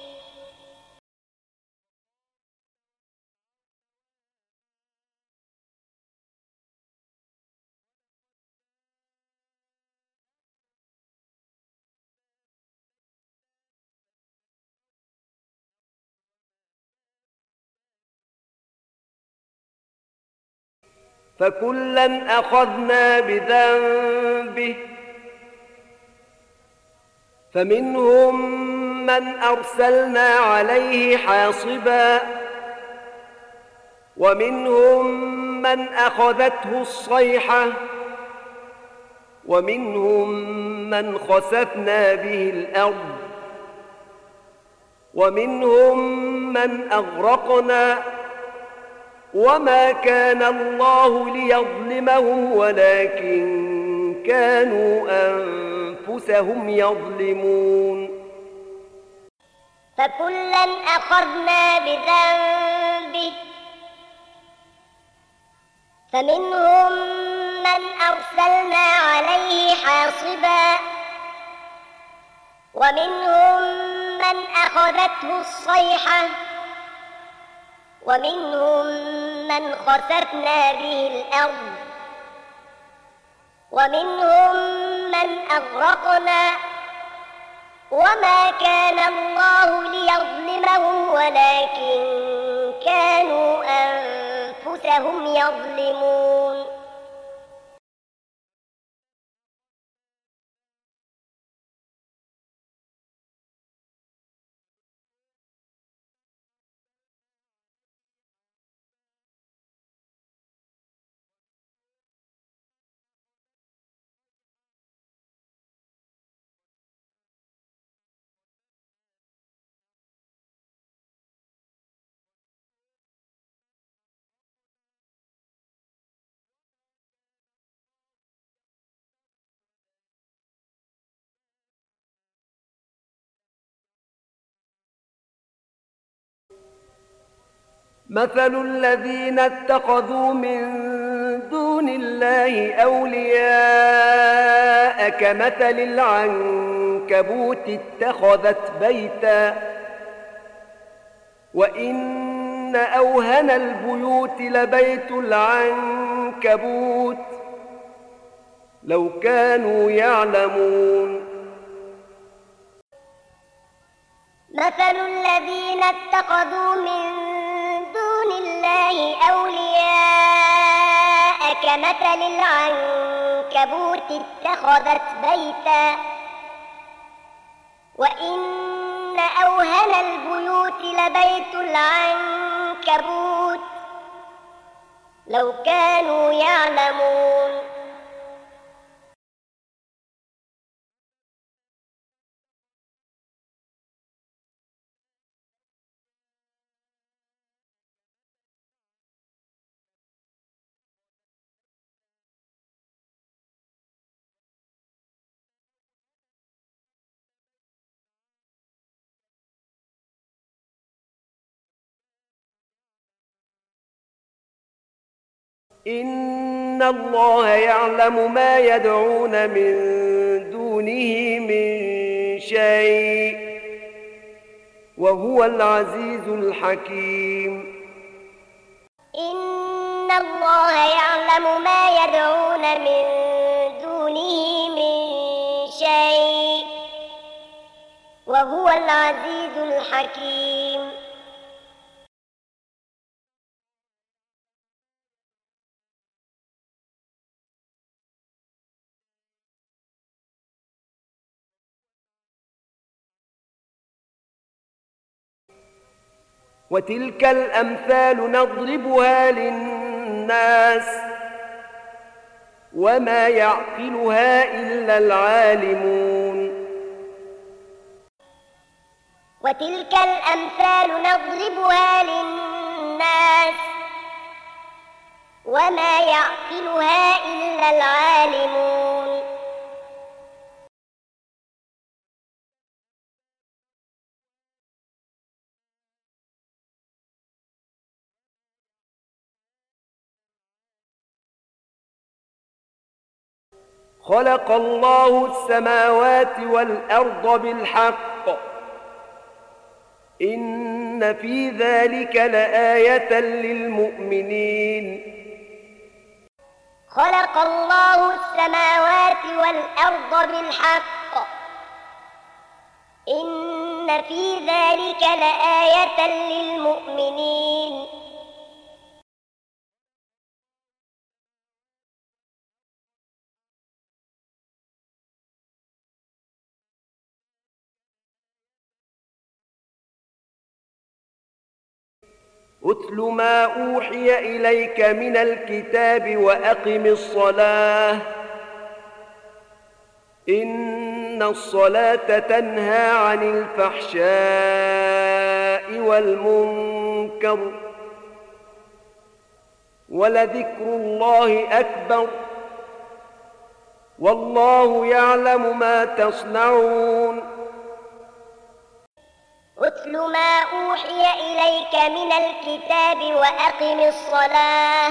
فكلا أخذنا بذنبه فمنهم من أرسلنا عليه حاصبا ومنهم من أخذته الصيحة ومنهم من خسفنا به الأرض ومنهم من أغرقنا وما كان الله ليظلمهم ولكن كانوا أنفسهم يظلمون. فكلا أخذنا بذنبه فمنهم من أرسلنا عليه حاصبا ومنهم من أخذته الصيحة ومنهم من خسفنا به الأرض ومنهم من أغرقنا وما كان الله ليظلمهم ولكن كانوا أنفسهم يظلمون. مثل الذين اتخذوا من دون الله أولياء كمثل العنكبوت اتخذت بيتا وإن أوهن البيوت لبيت العنكبوت لو كانوا يعلمون. مثل الذين اتخذوا من دون الله أولياء كمثل العنكبوت اتخذت بيتا وإن أوهن البيوت لبيت العنكبوت لو كانوا يعلمون. إن الله يعلم ما يدعون من دونه من شيء وهو العزيز الحكيم. إن الله يعلم ما يدعون من دونه من شيء وهو العزيز الحكيم. وتلك الأمثال نضربها للناس وما يعقلها إلا العالمون. وتلك الأمثال نضربها للناس الناس وما يعقلها إلا العالمون. خلق الله السماوات والأرض بالحق إن في ذلك لآية للمؤمنين. خلق الله السماوات والأرض بالحق إن في ذلك لآية للمؤمنين. أتل ما أوحي إليك من الكتاب وأقم الصلاة إن الصلاة تنهى عن الفحشاء والمنكر ولذكر الله أكبر والله يعلم ما تصنعون. أتل ما أوحي إليك من الكتاب وأقم الصلاة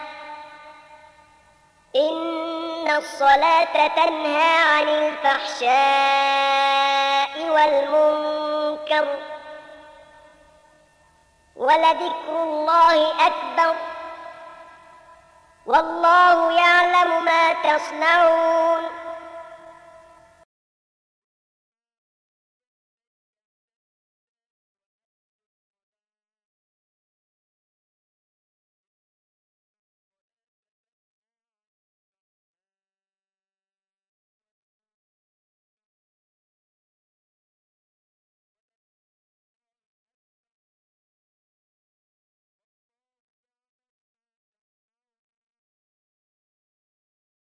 إن الصلاة تنهى عن الفحشاء والمنكر ولذكر الله أكبر والله يعلم ما تصنعون.